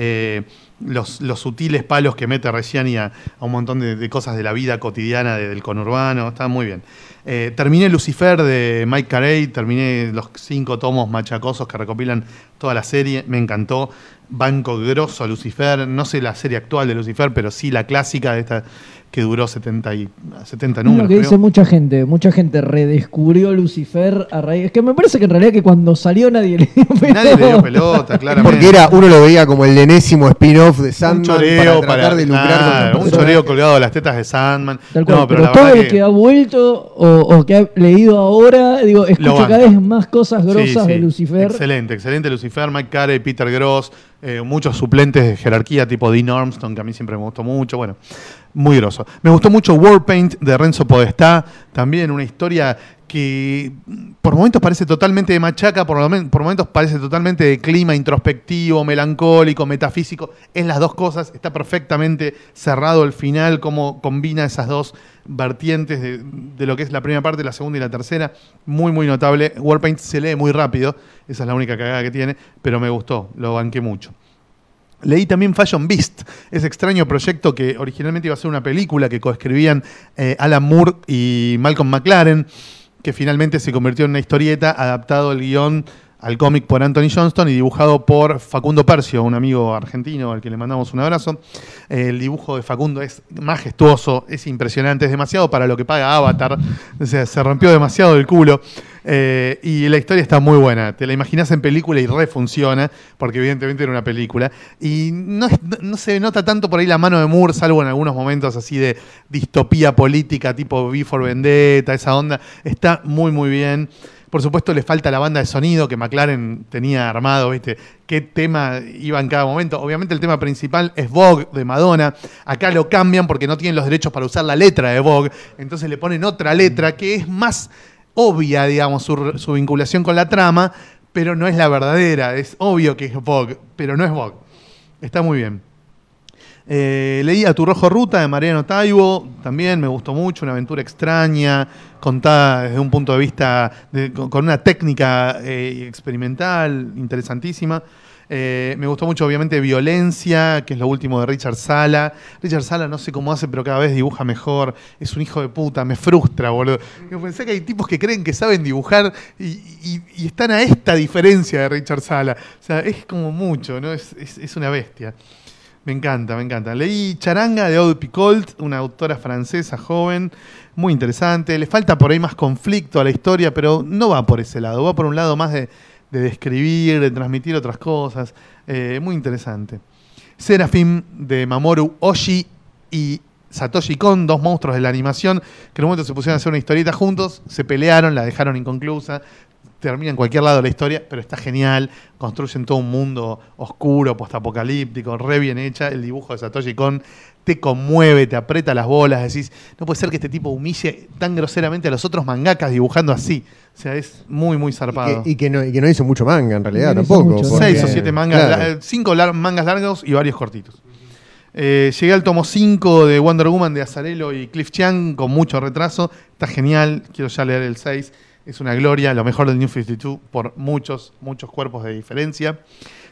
los sutiles palos que mete Reggiani a un montón de cosas de la vida cotidiana del conurbano. Está muy bien. Terminé Lucifer de Mike Carey, terminé los 5 tomos machacosos que recopilan toda la serie, me encantó. Banco grosso Lucifer, no sé la serie actual de Lucifer, pero sí la clásica de esta que duró 70 Es números. lo que dice creo. mucha gente redescubrió Lucifer a raíz. Es que me parece que en realidad que cuando salió nadie le dio pelota. Nadie le dio pelota, claramente. Porque uno lo veía como el enésimo spin-off de un Sandman choreo para tratar de lucrar claro, con los un personajes. choreo colgado de las tetas de Sandman. Tal cual, No, pero la todo verdad el que ha vuelto o que ha leído ahora, digo, escucho banca. cada vez más cosas grosas Sí, de sí. Lucifer. Excelente Lucifer, Mike Carey, Peter Gross, muchos suplentes de jerarquía tipo Dean Ormston, que a mí siempre me gustó mucho. Bueno, muy grosso. Me gustó mucho Warpaint de Renzo Podestá, también una historia que por momentos parece totalmente de machaca, por momentos parece totalmente de clima introspectivo, melancólico, metafísico. Es las dos cosas, está perfectamente cerrado el final, cómo combina esas dos vertientes de lo que es la primera parte, la segunda y la tercera. Muy, muy notable. Warpaint se lee muy rápido, esa es la única cagada que tiene, pero me gustó, lo banqué mucho. Leí también Fashion Beast, ese extraño proyecto que originalmente iba a ser una película que coescribían Alan Moore y Malcolm McLaren, que finalmente se convirtió en una historieta, adaptado el guión al cómic por Anthony Johnston y dibujado por Facundo Percio, un amigo argentino al que le mandamos un abrazo. El dibujo de Facundo es majestuoso, es impresionante, es demasiado para lo que paga Avatar, o sea, se rompió demasiado el culo. Y la historia está muy buena, te la imaginas en película y refunciona, porque evidentemente era una película. Y no se nota tanto por ahí la mano de Moore, salvo en algunos momentos así de distopía política, tipo V for Vendetta, esa onda. Está muy, muy bien. Por supuesto, le falta la banda de sonido que McLaren tenía armado, ¿viste? Qué tema iba en cada momento. Obviamente el tema principal es Vogue de Madonna. Acá lo cambian porque no tienen los derechos para usar la letra de Vogue. Entonces le ponen otra letra que es más obvia, digamos, su vinculación con la trama, pero no es la verdadera. Es obvio que es Vogue, pero no es Vogue. Está muy bien. Leí A tu rojo ruta de Mariano Taibo, también me gustó mucho, una aventura extraña, contada desde un punto de vista, con una técnica experimental interesantísima. Me gustó mucho, obviamente, Violencia, que es lo último de Richard Sala. Richard Sala no sé cómo hace, pero cada vez dibuja mejor. Es un hijo de puta, me frustra, boludo. Yo pensé que hay tipos que creen que saben dibujar y están a esta diferencia de Richard Sala. O sea, es como mucho, ¿no? Es una bestia. Me encanta, me encanta. Leí Charanga de Aude Picoult, una autora francesa joven, muy interesante. Le falta por ahí más conflicto a la historia, pero no va por ese lado. Va por un lado más de describir, de transmitir otras cosas. Muy interesante. Seraphim de Mamoru Oshii y Satoshi Kon, dos monstruos de la animación, que en un momento se pusieron a hacer una historieta juntos, se pelearon, la dejaron inconclusa. Termina en cualquier lado la historia, pero está genial. Construyen todo un mundo oscuro, postapocalíptico, re bien hecha. El dibujo de Satoshi Kon te conmueve, te aprieta las bolas. Decís, no puede ser que este tipo humille tan groseramente a los otros mangakas dibujando así. O sea, es muy, muy zarpado. Y que no hizo mucho manga en realidad No hizo tampoco. mucho, porque- 6 o 7 mangas, Claro. 5 mangas largos y varios cortitos. Llegué al tomo 5 de Wonder Woman de Azzarello y Cliff Chiang con mucho retraso. Está genial, quiero ya leer el 6. Es una gloria, lo mejor del New 52 por muchos, muchos cuerpos de diferencia.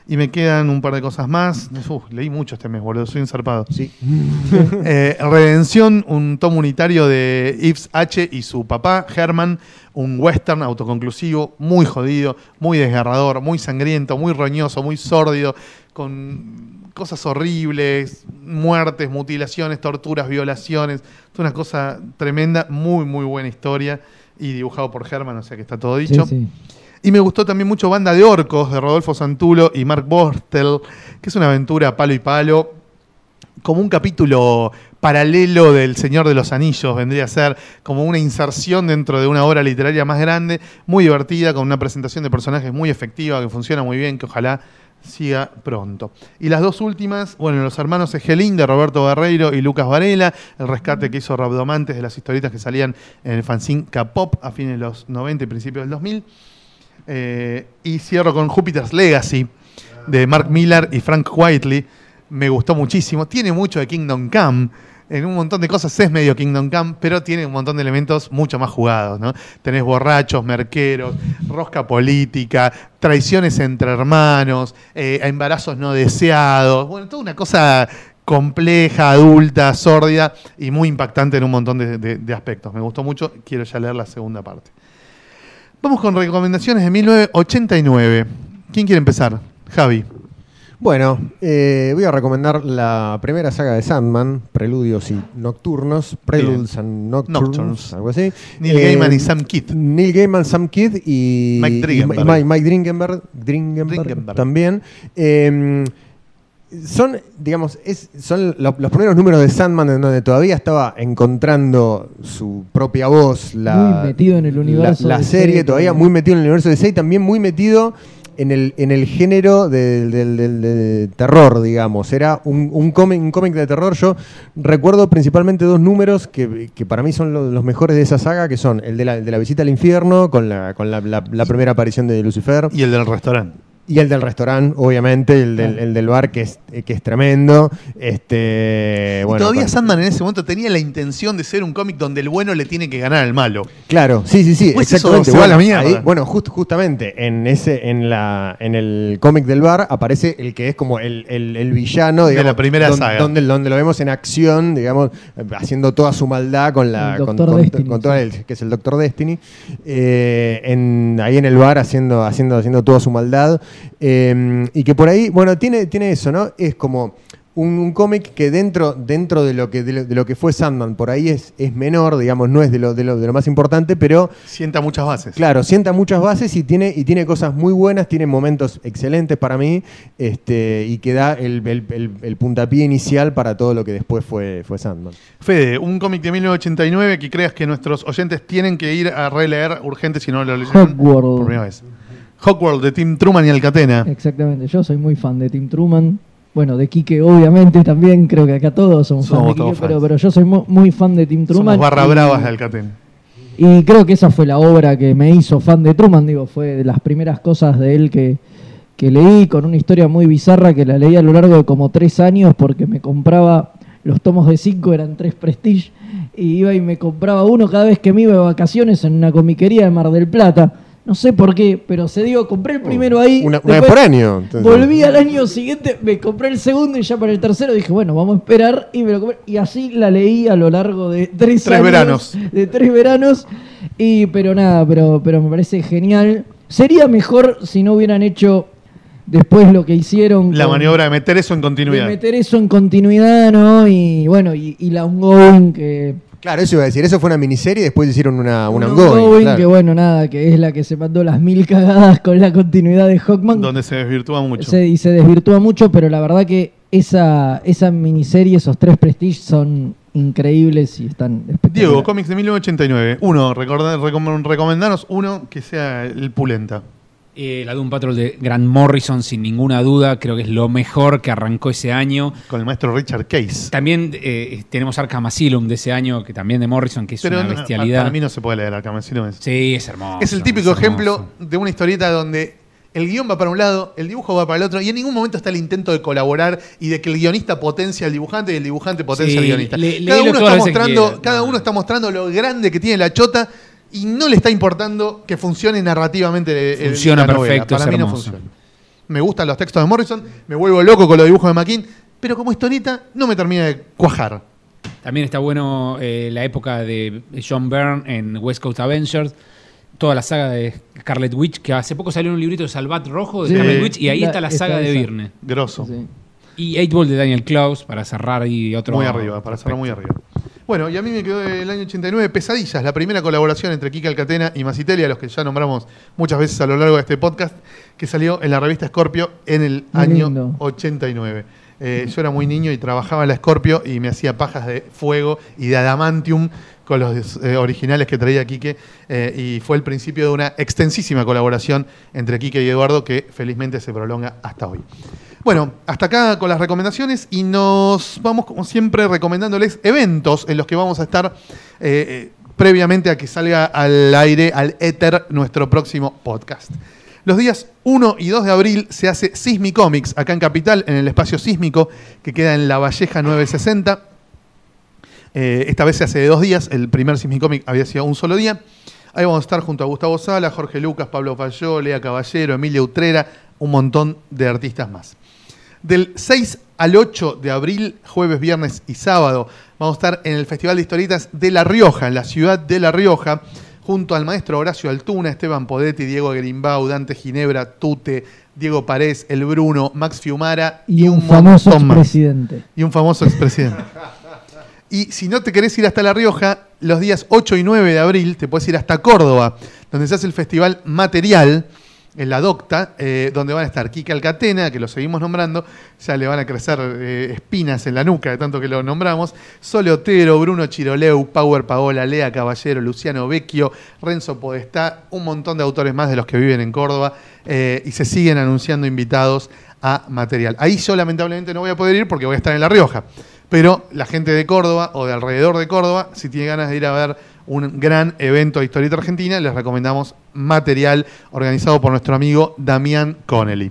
Y me quedan un par de cosas más. Leí mucho este mes, boludo, soy un zarpado. Sí. Redención, un tomo unitario de Yves H. y su papá, Herman, un western autoconclusivo, muy jodido, muy desgarrador, muy sangriento, muy roñoso, muy sórdido, con cosas horribles, muertes, mutilaciones, torturas, violaciones. Es una cosa tremenda, muy, muy buena historia. Y dibujado por Herman, o sea que está todo dicho. Sí, sí. Y me gustó también mucho Banda de Orcos, de Rodolfo Santulo y Mark Borstel, que es una aventura palo y palo, como un capítulo paralelo del Señor de los Anillos, vendría a ser como una inserción dentro de una obra literaria más grande, muy divertida, con una presentación de personajes muy efectiva, que funciona muy bien, que ojalá siga pronto. Y las dos últimas, bueno, Los Hermanos Egelín, de Roberto Barreiro y Lucas Varela, el rescate que hizo Rabdomantes de las historietas que salían en el fanzine K-Pop a fines de los 90 y principios del 2000. Y cierro con Jupiter's Legacy, de Mark Millar y Frank Whiteley. Me gustó muchísimo. Tiene mucho de Kingdom Come. En un montón de cosas es medio Kingdom Come, pero tiene un montón de elementos mucho más jugados, ¿no? Tenés borrachos, merqueros, rosca política, traiciones entre hermanos, embarazos no deseados. Bueno, toda una cosa compleja, adulta, sórdida y muy impactante en un montón de aspectos. Me gustó mucho. Quiero ya leer la segunda parte. Vamos con recomendaciones de 1989. ¿Quién quiere empezar? Javi. Bueno, voy a recomendar la primera saga de Sandman, Preludios y Nocturnos, Preludes and Nocturnes, algo así. Neil Gaiman y Sam Kidd. Neil Gaiman, Sam Kidd y Mike Dringenberg. Dringenberg también. Son, digamos, son los primeros números de Sandman en donde todavía estaba encontrando su propia voz. Muy metido en el universo la de serie, DC, todavía muy metido en el universo de DC y también muy metido en el género del terror, digamos. Era un cómic de terror. Yo recuerdo principalmente dos números que para mí son los mejores de esa saga, que son el de la visita al infierno, con la primera aparición de Lucifer. Y el del restaurante. Y el del restaurante, obviamente, el del bar, que es tremendo. Bueno, todavía Sandman en ese momento tenía la intención de ser un cómic donde el bueno le tiene que ganar al malo. Claro, sí, Pues exactamente. eso se va a la mierda. Ahí, bueno, justamente en el cómic del bar aparece el que es como el villano, digamos, de la primera saga. Donde lo vemos en acción, digamos, haciendo toda su maldad con todo que es el Doctor Destiny, ahí en el bar haciendo toda su maldad. Y que por ahí, bueno, tiene eso, ¿no? Es como un cómic que dentro de lo que fue Sandman, por ahí es menor, digamos, no es de lo más importante, pero sienta muchas bases. Claro, sienta muchas bases y tiene cosas muy buenas, tiene momentos excelentes para mí, y que da el puntapié inicial para todo lo que después fue Sandman. Fede, un cómic de 1989 que creas que nuestros oyentes tienen que ir a releer urgente si no lo leyeron por primera vez. Hogwarts, de Tim Truman y Alcatena. Exactamente, yo soy muy fan de Tim Truman. Bueno, de Quique obviamente también, creo que acá todos somos fans de Quique, pero yo soy muy fan de Tim Truman. Somos barra bravas de Alcatena. Y creo que esa fue la obra que me hizo fan de Truman, fue de las primeras cosas de él que leí, con una historia muy bizarra que la leí a lo largo de como 3 años porque me compraba los tomos de 5, eran 3 Prestige, y iba y me compraba uno cada vez que me iba de vacaciones en una comiquería de Mar del Plata. No sé por qué, pero se dio, compré el primero ahí. Una vez por año. Entonces. Volví al año siguiente, me compré el segundo y ya para el tercero dije, bueno, vamos a esperar. Y me lo compré. Y así la leí a lo largo de 3 años. Veranos. De 3 veranos. Pero nada, pero me parece genial. Sería mejor si no hubieran hecho después lo que hicieron. La maniobra de meter eso en continuidad. De meter eso en continuidad, ¿no? Y bueno, y la ongoing que... Claro, eso iba a decir, eso fue una miniserie y después hicieron una ongoing, claro. Que bueno, nada, que es la que se mandó las 1000 cagadas con la continuidad de Hawkman. Donde se desvirtúa mucho. Se desvirtúa mucho, pero la verdad que esa miniserie, esos 3 Prestige son increíbles y están espectaculares. Diego, cómics de 1989. Uno, recomendanos uno que sea el pulenta. La Doom Patrol de Grant Morrison, sin ninguna duda, creo que es lo mejor que arrancó ese año. Con el maestro Richard Case. También tenemos Arkham Asylum de ese año, que también de Morrison, que es una bestialidad. Para mí no se puede leer Arkham Asylum. Sí, es hermoso. Es el típico ejemplo de una historieta donde el guión va para un lado, el dibujo va para el otro, y en ningún momento está el intento de colaborar y de que el guionista potencia al dibujante y el dibujante potencia al guionista. Cada uno está mostrando lo grande que tiene la chota. Y no le está importando que funcione narrativamente funciona la novela. Perfecto, Para mí hermoso. no funciona. me gustan los textos de Morrison, me vuelvo loco con los dibujos de McKean, pero como historieta no me termina de cuajar. También está bueno la época de John Byrne en West Coast Avengers, toda la saga de Scarlet Witch, que hace poco salió un librito de Salvat Rojo de Sí. Scarlet Witch, y ahí está la Está saga de esa. Byrne. Grosso. Sí. Y 8 Ball de Daniel Klaus, para cerrar y otro... Muy arriba, para cerrar muy arriba. Bueno, y a mí me quedó el año 89 Pesadillas, la primera colaboración entre Kike Alcatena y Masitelli, a los que ya nombramos muchas veces a lo largo de este podcast, que salió en la revista Scorpio en el Muy año lindo. 89. Yo era muy niño y trabajaba en la Scorpio y me hacía pajas de fuego y de adamantium con los originales que traía Quique, y fue el principio de una extensísima colaboración entre Quique y Eduardo que felizmente se prolonga hasta hoy. Bueno, hasta acá con las recomendaciones y nos vamos como siempre recomendándoles eventos en los que vamos a estar previamente a que salga al aire, al éter, nuestro próximo podcast. Los días 1 y 2 de abril se hace Sismicomics acá en Capital, en el espacio sísmico que queda en La Valleja 960. Esta vez se hace de 2 días, el primer Sismicomic había sido un solo día. Ahí vamos a estar junto a Gustavo Sala, Jorge Lucas, Pablo Falló, Lea Caballero, Emilia Utrera, un montón de artistas más. Del 6 al 8 de abril, jueves, viernes y sábado, vamos a estar en el Festival de Historietas de La Rioja, en la ciudad de La Rioja, junto al maestro Horacio Altuna, Esteban Podetti, Diego Grimbau, Dante Ginebra, Tute, Diego Parés, El Bruno, Max Fiumara Y un montón famoso más. expresidente. Y un famoso expresidente. Y si no te querés ir hasta La Rioja, los días 8 y 9 de abril te puedes ir hasta Córdoba, donde se hace el Festival Material, en la Docta, donde van a estar Kike Alcatena, que lo seguimos nombrando, ya le van a crecer espinas en la nuca de tanto que lo nombramos, Sole Otero, Bruno Chiroleu, Power Paola, Lea Caballero, Luciano Vecchio, Renzo Podestá, un montón de autores más de los que viven en Córdoba, y se siguen anunciando invitados a Material. Ahí yo lamentablemente no voy a poder ir porque voy a estar en La Rioja, pero la gente de Córdoba o de alrededor de Córdoba, si tiene ganas de ir a ver un gran evento de historieta argentina, les recomendamos Material, organizado por nuestro amigo Damián Connelly.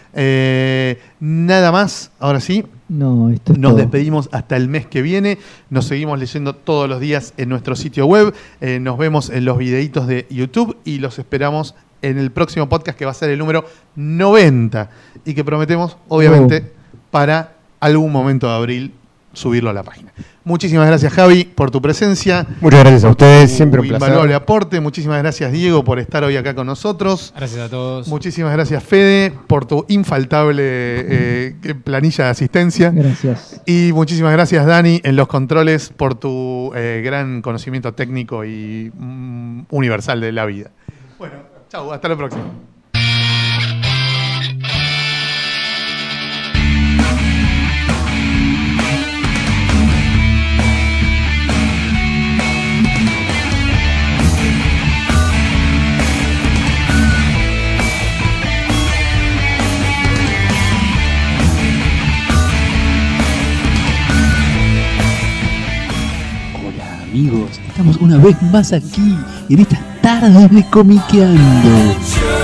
Nada más, ahora sí, No, esto es nos todo. despedimos hasta el mes que viene. Nos seguimos leyendo todos los días en nuestro sitio web. Nos vemos en los videitos de YouTube y los esperamos en el próximo podcast, que va a ser el número 90 y que prometemos, obviamente, para algún momento de abril subirlo a la página. Muchísimas gracias, Javi, por tu presencia. Muchas gracias a ustedes, Tu siempre un placer. invaluable aporte. Muchísimas gracias, Diego, por estar hoy acá con nosotros. Gracias a todos. Muchísimas gracias, Fede, por tu infaltable planilla de asistencia. Gracias. Y muchísimas gracias, Dani, en los controles por tu gran conocimiento técnico y universal de la vida. Bueno, chau, hasta la próxima. Hola amigos, estamos una vez más aquí en estas tardes de Comiqueando.